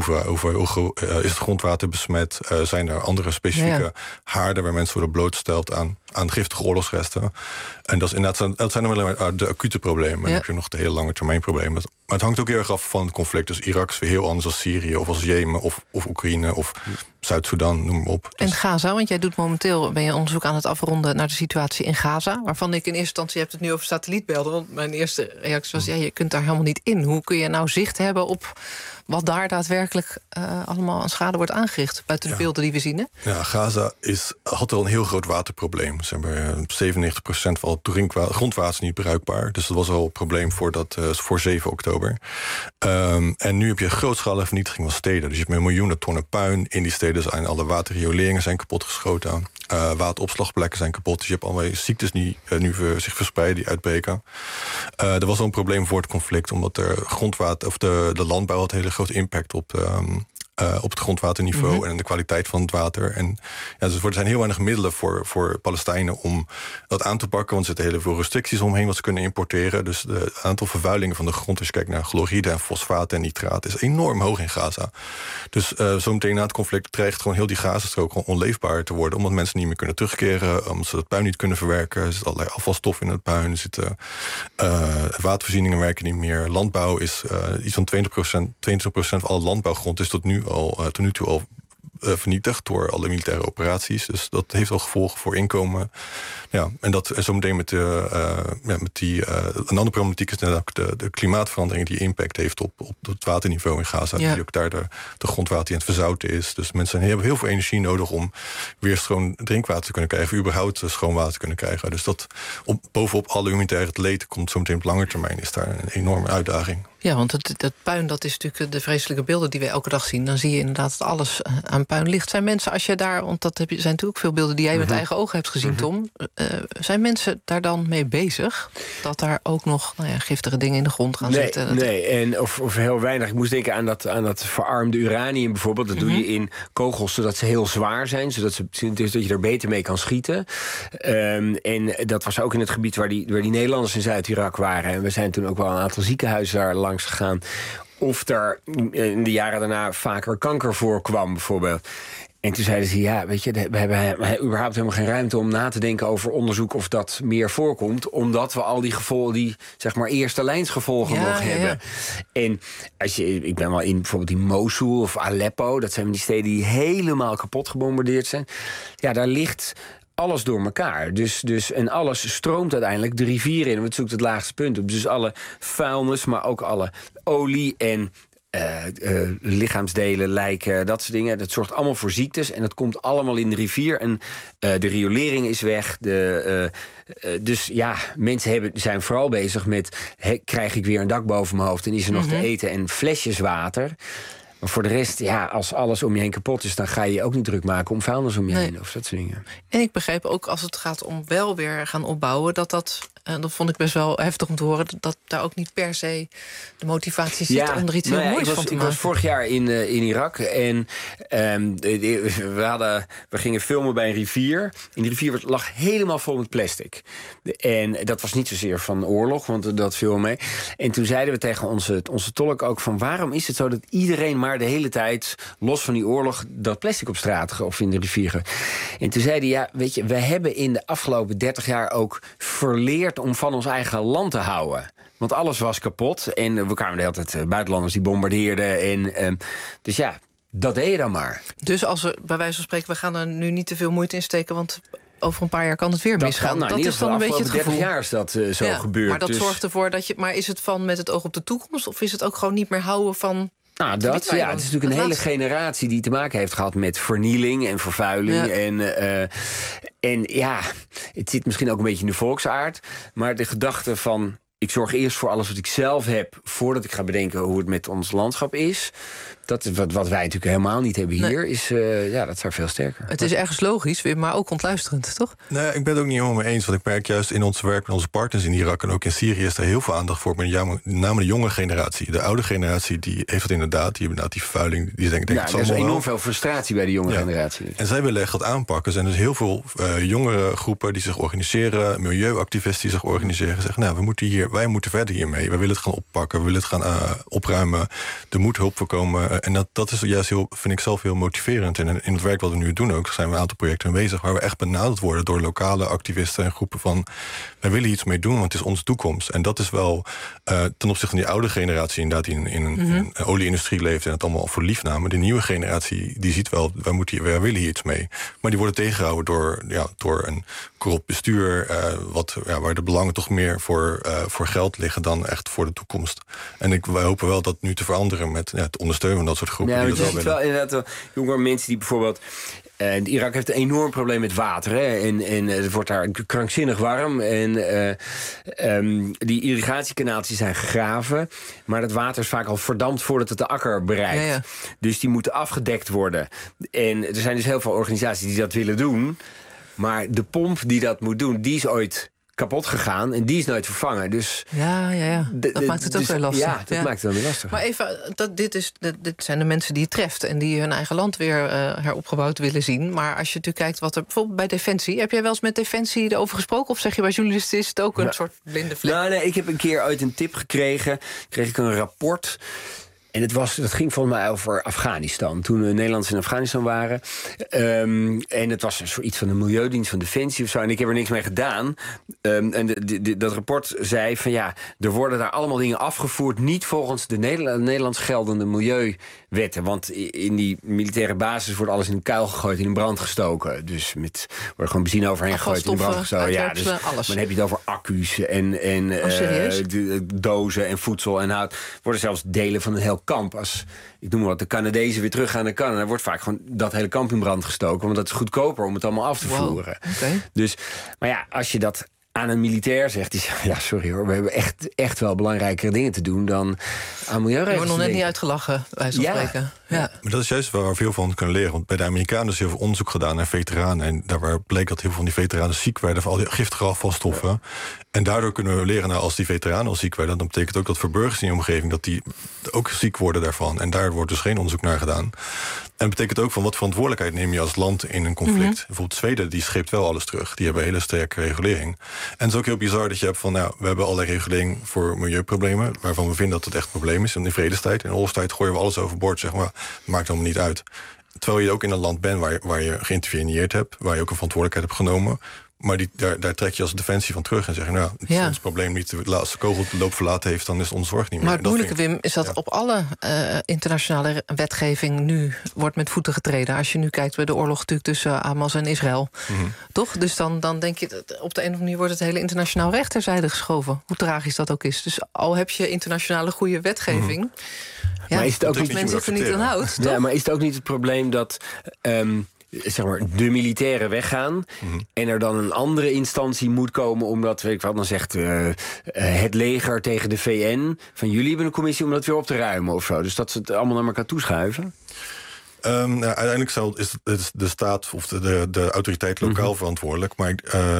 hoe is het grondwater besmet? Zijn er andere specifieke haarden waar mensen worden blootgesteld aan giftige oorlogsresten? En dat zijn dan wel de acute problemen. En dan heb je nog de hele lange termijn problemen. Maar het hangt ook heel erg af van het conflict. Dus Irak is weer heel anders als Syrië of als Jemen of Oekraïne of Zuid-Soedan, noem maar op. En Gaza, want jij doet momenteel je onderzoek aan het afronden naar de situatie in Gaza, waarvan ik in eerste instantie, je hebt het nu over satellietbeelden, want mijn eerste reactie was, je kunt daar helemaal niet in. Hoe kun je nou zicht hebben op wat daar daadwerkelijk allemaal aan schade wordt aangericht buiten de beelden die we zien? Hè? Ja, Gaza had al een heel groot waterprobleem. Ze hebben 97% van het grondwater niet bruikbaar. Dus dat was al een probleem voor 7 oktober. En nu heb je grootschalige vernietiging van steden. Dus je hebt miljoenen tonnen puin in die steden. Zijn alle waterrioleringen zijn kapotgeschoten. Wateropslagplekken zijn kapot. Dus je hebt allerlei ziektes die nu zich verspreiden, die uitbreken. Er was al een probleem voor het conflict, omdat de grondwater of de landbouw had een hele grote impact op het grondwaterniveau en de kwaliteit van het water. En dus er zijn heel weinig middelen voor Palestijnen om dat aan te pakken, want er zitten heel veel restricties omheen wat ze kunnen importeren. Dus het aantal vervuilingen van de grond, als je kijkt naar chloride en fosfaten en nitraat, is enorm hoog in Gaza. Dus zo meteen na het conflict dreigt gewoon heel die Gazastrook gewoon onleefbaar te worden, omdat mensen niet meer kunnen terugkeren, omdat ze het puin niet kunnen verwerken. Er zit allerlei afvalstof in het puin, er zitten watervoorzieningen werken niet meer. Landbouw is iets van 22% van alle landbouwgrond is tot nu toe al vernietigd door alle militaire operaties. Dus dat heeft al gevolgen voor inkomen. Ja, en dat zometeen met die... een andere problematiek is ook de klimaatverandering die impact heeft op het waterniveau in Gaza. Die ook daar de grondwater die aan het verzouten is. Dus mensen hebben heel veel energie nodig om weer schoon drinkwater te kunnen krijgen. Überhaupt schoon water te kunnen krijgen. Dus dat bovenop alle humanitaire leed komt zometeen op lange termijn is daar een enorme uitdaging. Ja, want dat puin, dat is natuurlijk de vreselijke beelden die we elke dag zien. Dan zie je inderdaad dat alles aan puin ligt. Zijn mensen, als je daar, want zijn natuurlijk ook veel beelden die jij met eigen ogen hebt gezien, Tom. Zijn mensen daar dan mee bezig? Dat daar ook nog giftige dingen in de grond gaan zitten? Nee, of heel weinig. Ik moest denken aan dat verarmde uranium bijvoorbeeld. Dat doe je in kogels zodat ze heel zwaar zijn. Zodat je er beter mee kan schieten. En dat was ook in het gebied waar die Nederlanders in Zuid-Irak waren. En we zijn toen ook wel een aantal ziekenhuizen daar langs gegaan. Of er in de jaren daarna vaker kanker voorkwam, bijvoorbeeld. En toen zeiden ze, weet je, we hebben überhaupt helemaal geen ruimte om na te denken over onderzoek of dat meer voorkomt, omdat we al die gevolgen, die zeg maar eerste lijnsgevolgen nog hebben. En ik ben wel in bijvoorbeeld in Mosul of Aleppo, dat zijn die steden die helemaal kapot gebombardeerd zijn. Ja, daar ligt alles door elkaar. En alles stroomt uiteindelijk de rivier in. Het zoekt het laagste punt op. Dus alle vuilnis, maar ook alle olie en lichaamsdelen, lijken, dat soort dingen. Dat zorgt allemaal voor ziektes. En dat komt allemaal in de rivier. En de riolering is weg. Dus ja, mensen zijn vooral bezig met, krijg ik weer een dak boven mijn hoofd en is er nog te eten en flesjes water. Maar voor de rest, als alles om je heen kapot is, dan ga je je ook niet druk maken om vuilnis om je heen of dat soort dingen. En ik begrijp ook als het gaat om wel weer gaan opbouwen, dat vond ik best wel heftig om te horen, dat daar ook niet per se de motivatie zit om er iets heel moois van te maken. Ik was vorig jaar in Irak en we gingen filmen bij een rivier. En die rivier lag helemaal vol met plastic. En dat was niet zozeer van oorlog, want dat viel mee. En toen zeiden we tegen onze tolk ook van, waarom is het zo dat iedereen maar de hele tijd, los van die oorlog, dat plastic op straat of in de rivier. En toen zeiden hij, weet je, we hebben in de afgelopen 30 jaar ook verleerd om van ons eigen land te houden. Want alles was kapot en we kwamen de hele tijd buitenlanders die bombardeerden. Dus ja, dat deed je dan maar. Dus als we bij wijze van spreken, we gaan er nu niet te veel moeite in steken, want over een paar jaar kan het weer misgaan. Dat is dan een beetje het gevoel. 30 jaar is dat zo gebeurd. Maar dat zorgt ervoor dat je. Maar is het van met het oog op de toekomst, of is het ook gewoon niet meer houden van? Het is natuurlijk een hele generatie die te maken heeft gehad met vernieling en vervuiling. En het zit misschien ook een beetje in de volksaard. Maar de gedachte van, ik zorg eerst voor alles wat ik zelf heb, voordat ik ga bedenken hoe het met ons landschap is. Dat is wat wij natuurlijk helemaal niet hebben hier. Dat is daar veel sterker. Het is ergens logisch, maar ook ontluisterend, toch? Nee, ik ben het ook niet helemaal mee eens. Want ik merk juist in ons werk met onze partners in Irak en ook in Syrië is er heel veel aandacht voor. Met name de jonge generatie. De oude generatie die heeft het inderdaad. Die hebben inderdaad die vervuiling. Die denken, er is enorm veel frustratie bij de jonge generatie. En zij willen echt dat aanpakken. Er zijn dus heel veel jongere groepen die zich organiseren. Milieuactivisten die zich organiseren. Zeggen, wij moeten verder hiermee. Wij willen het gaan oppakken. We willen het gaan opruimen. Er moet hulp voorkomen. En dat is juist vind ik zelf heel motiverend. En in het werk wat we nu doen ook, zijn we een aantal projecten bezig waar we echt benaderd worden door lokale activisten en groepen van, wij willen iets mee doen, want het is onze toekomst. En dat is wel ten opzichte van die oude generatie inderdaad die in een olie-industrie leeft en het allemaal voor lief namen. De nieuwe generatie die ziet wel, wij willen hier iets mee. Maar die worden tegengehouden door een corrupt bestuur, waar de belangen toch meer voor geld liggen dan echt voor de toekomst. En wij hopen wel dat nu te veranderen met het ondersteunen van dat soort groepen. Ja, je ziet wel inderdaad jongere mensen die bijvoorbeeld. Irak heeft een enorm probleem met water. Hè? En het wordt daar krankzinnig warm. En die irrigatiekanaaltjes zijn gegraven. Maar dat water is vaak al verdampt voordat het de akker bereikt. Ja. Dus die moeten afgedekt worden. En er zijn dus heel veel organisaties die dat willen doen. Maar de pomp die dat moet doen, die is ooit kapot gegaan en die is nooit vervangen. Dus dat maakt het ook weer lastig. Ja, dat maakt het dan weer lastig. Maar even, dit zijn de mensen die het treft en die hun eigen land weer heropgebouwd willen zien. Maar als je natuurlijk kijkt wat er bijvoorbeeld bij Defensie, heb jij wel eens met Defensie erover gesproken? Of zeg je bij journalisten is het ook een soort blinde vlek? Nee, ik heb een keer uit een tip gekregen. Kreeg ik een rapport. En dat ging volgens mij over Afghanistan. Toen de Nederlanders in Afghanistan waren. En het was iets van de Milieudienst van Defensie of zo. En ik heb er niks mee gedaan. En dat rapport zei van ja, er worden daar allemaal dingen afgevoerd, niet volgens de Nederlands geldende milieuwetten. Want in die militaire basis wordt alles in een kuil gegooid, in een brand gestoken. Dus wordt gewoon benzine overheen gegooid, in een brand gestoken. Ja, dus alles. Dan heb je het over accu's en dozen en voedsel en hout. Worden zelfs delen van een heel kamp. Als, ik noem maar wat, de Canadezen weer teruggaan naar Canada, dan wordt vaak gewoon dat hele kamp in brand gestoken. Want dat is goedkoper om het allemaal af te voeren. Okay. Dus, maar ja, als je dat aan een militair zegt, die zegt, ja, sorry hoor, we hebben echt wel belangrijkere dingen te doen dan aan milieuregels. We worden nog net niet uitgelachen, bij zo'n spreken. Ja. Maar dat is juist waar we veel van kunnen leren. Want bij de Amerikanen is heel veel onderzoek gedaan naar veteranen. En daar bleek dat heel veel van die veteranen ziek werden van al die giftige afvalstoffen. Ja. En daardoor kunnen we leren, als die veteranen al ziek werden, dan betekent ook dat voor burgers in je omgeving dat die ook ziek worden daarvan. En daar wordt dus geen onderzoek naar gedaan. En dat betekent ook van wat verantwoordelijkheid neem je als land in een conflict. Mm-hmm. Bijvoorbeeld Zweden, die scheept wel alles terug. Die hebben hele sterke regulering. En het is ook heel bizar dat je hebt van, we hebben allerlei regulering voor milieuproblemen, waarvan we vinden dat het echt een probleem is. En in vredestijd, in oorlogstijd gooien we alles overboord, zeg maar. Maakt allemaal niet uit. Terwijl je ook in een land bent waar je geïnterveneerd hebt, waar je ook een verantwoordelijkheid hebt genomen. Maar daar trek je als defensie van terug en zeg je, het is ons probleem niet. Als de kogel de loop verlaten heeft, dan is het ons zorg niet meer. Maar het moeilijke, Wim, is dat op alle internationale wetgeving nu wordt met voeten getreden. Als je nu kijkt bij de oorlog natuurlijk tussen Hamas en Israël. Mm-hmm. Toch? Dus dan denk je, op de een of andere manier wordt het hele internationaal recht terzijde geschoven. Hoe tragisch dat ook is. Dus al heb je internationale goede wetgeving. Mm-hmm. Ja, maar is het ook niet, men zich er niet aan houdt, toch? Ja, maar is het ook niet het probleem dat zeg maar, de militairen weggaan, en er dan een andere instantie moet komen omdat, weet ik wat, dan zegt het leger tegen de VN van jullie hebben een commissie om dat weer op te ruimen of zo. Dus dat ze het allemaal naar elkaar toeschuiven? Uiteindelijk is de staat of de autoriteit lokaal verantwoordelijk. Maar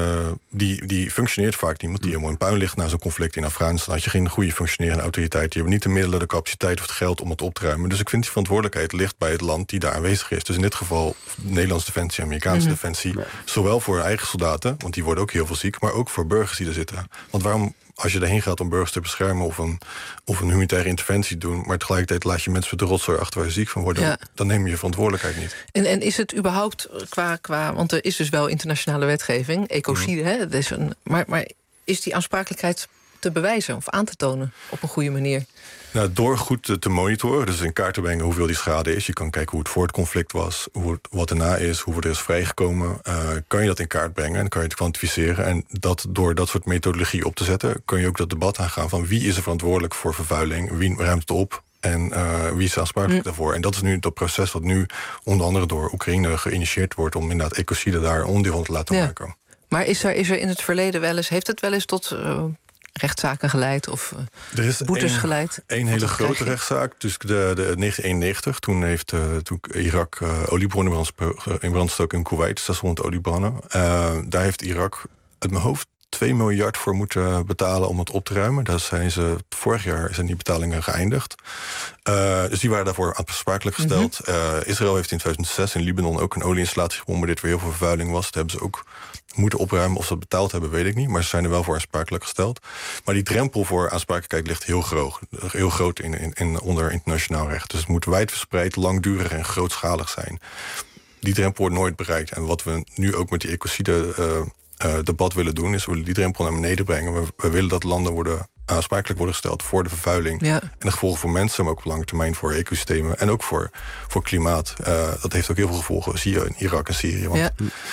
die functioneert vaak niet. Want die helemaal in puin ligt na zo'n conflict in Afghanistan. Had je geen goede functionerende autoriteit. Die hebben niet de middelen, de capaciteit of het geld om het op te ruimen. Dus ik vind die verantwoordelijkheid ligt bij het land die daar aanwezig is. Dus in dit geval Nederlandse defensie, Amerikaanse defensie. Zowel voor eigen soldaten, want die worden ook heel veel ziek. Maar ook voor burgers die er zitten. Want waarom, als je erheen gaat om burgers te beschermen of een humanitaire interventie doen, maar tegelijkertijd laat je mensen met de rotzooi achter waar ze ziek van worden, dan neem je je verantwoordelijkheid niet. En is het überhaupt qua want er is dus wel internationale wetgeving, ecocide, hè? Dat is maar is die aansprakelijkheid te bewijzen of aan te tonen op een goede manier? Nou, door goed te monitoren, dus in kaart te brengen hoeveel die schade is. Je kan kijken hoe het voor het conflict was, wat erna is, hoe het er is vrijgekomen. Kan je dat in kaart brengen en kan je het kwantificeren. En door dat soort methodologie op te zetten, kun je ook dat debat aangaan van wie is er verantwoordelijk voor vervuiling, wie ruimt het op en wie is aansprakelijk daarvoor. En dat is nu dat proces wat nu onder andere door Oekraïne geïnitieerd wordt om inderdaad ecocide daar onderdeel van te laten maken. Maar is er in het verleden heeft het wel eens tot rechtszaken geleid of boetes geleid? Een hele grote rechtszaak, dus de 1991. Toen Irak oliebronnen in brand stak in Kuwait, 600 oliebronnen. Daar heeft Irak uit mijn hoofd 2 miljard voor moeten betalen om het op te ruimen. Vorig jaar zijn die betalingen geëindigd. Dus die waren daarvoor aansprakelijk gesteld. Israël heeft in 2006 in Libanon ook een olieinstallatie gebombardeerd waar heel veel vervuiling was. Dat hebben ze ook moeten opruimen. Of ze dat betaald hebben, weet ik niet. Maar ze zijn er wel voor aansprakelijk gesteld. Maar die drempel voor aansprakelijkheid ligt heel groot onder internationaal recht. Dus het moet wijdverspreid, langdurig en grootschalig zijn. Die drempel wordt nooit bereikt. En wat we nu ook met die ecocide debat willen doen, is we willen die drempel naar beneden brengen. We willen dat landen aansprakelijk worden gesteld voor de vervuiling. Ja. En de gevolgen voor mensen, maar ook op lange termijn voor ecosystemen. En ook voor klimaat. Dat heeft ook heel veel gevolgen. Zie je in Irak en Syrië. Want,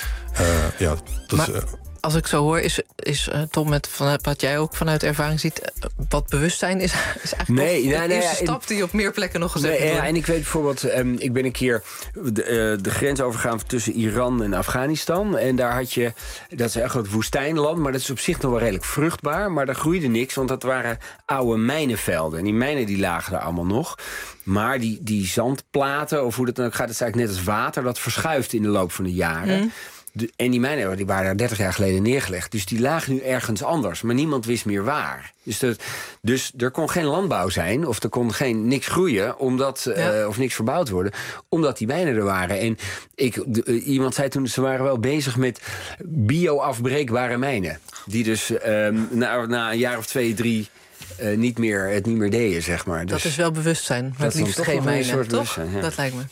als ik zo hoor, is Tom, met wat jij ook vanuit ervaring ziet, wat bewustzijn is eigenlijk de eerste stap die op meer plekken nog gezegd wordt. En ik weet bijvoorbeeld, ik ben een keer de grens overgegaan tussen Iran en Afghanistan. En daar had je, dat is echt een woestijnland, maar dat is op zich nog wel redelijk vruchtbaar. Maar daar groeide niks, want dat waren oude mijnenvelden. En die mijnen die lagen daar allemaal nog. Maar die zandplaten, of hoe dat dan ook gaat, dat is eigenlijk net als water, dat verschuift in de loop van de jaren. En die mijnen die waren daar 30 jaar geleden neergelegd. Dus die lagen nu ergens anders. Maar niemand wist meer waar. Dus er kon geen landbouw zijn. Of er kon niks groeien. Of niks verbouwd worden. Omdat die mijnen er waren. En iemand zei toen, ze waren wel bezig met bio-afbreekbare mijnen. Die dus na een jaar of 2, 3 het niet meer deden, zeg maar. Dus dat is wel bewustzijn, maar het liefst geen mijnen, toch? Ja. Dat lijkt me.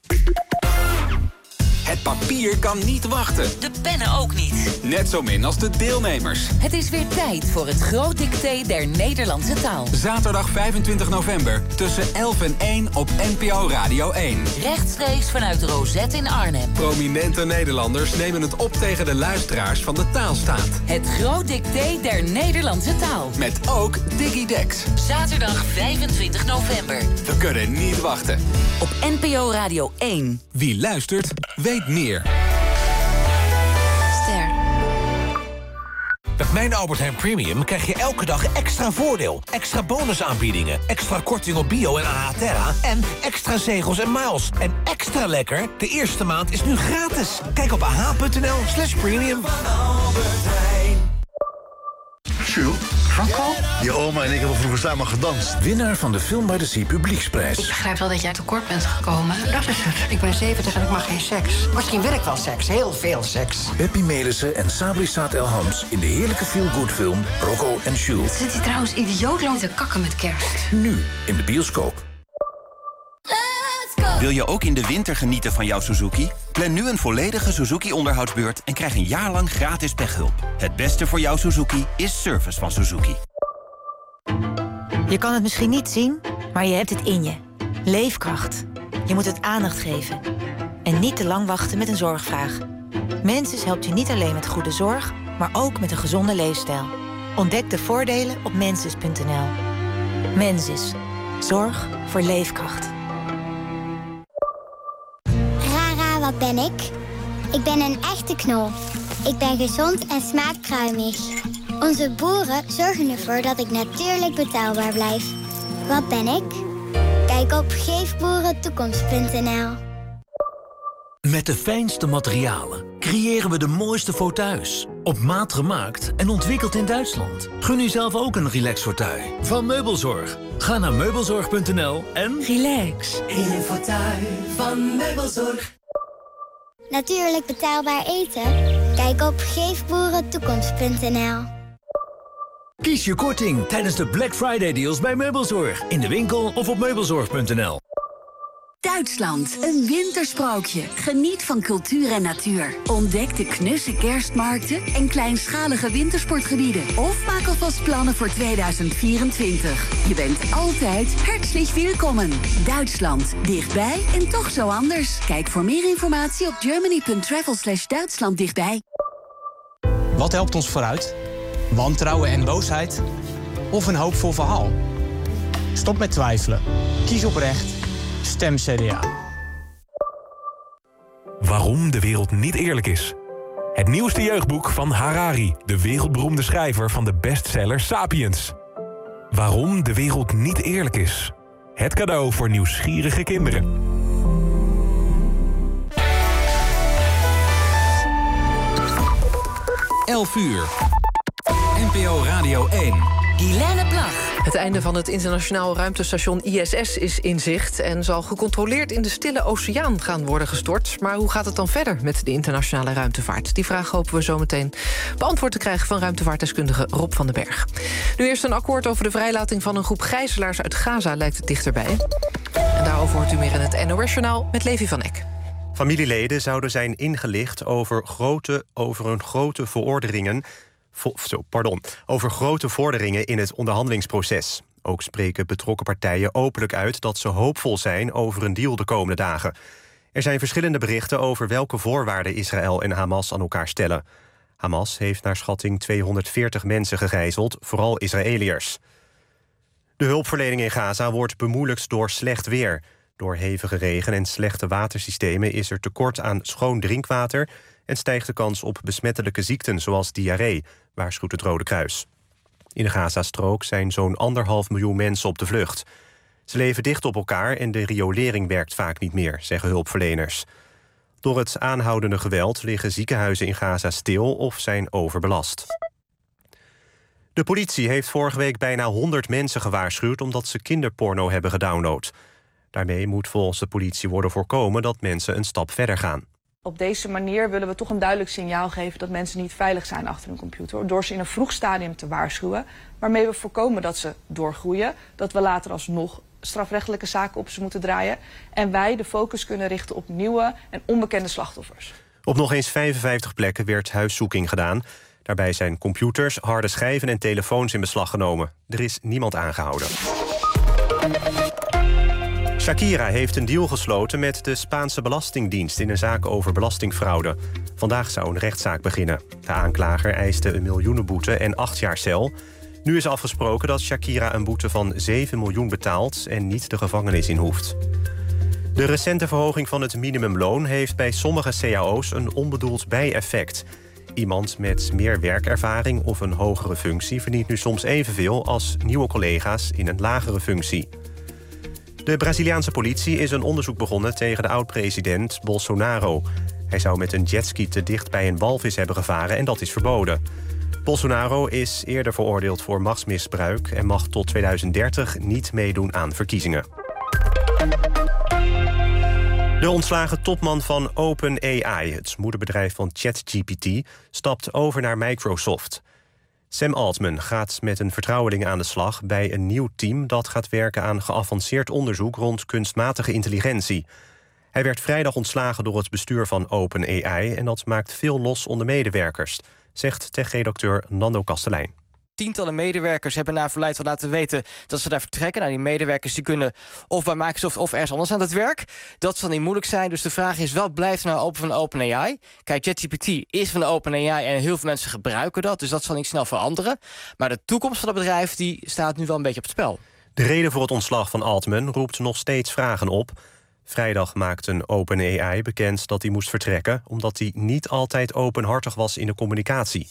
Het papier kan niet wachten. De pennen ook niet. Net zo min als de deelnemers. Het is weer tijd voor het groot dicté der Nederlandse taal. Zaterdag 25 november tussen 11 en 1 op NPO Radio 1. Rechtstreeks vanuit Rosette in Arnhem. Prominente Nederlanders nemen het op tegen de luisteraars van de Taalstaat. Het groot dicté der Nederlandse taal. Met ook DigiDex. Zaterdag 25 november. We kunnen niet wachten. Op NPO Radio 1. Wie luistert, weet meer. Ster. Met mijn Albert Heijn Premium krijg je elke dag extra voordeel. Extra bonusaanbiedingen, extra korting op bio en AH Terra en extra zegels en miles. En extra lekker, de eerste maand is nu gratis. Kijk op ah.nl/premium. Jules, Franco? Je oma en ik hebben vroeger samen gedanst. Winnaar van de Film by the Sea Publieksprijs. Ik begrijp wel dat jij tekort bent gekomen. Dat is het. Ik ben 70 en ik mag geen seks. Misschien wil ik wel seks. Heel veel seks. Peppy Melissen en Sabri Saad El Hams in de heerlijke feel-good film Rocco en Jules. Zit hij trouwens idioot lang te kakken met kerst? Nu in de bioscoop. Wil je ook in de winter genieten van jouw Suzuki? Plan nu een volledige Suzuki-onderhoudsbeurt en krijg een jaar lang gratis pechhulp. Het beste voor jouw Suzuki is service van Suzuki. Je kan het misschien niet zien, maar je hebt het in je. Leefkracht. Je moet het aandacht geven. En niet te lang wachten met een zorgvraag. Mensis helpt je niet alleen met goede zorg, maar ook met een gezonde leefstijl. Ontdek de voordelen op mensis.nl. Mensis. Zorg voor leefkracht. Wat ben ik? Ik ben een echte knol. Ik ben gezond en smaakkruimig. Onze boeren zorgen ervoor dat ik natuurlijk betaalbaar blijf. Wat ben ik? Kijk op geefboerentoekomst.nl. Met de fijnste materialen creëren we de mooiste fauteuils. Op maat gemaakt en ontwikkeld in Duitsland. Gun u zelf ook een relax fauteuil van Meubelzorg. Ga naar meubelzorg.nl en relax in een fauteuil van Meubelzorg. Natuurlijk betaalbaar eten? Kijk op geefboerentoekomst.nl. Kies je korting tijdens de Black Friday deals bij Meubelzorg. In de winkel of op meubelzorg.nl. Duitsland, een wintersprookje. Geniet van cultuur en natuur. Ontdek de knusse kerstmarkten en kleinschalige wintersportgebieden. Of maak alvast plannen voor 2024. Je bent altijd herzlich willkommen. Duitsland, dichtbij en toch zo anders. Kijk voor meer informatie op germany.travel/Duitsland dichtbij. Wat helpt ons vooruit? Wantrouwen en boosheid? Of een hoopvol verhaal? Stop met twijfelen. Kies oprecht. Stem CDA. Waarom de wereld niet eerlijk is. Het nieuwste jeugdboek van Harari, de wereldberoemde schrijver van de bestseller Sapiens. Waarom de wereld niet eerlijk is. Het cadeau voor nieuwsgierige kinderen. uur. NPO Radio 1. Guilaine Plag. Het einde van het internationaal ruimtestation ISS is in zicht en zal gecontroleerd in de Stille Oceaan gaan worden gestort. Maar hoe gaat het dan verder met de internationale ruimtevaart? Die vraag hopen we zometeen beantwoord te krijgen van ruimtevaartdeskundige Rob van den Berg. Nu eerst een akkoord over de vrijlating van een groep gijzelaars uit Gaza lijkt dichterbij. En daarover hoort u meer in het NOS-journaal met Levi van Eck. Familieleden zouden zijn ingelicht over grote vorderingen in het onderhandelingsproces. Ook spreken betrokken partijen openlijk uit dat ze hoopvol zijn over een deal de komende dagen. Er zijn verschillende berichten over welke voorwaarden Israël en Hamas aan elkaar stellen. Hamas heeft naar schatting 240 mensen gegijzeld, vooral Israëliërs. De hulpverlening in Gaza wordt bemoeilijkt door slecht weer. Door hevige regen en slechte watersystemen is er tekort aan schoon drinkwater en stijgt de kans op besmettelijke ziekten zoals diarree, waarschuwt het Rode Kruis. In de Gazastrook zijn zo'n 1,5 miljoen mensen op de vlucht. Ze leven dicht op elkaar en de riolering werkt vaak niet meer, zeggen hulpverleners. Door het aanhoudende geweld liggen ziekenhuizen in Gaza stil of zijn overbelast. De politie heeft vorige week bijna 100 mensen gewaarschuwd omdat ze kinderporno hebben gedownload. Daarmee moet volgens de politie worden voorkomen dat mensen een stap verder gaan. Op deze manier willen we toch een duidelijk signaal geven dat mensen niet veilig zijn achter hun computer. Door ze in een vroeg stadium te waarschuwen, waarmee we voorkomen dat ze doorgroeien. Dat we later alsnog strafrechtelijke zaken op ze moeten draaien. En wij de focus kunnen richten op nieuwe en onbekende slachtoffers. Op nog eens 55 plekken werd huiszoeking gedaan. Daarbij zijn computers, harde schijven en telefoons in beslag genomen. Er is niemand aangehouden. Shakira heeft een deal gesloten met de Spaanse Belastingdienst in een zaak over belastingfraude. Vandaag zou een rechtszaak beginnen. De aanklager eiste een miljoenenboete en 8 jaar cel. Nu is afgesproken dat Shakira een boete van 7 miljoen betaalt en niet de gevangenis in hoeft. De recente verhoging van het minimumloon heeft bij sommige cao's een onbedoeld bijeffect. Iemand met meer werkervaring of een hogere functie verdient nu soms evenveel als nieuwe collega's in een lagere functie. De Braziliaanse politie is een onderzoek begonnen tegen de oud-president Bolsonaro. Hij zou met een jetski te dicht bij een walvis hebben gevaren en dat is verboden. Bolsonaro is eerder veroordeeld voor machtsmisbruik en mag tot 2030 niet meedoen aan verkiezingen. De ontslagen topman van OpenAI, het moederbedrijf van ChatGPT, stapt over naar Microsoft. Sam Altman gaat met een vertrouweling aan de slag bij een nieuw team dat gaat werken aan geavanceerd onderzoek rond kunstmatige intelligentie. Hij werd vrijdag ontslagen door het bestuur van OpenAI en dat maakt veel los onder medewerkers, zegt tech-redacteur Nando Kastelein. Tientallen medewerkers hebben na verluidt wel laten weten dat ze daar vertrekken. Nou, die medewerkers die kunnen of bij Microsoft of ergens anders aan het werk. Dat zal niet moeilijk zijn. Dus de vraag is, wat blijft nou open van OpenAI? Kijk, ChatGPT is van OpenAI en heel veel mensen gebruiken dat. Dus dat zal niet snel veranderen. Maar de toekomst van het bedrijf die staat nu wel een beetje op het spel. De reden voor het ontslag van Altman roept nog steeds vragen op. Vrijdag maakte een OpenAI bekend dat hij moest vertrekken, omdat hij niet altijd openhartig was in de communicatie.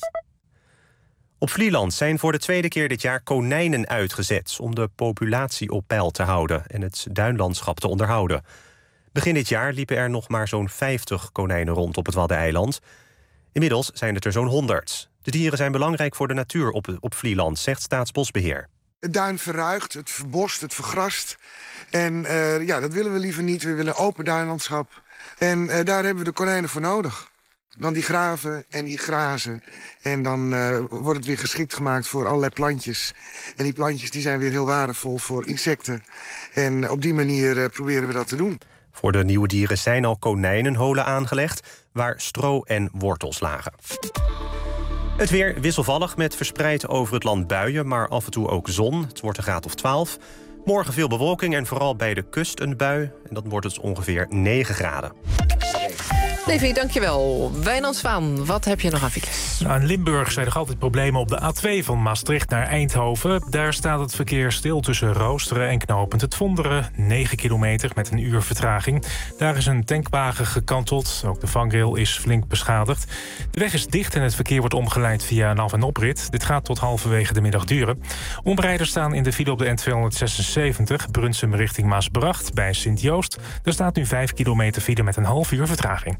Op Vlieland zijn voor de tweede keer dit jaar konijnen uitgezet om de populatie op peil te houden en het duinlandschap te onderhouden. Begin dit jaar liepen er nog maar zo'n 50 konijnen rond op het Waddeneiland. Inmiddels zijn het er zo'n 100. De dieren zijn belangrijk voor de natuur op Vlieland, zegt Staatsbosbeheer. Het duin verruigt, het verbost, het vergrast. En dat willen we liever niet. We willen open duinlandschap. En daar hebben we de konijnen voor nodig. Want die graven en die grazen. En dan wordt het weer geschikt gemaakt voor allerlei plantjes. En die plantjes die zijn weer heel waardevol voor insecten. En op die manier proberen we dat te doen. Voor de nieuwe dieren zijn al konijnenholen aangelegd, waar stro en wortels lagen. Het weer wisselvallig met verspreid over het land buien, maar af en toe ook zon. Het wordt een graad of 12. Morgen veel bewolking en vooral bij de kust een bui. En dan wordt het ongeveer 9 graden. Levi, dankjewel. Wijnand Zwaan, wat heb je nog aan files? In Limburg zijn nog altijd problemen op de A2 van Maastricht naar Eindhoven. Daar staat het verkeer stil tussen Roosteren en knooppunt Het Vonderen. 9 kilometer met een uur vertraging. Daar is een tankwagen gekanteld. Ook de vangrail is flink beschadigd. De weg is dicht en het verkeer wordt omgeleid via een af- en oprit. Dit gaat tot halverwege de middag duren. Omrijders staan in de file op de N276... Brunsum richting Maasbracht bij Sint-Joost. Er staat nu 5 kilometer file met een half uur vertraging.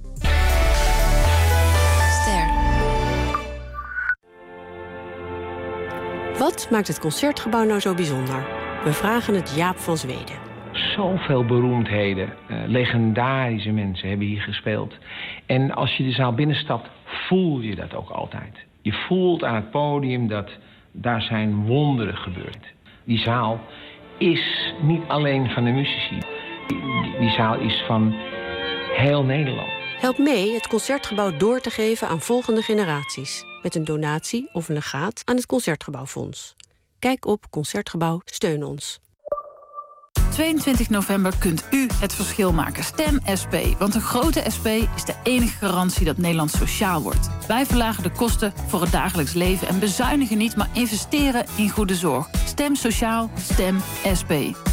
Wat maakt het Concertgebouw nou zo bijzonder? We vragen het Jaap van Zweden. Zoveel beroemdheden, legendarische mensen hebben hier gespeeld. En als je de zaal binnenstapt, voel je dat ook altijd. Je voelt aan het podium dat daar zijn wonderen gebeurd. Die zaal is niet alleen van de muzici. Die zaal is van heel Nederland. Help mee het Concertgebouw door te geven aan volgende generaties. Met een donatie of een legaat aan het Concertgebouwfonds. Kijk op Concertgebouw, steun ons. 22 november kunt u het verschil maken. Stem SP, want een grote SP is de enige garantie dat Nederland sociaal wordt. Wij verlagen de kosten voor het dagelijks leven en bezuinigen niet, maar investeren in goede zorg. Stem sociaal, stem SP.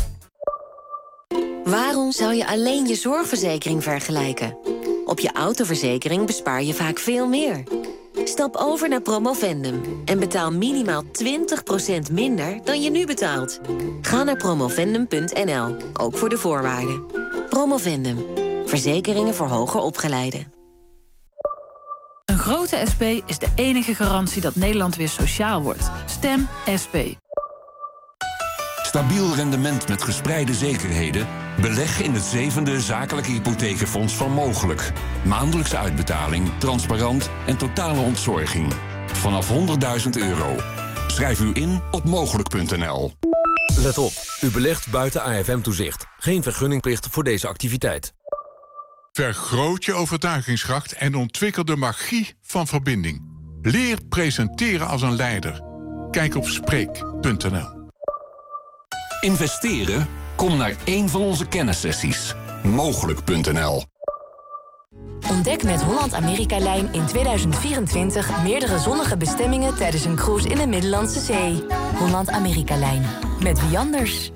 Waarom zou je alleen je zorgverzekering vergelijken? Op je autoverzekering bespaar je vaak veel meer. Stap over naar Promovendum en betaal minimaal 20% minder dan je nu betaalt. Ga naar promovendum.nl, ook voor de voorwaarden. Promovendum, verzekeringen voor hoger opgeleiden. Een grote SP is de enige garantie dat Nederland weer sociaal wordt. Stem SP. Stabiel rendement met gespreide zekerheden? Beleg in het 7e zakelijke hypotheekfonds van Mogelijk. Maandelijkse uitbetaling, transparant en totale ontzorging. Vanaf €100.000. Schrijf u in op mogelijk.nl. Let op, u belegt buiten AFM-toezicht. Geen vergunningplicht voor deze activiteit. Vergroot je overtuigingskracht en ontwikkel de magie van verbinding. Leer presenteren als een leider. Kijk op Spreek.nl. Investeren? Kom naar één van onze kennissessies. Mogelijk.nl. Ontdek met Holland-Amerika-lijn in 2024 meerdere zonnige bestemmingen tijdens een cruise in de Middellandse Zee. Holland-Amerika-lijn. Met wie anders?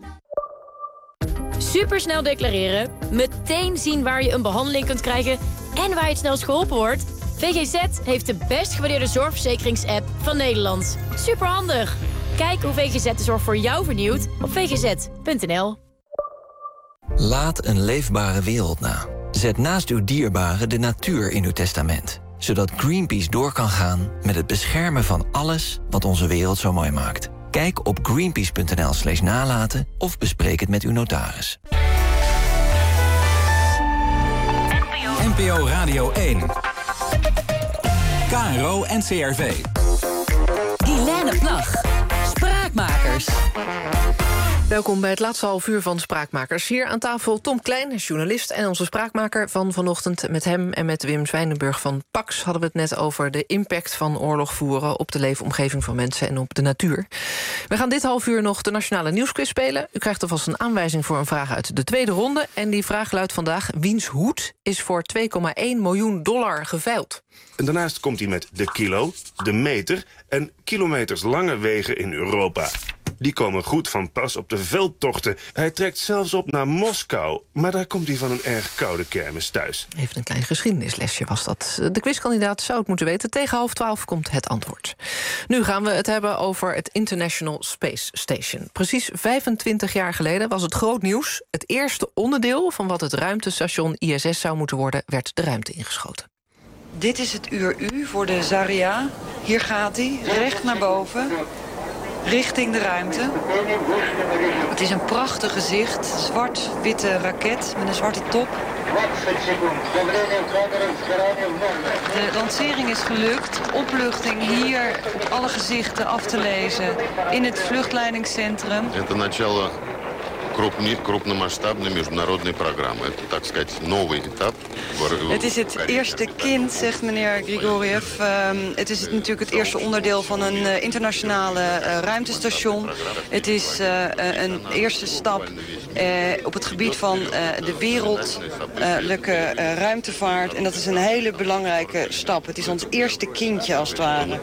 Supersnel declareren, meteen zien waar je een behandeling kunt krijgen en waar je het snelst geholpen wordt. VGZ heeft de best gewaardeerde zorgverzekerings-app van Nederland. Superhandig! Kijk hoe VGZ de zorg voor jou vernieuwt op vgz.nl. Laat een leefbare wereld na. Zet naast uw dierbaren de natuur in uw testament. Zodat Greenpeace door kan gaan met het beschermen van alles wat onze wereld zo mooi maakt. Kijk op greenpeace.nl/nalaten of bespreek het met uw notaris. NPO Radio 1. KRO NCRV. Guilaine Plag. Spraakmakers. Welkom bij het laatste half uur van Spraakmakers. Hier aan tafel Tom Klein, journalist en onze spraakmaker van vanochtend. Met hem en met Wim Zwijnenburg van Pax hadden we het net over de impact van oorlog voeren op de leefomgeving van mensen en op de natuur. We gaan dit half uur nog de Nationale Nieuwsquiz spelen. U krijgt alvast een aanwijzing voor een vraag uit de tweede ronde. En die vraag luidt vandaag: wiens hoed is voor $2,1 miljoen geveild? En daarnaast komt hij met de kilo, de meter en kilometers lange wegen in Europa. Die komen goed van pas op de veldtochten. Hij trekt zelfs op naar Moskou. Maar daar komt hij van een erg koude kermis thuis. Even een klein geschiedenislesje was dat. De quizkandidaat zou het moeten weten. Tegen 11:30 komt het antwoord. Nu gaan we het hebben over het International Space Station. Precies 25 jaar geleden was het groot nieuws. Het eerste onderdeel van wat het ruimtestation ISS zou moeten worden, werd de ruimte ingeschoten. Dit is het uur U voor de Zarya. Hier gaat hij, recht naar boven. Richting de ruimte. Het is een prachtig gezicht. Zwart-witte raket met een zwarte top. De lancering is gelukt. Opluchting hier op alle gezichten af te lezen. In het vluchtleidingscentrum. крупномасштабной международной программы. Это, так сказать, новый этап. Het is het eerste kind, zegt meneer Grigoriev. Het is natuurlijk het eerste onderdeel van een internationale ruimtestation. Het is een eerste stap op het gebied van de wereldlijke ruimtevaart. En dat is een hele belangrijke stap. Het is ons eerste kindje, als het ware.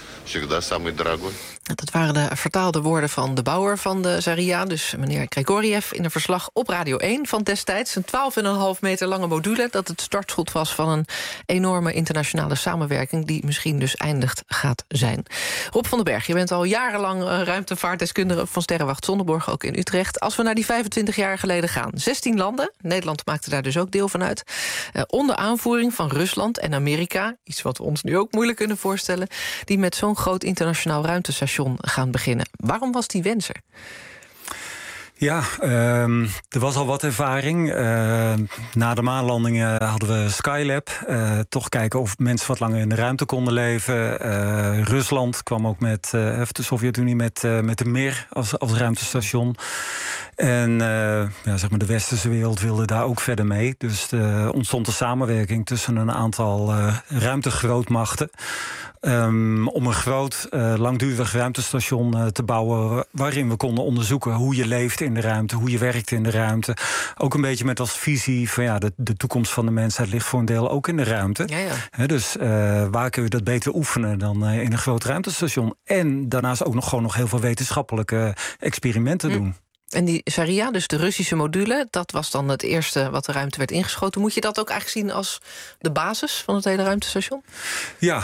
Dat waren de vertaalde woorden van de bouwer van de Zarya, dus meneer Grigoriev, in een verslag op Radio 1 van destijds. Een 12,5 meter lange module dat het startschot was van een enorme internationale samenwerking die misschien dus eindigd gaat zijn. Rob van den Berg, je bent al jarenlang ruimtevaartdeskundige van Sterrenwacht Sonneborg, ook in Utrecht. Als we naar die 25 jaar geleden gaan, 16 landen, Nederland maakte daar dus ook deel van uit, onder aanvoering van Rusland en Amerika, iets wat we ons nu ook moeilijk kunnen voorstellen, die met zo'n groot internationaal ruimtestation gaan beginnen. Waarom was die wens er? Ja, er was al wat ervaring. Na de maanlandingen hadden we Skylab. Toch kijken of mensen wat langer in de ruimte konden leven. Rusland kwam ook met de Sovjet-Unie met de Mir als ruimtestation. En zeg maar de westerse wereld wilde daar ook verder mee. Dus ontstond een samenwerking tussen een aantal ruimtegrootmachten. Om een groot, langdurig ruimtestation te bouwen, waarin we konden onderzoeken hoe je leeft in de ruimte, hoe je werkt in de ruimte. Ook een beetje met als visie van de toekomst van de mensheid ligt voor een deel ook in de ruimte. Ja. Dus waar kun je dat beter oefenen dan in een groot ruimtestation? En daarnaast ook nog heel veel wetenschappelijke experimenten doen. En die Zarya, dus de Russische module, dat was dan het eerste wat de ruimte werd ingeschoten. Moet je dat ook eigenlijk zien als de basis van het hele ruimtestation? Ja,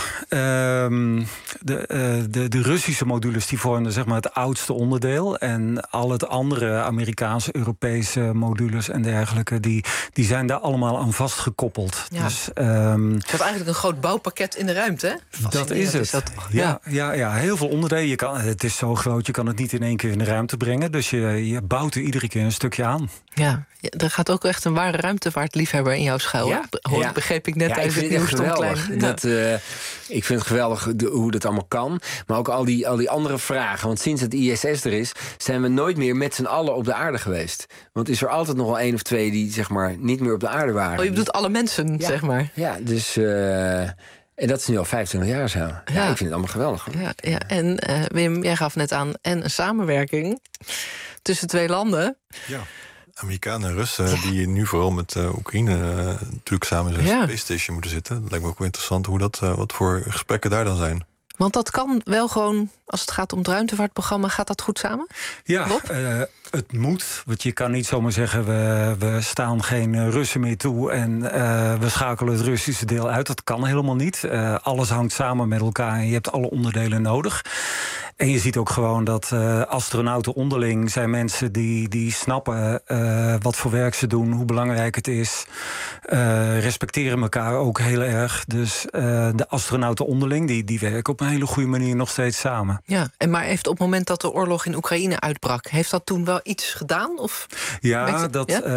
de Russische modules die vormden zeg maar het oudste onderdeel. En al het andere Amerikaanse, Europese modules en dergelijke, die zijn daar allemaal aan vastgekoppeld. Ja. Dus, het is eigenlijk een groot bouwpakket in de ruimte, hè? Dat is het. Ja, heel veel onderdelen. Het is zo groot, je kan het niet in één keer in de ruimte brengen. Dus je die bouwt er iedere keer een stukje aan. Ja, er gaat ook echt een ware ruimtevaartliefhebber in jou schuil. Ja. Begreep ik net tijdens het nieuws. Ik vind het geweldig hoe dat allemaal kan. Maar ook al die andere vragen. Want sinds het ISS er is, zijn we nooit meer met z'n allen op de aarde geweest. Want is er altijd nog wel 1 of 2 die zeg maar niet meer op de aarde waren. Oh, je bedoelt alle mensen, zeg maar. Ja, dus... En dat is nu al 25 jaar zo. Ja, ik vind het allemaal geweldig. Ja. En Wim, jij gaf net aan... en een samenwerking tussen 2 landen. Ja, Amerikanen en Russen... die nu vooral met Oekraïne natuurlijk samen in een space station moeten zitten. Dat lijkt me ook wel interessant hoe wat voor gesprekken daar dan zijn. Want dat kan wel gewoon, als het gaat om het ruimtevaartprogramma... gaat dat goed samen? Ja, het moet. Want je kan niet zomaar zeggen... we staan geen Russen meer toe en we schakelen het Russische deel uit. Dat kan helemaal niet. Alles hangt samen met elkaar en je hebt alle onderdelen nodig. En je ziet ook gewoon dat astronauten onderling zijn mensen die snappen wat voor werk ze doen, hoe belangrijk het is. Respecteren elkaar ook heel erg. Dus de astronauten onderling, die werken op een hele goede manier nog steeds samen. Ja, maar heeft op het moment dat de oorlog in Oekraïne uitbrak, heeft dat toen wel iets gedaan? Of ja,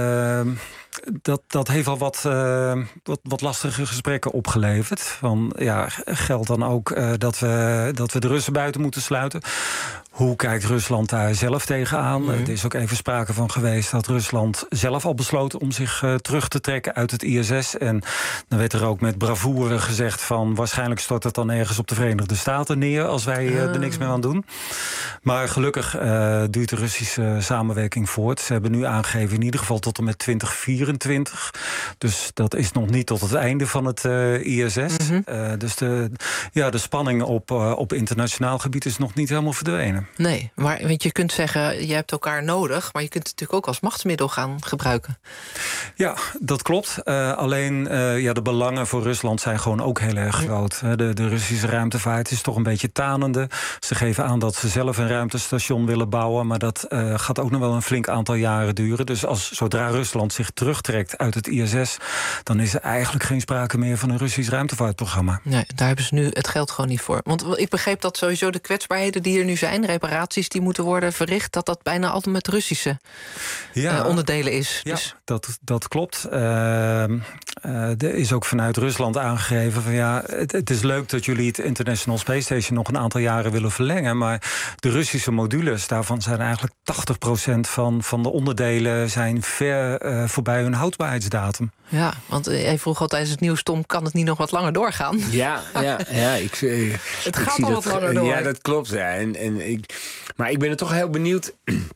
dat heeft al wat lastige gesprekken opgeleverd. Van, geldt dan ook dat we de Russen buiten moeten sluiten? Hoe kijkt Rusland daar zelf tegenaan? Er is ook even sprake van geweest dat Rusland zelf al besloot om zich terug te trekken uit het ISS. En dan werd er ook met bravoure gezegd van waarschijnlijk stort het dan ergens op de Verenigde Staten neer als wij er niks meer aan doen. Maar gelukkig duurt de Russische samenwerking voort. Ze hebben nu aangegeven in ieder geval tot en met 2024. Dus dat is nog niet tot het einde van het ISS. Dus de spanning op internationaal gebied is nog niet helemaal verdwenen. Nee, maar want je kunt zeggen, je hebt elkaar nodig, maar je kunt het natuurlijk ook als machtsmiddel gaan gebruiken. Ja, dat klopt. Alleen de belangen voor Rusland zijn gewoon ook heel erg groot. De Russische ruimtevaart is toch een beetje tanende. Ze geven aan dat ze zelf een ruimtestation willen bouwen, maar dat gaat ook nog wel een flink aantal jaren duren. Dus zodra Rusland zich terugtrekt uit het ISS, dan is er eigenlijk geen sprake meer van een Russisch ruimtevaartprogramma. Nee, daar hebben ze nu het geld gewoon niet voor. Want ik begreep dat sowieso de kwetsbaarheden die er nu zijn, reparaties die moeten worden verricht, dat bijna altijd met Russische onderdelen is. Ja, dus dat klopt. Er is ook vanuit Rusland aangegeven van het is leuk dat jullie het International Space Station nog een aantal jaren willen verlengen, maar de Russische modules, daarvan zijn eigenlijk 80% van de onderdelen zijn ver voorbij hun houdbaarheidsdatum. Ja, want jij vroeg al tijdens het nieuws, Tom, kan het niet nog wat langer doorgaan? Ja. Het gaat al wat langer door. Ja, dat klopt. Ja. Maar ik ben er toch heel benieuwd.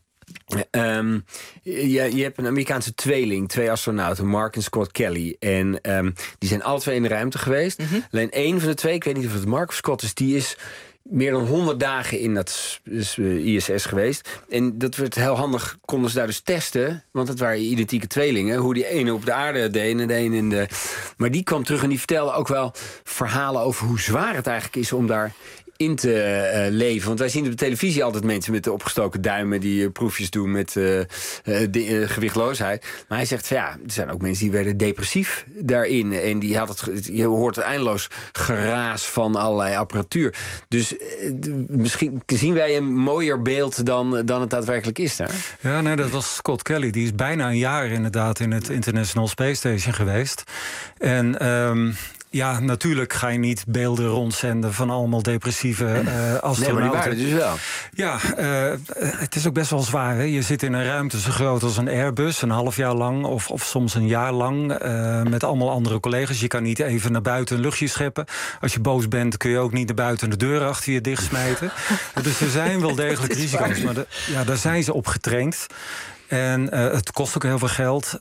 Je hebt een Amerikaanse tweeling, 2 astronauten, Mark en Scott Kelly. En die zijn alle 2 in de ruimte geweest. Alleen 1 van de 2, ik weet niet of het Mark of Scott is, die is meer dan 100 dagen in dat ISS geweest. En dat werd heel handig, konden ze daar dus testen. Want het waren identieke tweelingen. Hoe die ene op de aarde deed en de ene in de... Maar die kwam terug en die vertelde ook wel verhalen over hoe zwaar het eigenlijk is om daar in te leven. Want wij zien op de televisie altijd mensen met de opgestoken duimen die proefjes doen met gewichtloosheid. Maar hij zegt van er zijn ook mensen die werden depressief daarin. En die je hoort eindeloos geraas van allerlei apparatuur. Dus misschien zien wij een mooier beeld dan het daadwerkelijk is daar. Ja, nee, dat was Scott Kelly. Die is bijna een jaar inderdaad in het International Space Station geweest. En ja, natuurlijk ga je niet beelden rondzenden van allemaal depressieve astronauten. Nee, maar die waren dus wel. Ja, het is ook best wel zwaar. Hè? Je zit in een ruimte zo groot als een Airbus, een half jaar lang of soms een jaar lang, met allemaal andere collega's. Je kan niet even naar buiten een luchtje scheppen. Als je boos bent kun je ook niet naar buiten de deur achter je dicht-smijten. Dus er zijn wel degelijk risico's, maar daar zijn ze op getraind. En het kost ook heel veel geld.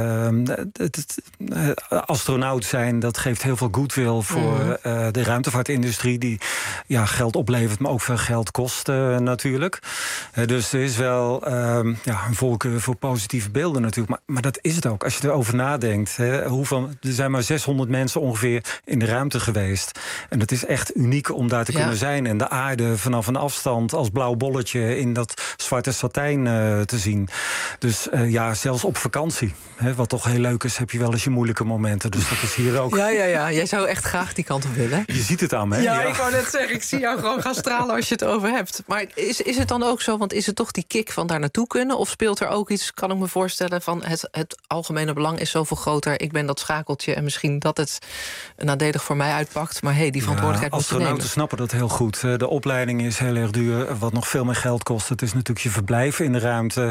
Astronaut zijn, dat geeft heel veel goodwill voor de ruimtevaartindustrie, die geld oplevert, maar ook veel geld kost natuurlijk. Dus er is wel een voorkeur voor positieve beelden natuurlijk. Maar dat is het ook. Als je erover nadenkt. Er zijn maar 600 mensen ongeveer in de ruimte geweest. En het is echt uniek om daar te kunnen zijn. En de aarde vanaf een afstand als blauw bolletje in dat zwarte satijn te zien. Dus zelfs op vakantie, wat toch heel leuk is, heb je wel eens je moeilijke momenten. Dus dat is hier ook. Ja. Jij zou echt graag die kant op willen. Je ziet het aan me, hè? Ja, ik wou net zeggen, ik zie jou gewoon gaan stralen als je het over hebt. Maar is het dan ook zo, want is het toch die kick van daar naartoe kunnen? Of speelt er ook iets, kan ik me voorstellen, van het algemene belang is zoveel groter. Ik ben dat schakeltje en misschien dat het nadelig voor mij uitpakt. Maar die verantwoordelijkheid moet je nemen. Astronauten snappen dat heel goed. De opleiding is heel erg duur. Wat nog veel meer geld kost, het is natuurlijk je verblijf in de ruimte.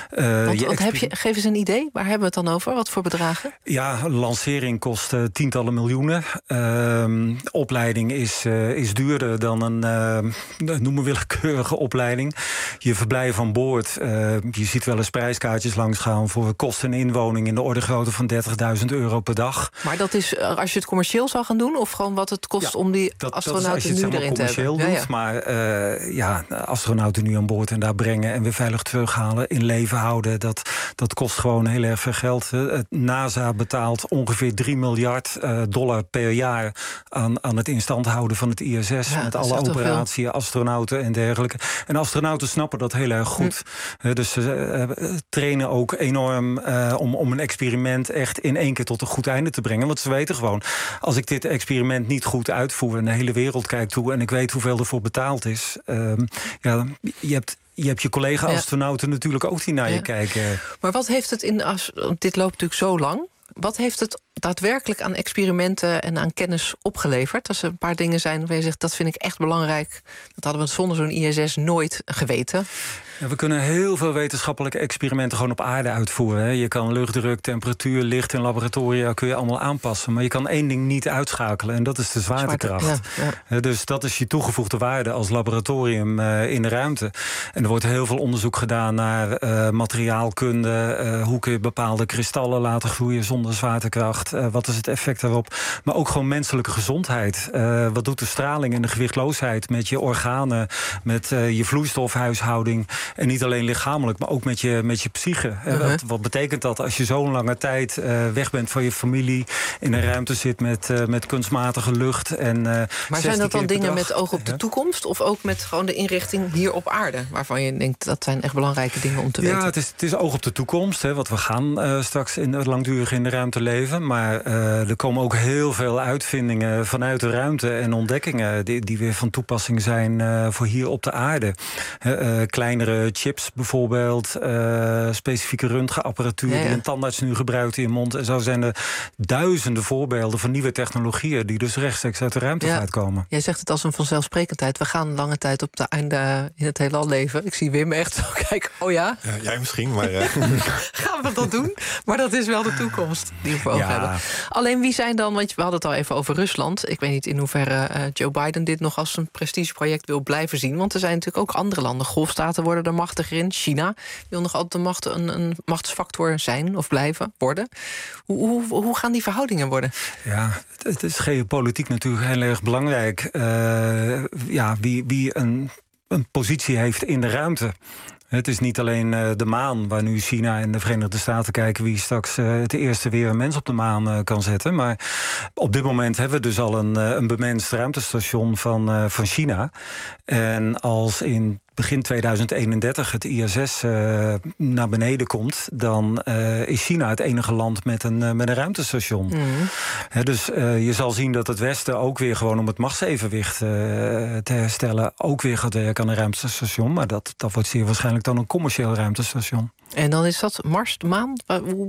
Geef eens een idee, waar hebben we het dan over? Wat voor bedragen? Ja, lancering kost tientallen miljoenen. Opleiding is duurder dan een noem maar willekeurige opleiding. Je verblijf aan boord. Je ziet wel eens prijskaartjes langsgaan voor kosten en inwoning in de orde grootte van €30.000 per dag. Maar dat is als je het commercieel zou gaan doen, of gewoon wat het kost om die astronauten nu erin te hebben? Doet, maar astronauten nu aan boord en daar brengen en weer veilig terughalen, in leven houden, dat kost gewoon heel erg veel geld. Het NASA betaalt ongeveer $3 miljard per jaar aan het in stand houden van het ISS. Met alle operaties, astronauten en dergelijke. En astronauten snappen dat heel erg goed. Dus ze trainen ook enorm om een experiment echt in één keer tot een goed einde te brengen. Want ze weten gewoon, als ik dit experiment niet goed uitvoer en de hele wereld kijkt toe en ik weet hoeveel ervoor betaald is, je hebt je collega-astronauten natuurlijk ook die naar je kijken. Maar wat heeft het dit loopt natuurlijk zo lang. Wat heeft het daadwerkelijk aan experimenten en aan kennis opgeleverd? Als er een paar dingen zijn waar je zegt, dat vind ik echt belangrijk. Dat hadden we zonder zo'n ISS nooit geweten. Ja, we kunnen heel veel wetenschappelijke experimenten gewoon op aarde uitvoeren. Hè. Je kan luchtdruk, temperatuur, licht in laboratoria kun je allemaal aanpassen. Maar je kan één ding niet uitschakelen en dat is de zwaartekracht. Dus dat is je toegevoegde waarde als laboratorium in de ruimte. En er wordt heel veel onderzoek gedaan naar materiaalkunde. Hoe kun je bepaalde kristallen laten groeien zonder zwaartekracht? Wat is het effect daarop? Maar ook gewoon menselijke gezondheid. Wat doet de straling en de gewichtloosheid met je organen, met je vloeistofhuishouding? En niet alleen lichamelijk, maar ook met je psyche. Wat betekent dat als je zo'n lange tijd weg bent van je familie, in een ruimte zit met kunstmatige lucht? Maar zijn dat dan dingen met oog op de toekomst? Of ook met gewoon de inrichting hier op aarde? Waarvan je denkt, dat zijn echt belangrijke dingen om te weten. Ja, het is oog op de toekomst. Want we gaan straks langdurig in de ruimte leven. Maar er komen ook heel veel uitvindingen vanuit de ruimte en ontdekkingen die weer van toepassing zijn voor hier op de aarde. Kleinere chips bijvoorbeeld, specifieke röntgenapparatuur die een tandarts nu gebruikt in je mond. En zo zijn er duizenden voorbeelden van nieuwe technologieën die dus rechtstreeks uit de ruimtevaart komen. Jij zegt het als een vanzelfsprekendheid. We gaan lange tijd op de einde in het heelal leven. Ik zie Wim echt zo kijken. Oh ja? Jij misschien, maar gaan we dat doen? Maar dat is wel de toekomst die we voor ogen hebben. Alleen wie zijn dan, want we hadden het al even over Rusland. Ik weet niet in hoeverre Joe Biden dit nog als een prestigeproject wil blijven zien. Want er zijn natuurlijk ook andere landen. Golfstaten worden er machtiger in. China wil nog altijd een machtsfactor zijn of blijven worden. Hoe gaan die verhoudingen worden? Ja, het is geopolitiek natuurlijk heel erg belangrijk. Wie een positie heeft in de ruimte. Het is niet alleen de maan, waar nu China en de Verenigde Staten kijken wie straks het eerste weer een mens op de maan kan zetten. Maar op dit moment hebben we dus al een bemenst ruimtestation van China. En als in begin 2031 het ISS naar beneden komt, dan is China het enige land met een ruimtestation. Dus je zal zien dat het Westen ook weer gewoon om het machtsevenwicht te herstellen ook weer gaat werken aan een ruimtestation. Maar dat wordt zeer waarschijnlijk dan een commercieel ruimtestation. En dan is dat Mars, de maan?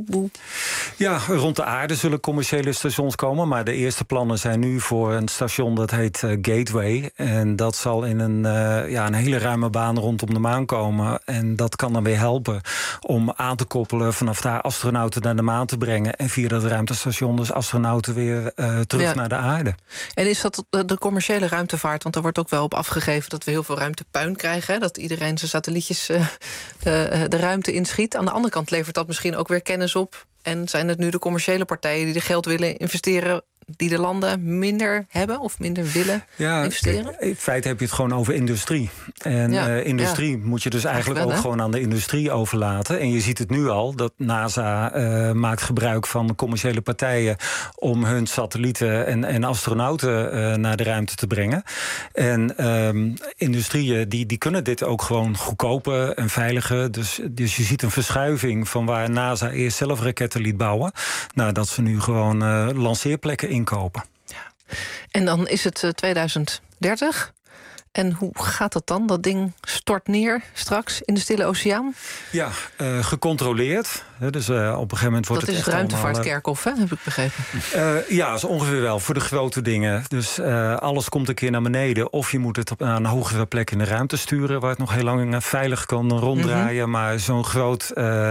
Ja, rond de aarde zullen commerciële stations komen. Maar de eerste plannen zijn nu voor een station dat heet Gateway. En dat zal in een hele ruime baan rondom de maan komen. En dat kan dan weer helpen om aan te koppelen, vanaf daar astronauten naar de maan te brengen. En via dat ruimtestation dus astronauten weer terug naar de aarde. En is dat de commerciële ruimtevaart? Want er wordt ook wel op afgegeven dat we heel veel ruimtepuin krijgen. Hè? Dat iedereen zijn satellietjes de ruimte inschiet. Aan de andere kant levert dat misschien ook weer kennis op. En zijn het nu de commerciële partijen die er geld willen investeren die de landen minder hebben of minder willen investeren? In feite heb je het gewoon over industrie. En industrie moet je dus eigenlijk ook gewoon aan de industrie overlaten. En je ziet het nu al, dat NASA maakt gebruik van commerciële partijen om hun satellieten en astronauten naar de ruimte te brengen. En industrieën die kunnen dit ook gewoon goedkoper en veiliger. Dus je ziet een verschuiving van waar NASA eerst zelf raketten liet bouwen, dat ze nu gewoon lanceerplekken inkopen. Ja. En dan is het 2030. En hoe gaat dat dan? Dat ding stort neer straks in de Stille Oceaan? Ja, gecontroleerd. Dus op een gegeven moment wordt dat het is het ruimtevaartkerkhof, hè? Heb ik begrepen. Ja, zo ongeveer wel. Voor de grote dingen. Dus alles komt een keer naar beneden. Of je moet het naar een hogere plek in de ruimte sturen, waar het nog heel lang veilig kan ronddraaien. Maar zo'n groot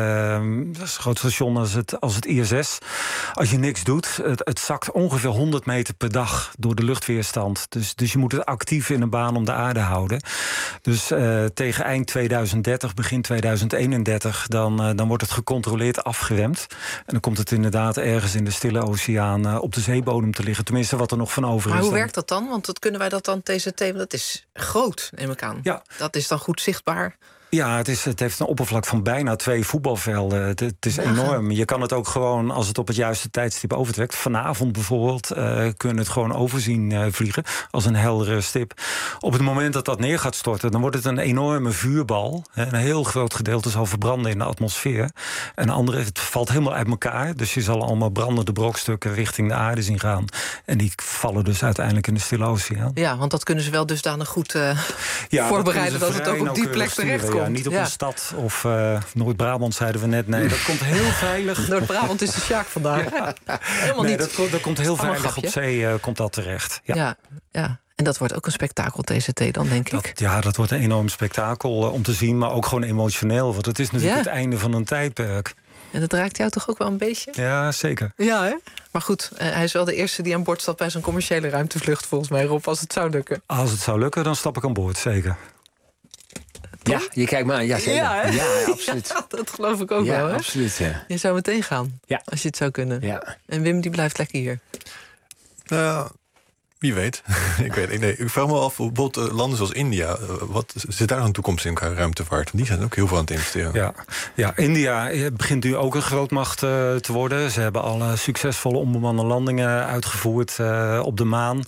station als het ISS, als je niks doet, het zakt ongeveer 100 meter per dag door de luchtweerstand. Dus je moet het actief in een baan om de aarde houden. Dus tegen eind 2030, begin 2031, dan wordt het gecontroleerd afgeremd. En dan komt het inderdaad ergens in de Stille Oceaan op de zeebodem te liggen. Tenminste, wat er nog van over is. Maar hoe werkt dat dan? Want kunnen wij dat dan TCT... Dat is groot, neem ik aan. Ja. Dat is dan goed zichtbaar. Ja, het heeft een oppervlak van bijna 2 voetbalvelden. Het is enorm. Je kan het ook gewoon, als het op het juiste tijdstip overtrekt, vanavond bijvoorbeeld, kunnen het gewoon overzien vliegen als een heldere stip. Op het moment dat neer gaat storten, dan wordt het een enorme vuurbal. Een heel groot gedeelte zal verbranden in de atmosfeer. En het valt helemaal uit elkaar. Dus je zal allemaal brandende brokstukken richting de aarde zien gaan. En die vallen dus uiteindelijk in de Stille Oceaan. Ja, want dat kunnen ze wel dusdanig goed voorbereiden dat het ook op die plek terecht komt. Ja, niet op een stad of Noord-Brabant, zeiden we net. Nee, dat komt heel veilig. Noord-Brabant is de Sjaak vandaag. Helemaal niet. Dat komt heel veilig op zee, komt dat terecht. Ja. En dat wordt ook een spektakel, TCT dan, denk ik. Ja, dat wordt een enorm spektakel om te zien, maar ook gewoon emotioneel. Want het is natuurlijk het einde van een tijdperk. En dat raakt jou toch ook wel een beetje? Ja, zeker. Ja, hè? Maar goed, hij is wel de eerste die aan boord stapt bij zo'n commerciële ruimtevlucht, volgens mij, Rob, als het zou lukken. Als het zou lukken, dan stap ik aan boord, zeker. Ja, je kijkt me aan. Ja, ja, absoluut. Ja, dat geloof ik ook wel. Hè? Absoluut, ja. Je zou meteen gaan, als je het zou kunnen. Ja. En Wim, die blijft lekker hier. Wie weet. Ik vraag me af, bijvoorbeeld landen zoals India, wat zit daar een toekomst in qua ruimtevaart? Die zijn ook heel veel aan het investeren. Ja, India begint nu ook een grootmacht te worden. Ze hebben al succesvolle onbemande landingen uitgevoerd op de maan.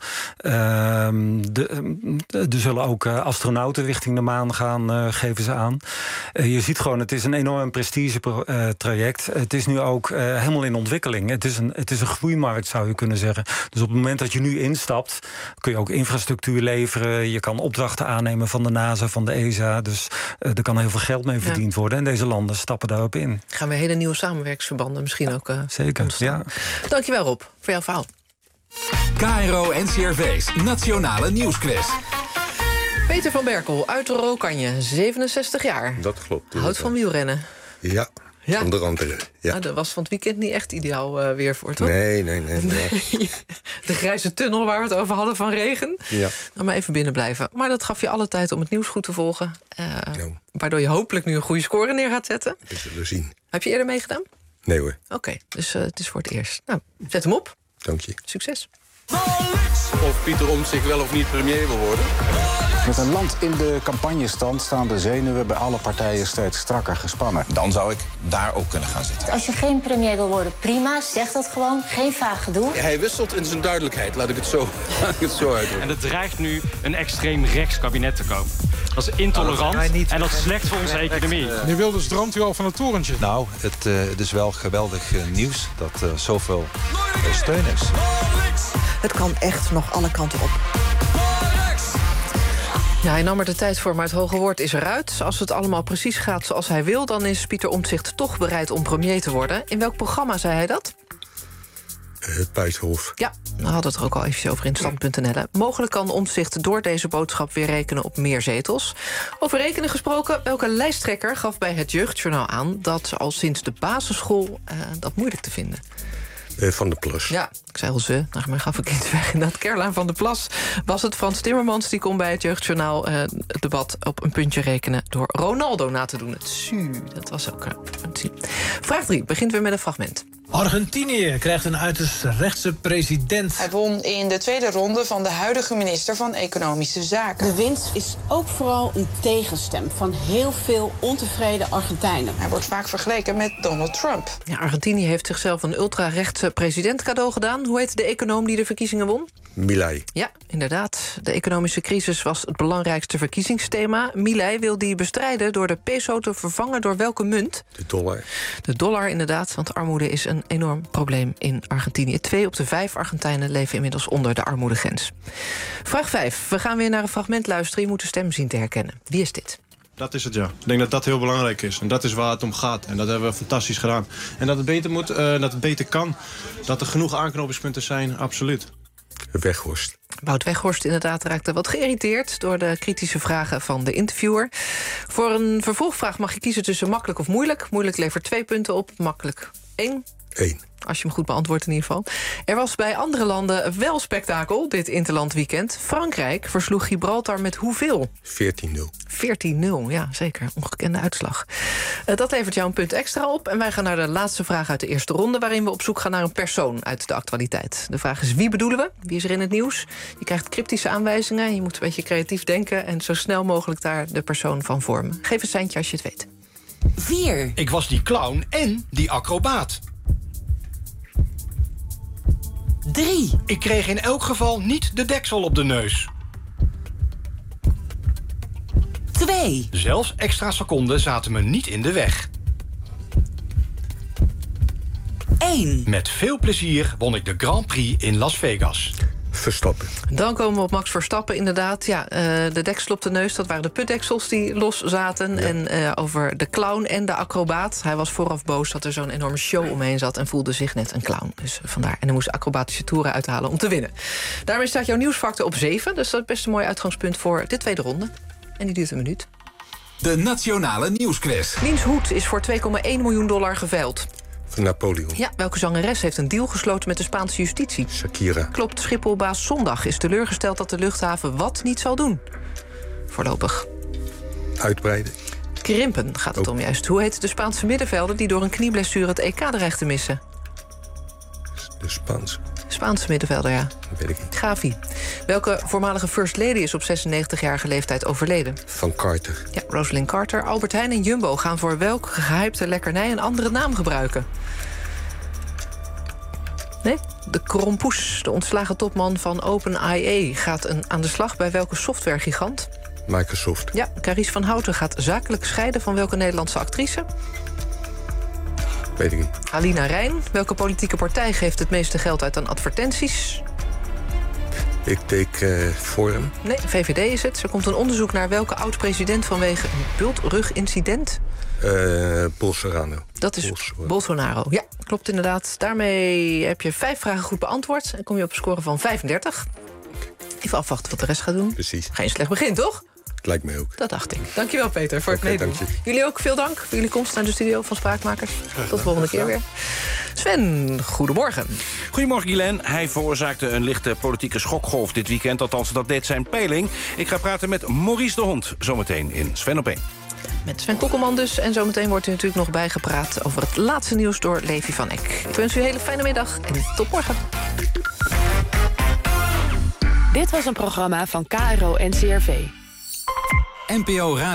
Er zullen ook astronauten richting de maan gaan, geven ze aan. Je ziet gewoon, het is een enorm prestige-traject. Het is nu ook helemaal in ontwikkeling. Het is een groeimarkt, zou je kunnen zeggen. Dus op het moment dat je nu instapt, kun je ook infrastructuur leveren. Je kan opdrachten aannemen van de NASA, van de ESA. Dus er kan heel veel geld mee verdiend worden. En deze landen stappen daarop in. Gaan we hele nieuwe samenwerkingsverbanden misschien ook zeker, ontstaan. Ja. Dankjewel, Rob, voor jouw verhaal. KRO NCRV's Nationale Nieuwsquiz. Peter van Berkel uit Rookanje, 67 jaar. Dat klopt. Houdt van wielrennen. Ja. Onder andere, ja. Dat was van het weekend niet echt ideaal weer voor, toch? Nee. De grijze tunnel waar we het over hadden van regen. Ja. Dan maar even binnen blijven. Maar dat gaf je alle tijd om het nieuws goed te volgen. Waardoor je hopelijk nu een goede score neer gaat zetten. Dat zullen we zien. Heb je eerder meegedaan? Nee hoor. Oké, dus het is voor het eerst. Nou, zet hem op. Dank je. Succes. Of Pieter Omtzigt wel of niet premier wil worden? Met een land in de campagnestand staan de zenuwen bij alle partijen steeds strakker gespannen. Dan zou ik daar ook kunnen gaan zitten. Als je geen premier wil worden, prima. Zeg dat gewoon. Geen vaag gedoe. Hij wisselt in zijn duidelijkheid, laat ik het zo uitdrukken. En er dreigt nu een extreem rechts kabinet te komen. Dat is intolerant en dat is slecht voor onze economie. Nu Wilders droomt u al van het torentje. Nou, het is wel geweldig nieuws dat er zoveel steun is. Het kan echt nog alle kanten op. Ja, hij nam er de tijd voor, maar het hoge woord is eruit. Als het allemaal precies gaat zoals hij wil, dan is Pieter Omtzigt toch bereid om premier te worden. In welk programma zei hij dat? Het Buitenhof. Ja, we hadden het er ook al eventjes over in stand.nl. Mogelijk kan Omtzigt door deze boodschap weer rekenen op meer zetels. Over rekenen gesproken, welke lijsttrekker gaf bij het Jeugdjournaal aan dat al sinds de basisschool dat moeilijk te vinden? Van der Plas. Ja, ik zei al ze, maar gaf ik iets weg. Inderdaad, Caroline van der Plas was het. Frans Timmermans die kon bij het Jeugdjournaal het debat op een puntje rekenen door Ronaldo na te doen. Het dat was ook een Vraag 3 begint weer met een fragment. Argentinië krijgt een uiterst rechtse president. Hij won in de tweede ronde van de huidige minister van Economische Zaken. De winst is ook vooral een tegenstem van heel veel ontevreden Argentijnen. Hij wordt vaak vergeleken met Donald Trump. Ja, Argentinië heeft zichzelf een ultra-rechtse president cadeau gedaan. Hoe heet de econoom die de verkiezingen won? Milei. Ja, inderdaad. De economische crisis was het belangrijkste verkiezingsthema. Milei wil die bestrijden door de peso te vervangen door welke munt? De dollar. De dollar, inderdaad, want armoede is een enorm probleem in Argentinië. 2 op de 5 Argentijnen leven inmiddels onder de armoedegrens. Vraag 5. We gaan weer naar een fragment luisteren. Je moet de stem zien te herkennen. Wie is dit? Dat is het, ja. Ik denk dat dat heel belangrijk is. En dat is waar het om gaat. En dat hebben we fantastisch gedaan. En dat het beter moet, dat het beter kan. Dat er genoeg aanknopingspunten zijn, absoluut. Weghorst. Wout Weghorst inderdaad raakte wat geïrriteerd door de kritische vragen van de interviewer. Voor een vervolgvraag mag je kiezen tussen makkelijk of moeilijk. Moeilijk levert 2 punten op, makkelijk 1. 1. Als je hem goed beantwoordt in ieder geval. Er was bij andere landen wel spektakel dit interlandweekend. Frankrijk versloeg Gibraltar met hoeveel? 14-0. 14-0, ja, zeker. Ongekende uitslag. Dat levert jou een punt extra op. En wij gaan naar de laatste vraag uit de eerste ronde, waarin we op zoek gaan naar een persoon uit de actualiteit. De vraag is: wie bedoelen we? Wie is er in het nieuws? Je krijgt cryptische aanwijzingen. Je moet een beetje creatief denken en zo snel mogelijk daar de persoon van vormen. Geef een seintje als je het weet. 4. Ik was die clown en die acrobaat. 3. Ik kreeg in elk geval niet de deksel op de neus. 2. Zelfs extra seconden zaten me niet in de weg. 1. Met veel plezier won ik de Grand Prix in Las Vegas. Verstappen. Dan komen we op Max Verstappen, inderdaad. Ja, de deksel op de neus, dat waren de putdeksels die los zaten. Ja. En over de clown en de acrobaat. Hij was vooraf boos dat er zo'n enorme show omheen zat en voelde zich net een clown. Dus vandaar. En hij moest acrobatische toeren uithalen om te winnen. Daarmee staat jouw nieuwsfactor op 7. Dus dat is best een mooi uitgangspunt voor de tweede ronde. En die duurt een minuut. De Nationale Nieuwsquiz. Wiens hoed is voor $2,1 miljoen geveild? Van Napoleon. Ja, welke zangeres heeft een deal gesloten met de Spaanse justitie? Shakira. Klopt, Schipholbaas Zondag is teleurgesteld dat de luchthaven wat niet zal doen. Voorlopig. Uitbreiden. Krimpen gaat het om juist. Hoe heet de Spaanse middenvelder die door een knieblessure het EK dreigt te missen? De Spaanse middenvelder, ja. Dat weet ik niet. Gavi. Welke voormalige first lady is op 96-jarige leeftijd overleden? Van Carter. Ja, Rosalind Carter. Albert Heijn en Jumbo gaan voor welke gehypte lekkernij een andere naam gebruiken? Nee? De Krompoes, de ontslagen topman van OpenAI, gaat aan de slag bij welke softwaregigant? Microsoft. Ja, Carice van Houten gaat zakelijk scheiden van welke Nederlandse actrice? Weet ik niet. Alina Rijn. Welke politieke partij geeft het meeste geld uit aan advertenties? Ik denk Forum. Nee, VVD is het. Er komt een onderzoek naar welke oud-president vanwege een bultrugincident. Bolsonaro. Dat is Bolsonaro. Ja, klopt inderdaad. Daarmee heb je 5 vragen goed beantwoord en kom je op een score van 35. Even afwachten wat de rest gaat doen. Precies. Geen slecht begin, toch? Lijkt mij ook. Dat dacht ik. Dankjewel, Peter, voor het meedoen. Jullie ook veel dank voor jullie komst naar de studio van Spraakmakers. Tot de volgende keer weer. Sven, goedemorgen. Goedemorgen, Guylaine. Hij veroorzaakte een lichte politieke schokgolf dit weekend. Althans, dat deed zijn peiling. Ik ga praten met Maurice de Hond, zometeen in Sven op 1. Met Sven Kokkelman dus. En zometeen wordt u natuurlijk nog bijgepraat over het laatste nieuws door Levi van Eck. Ik wens u een hele fijne middag en tot morgen. Dit was een programma van KRO-NCRV. NPO Radio.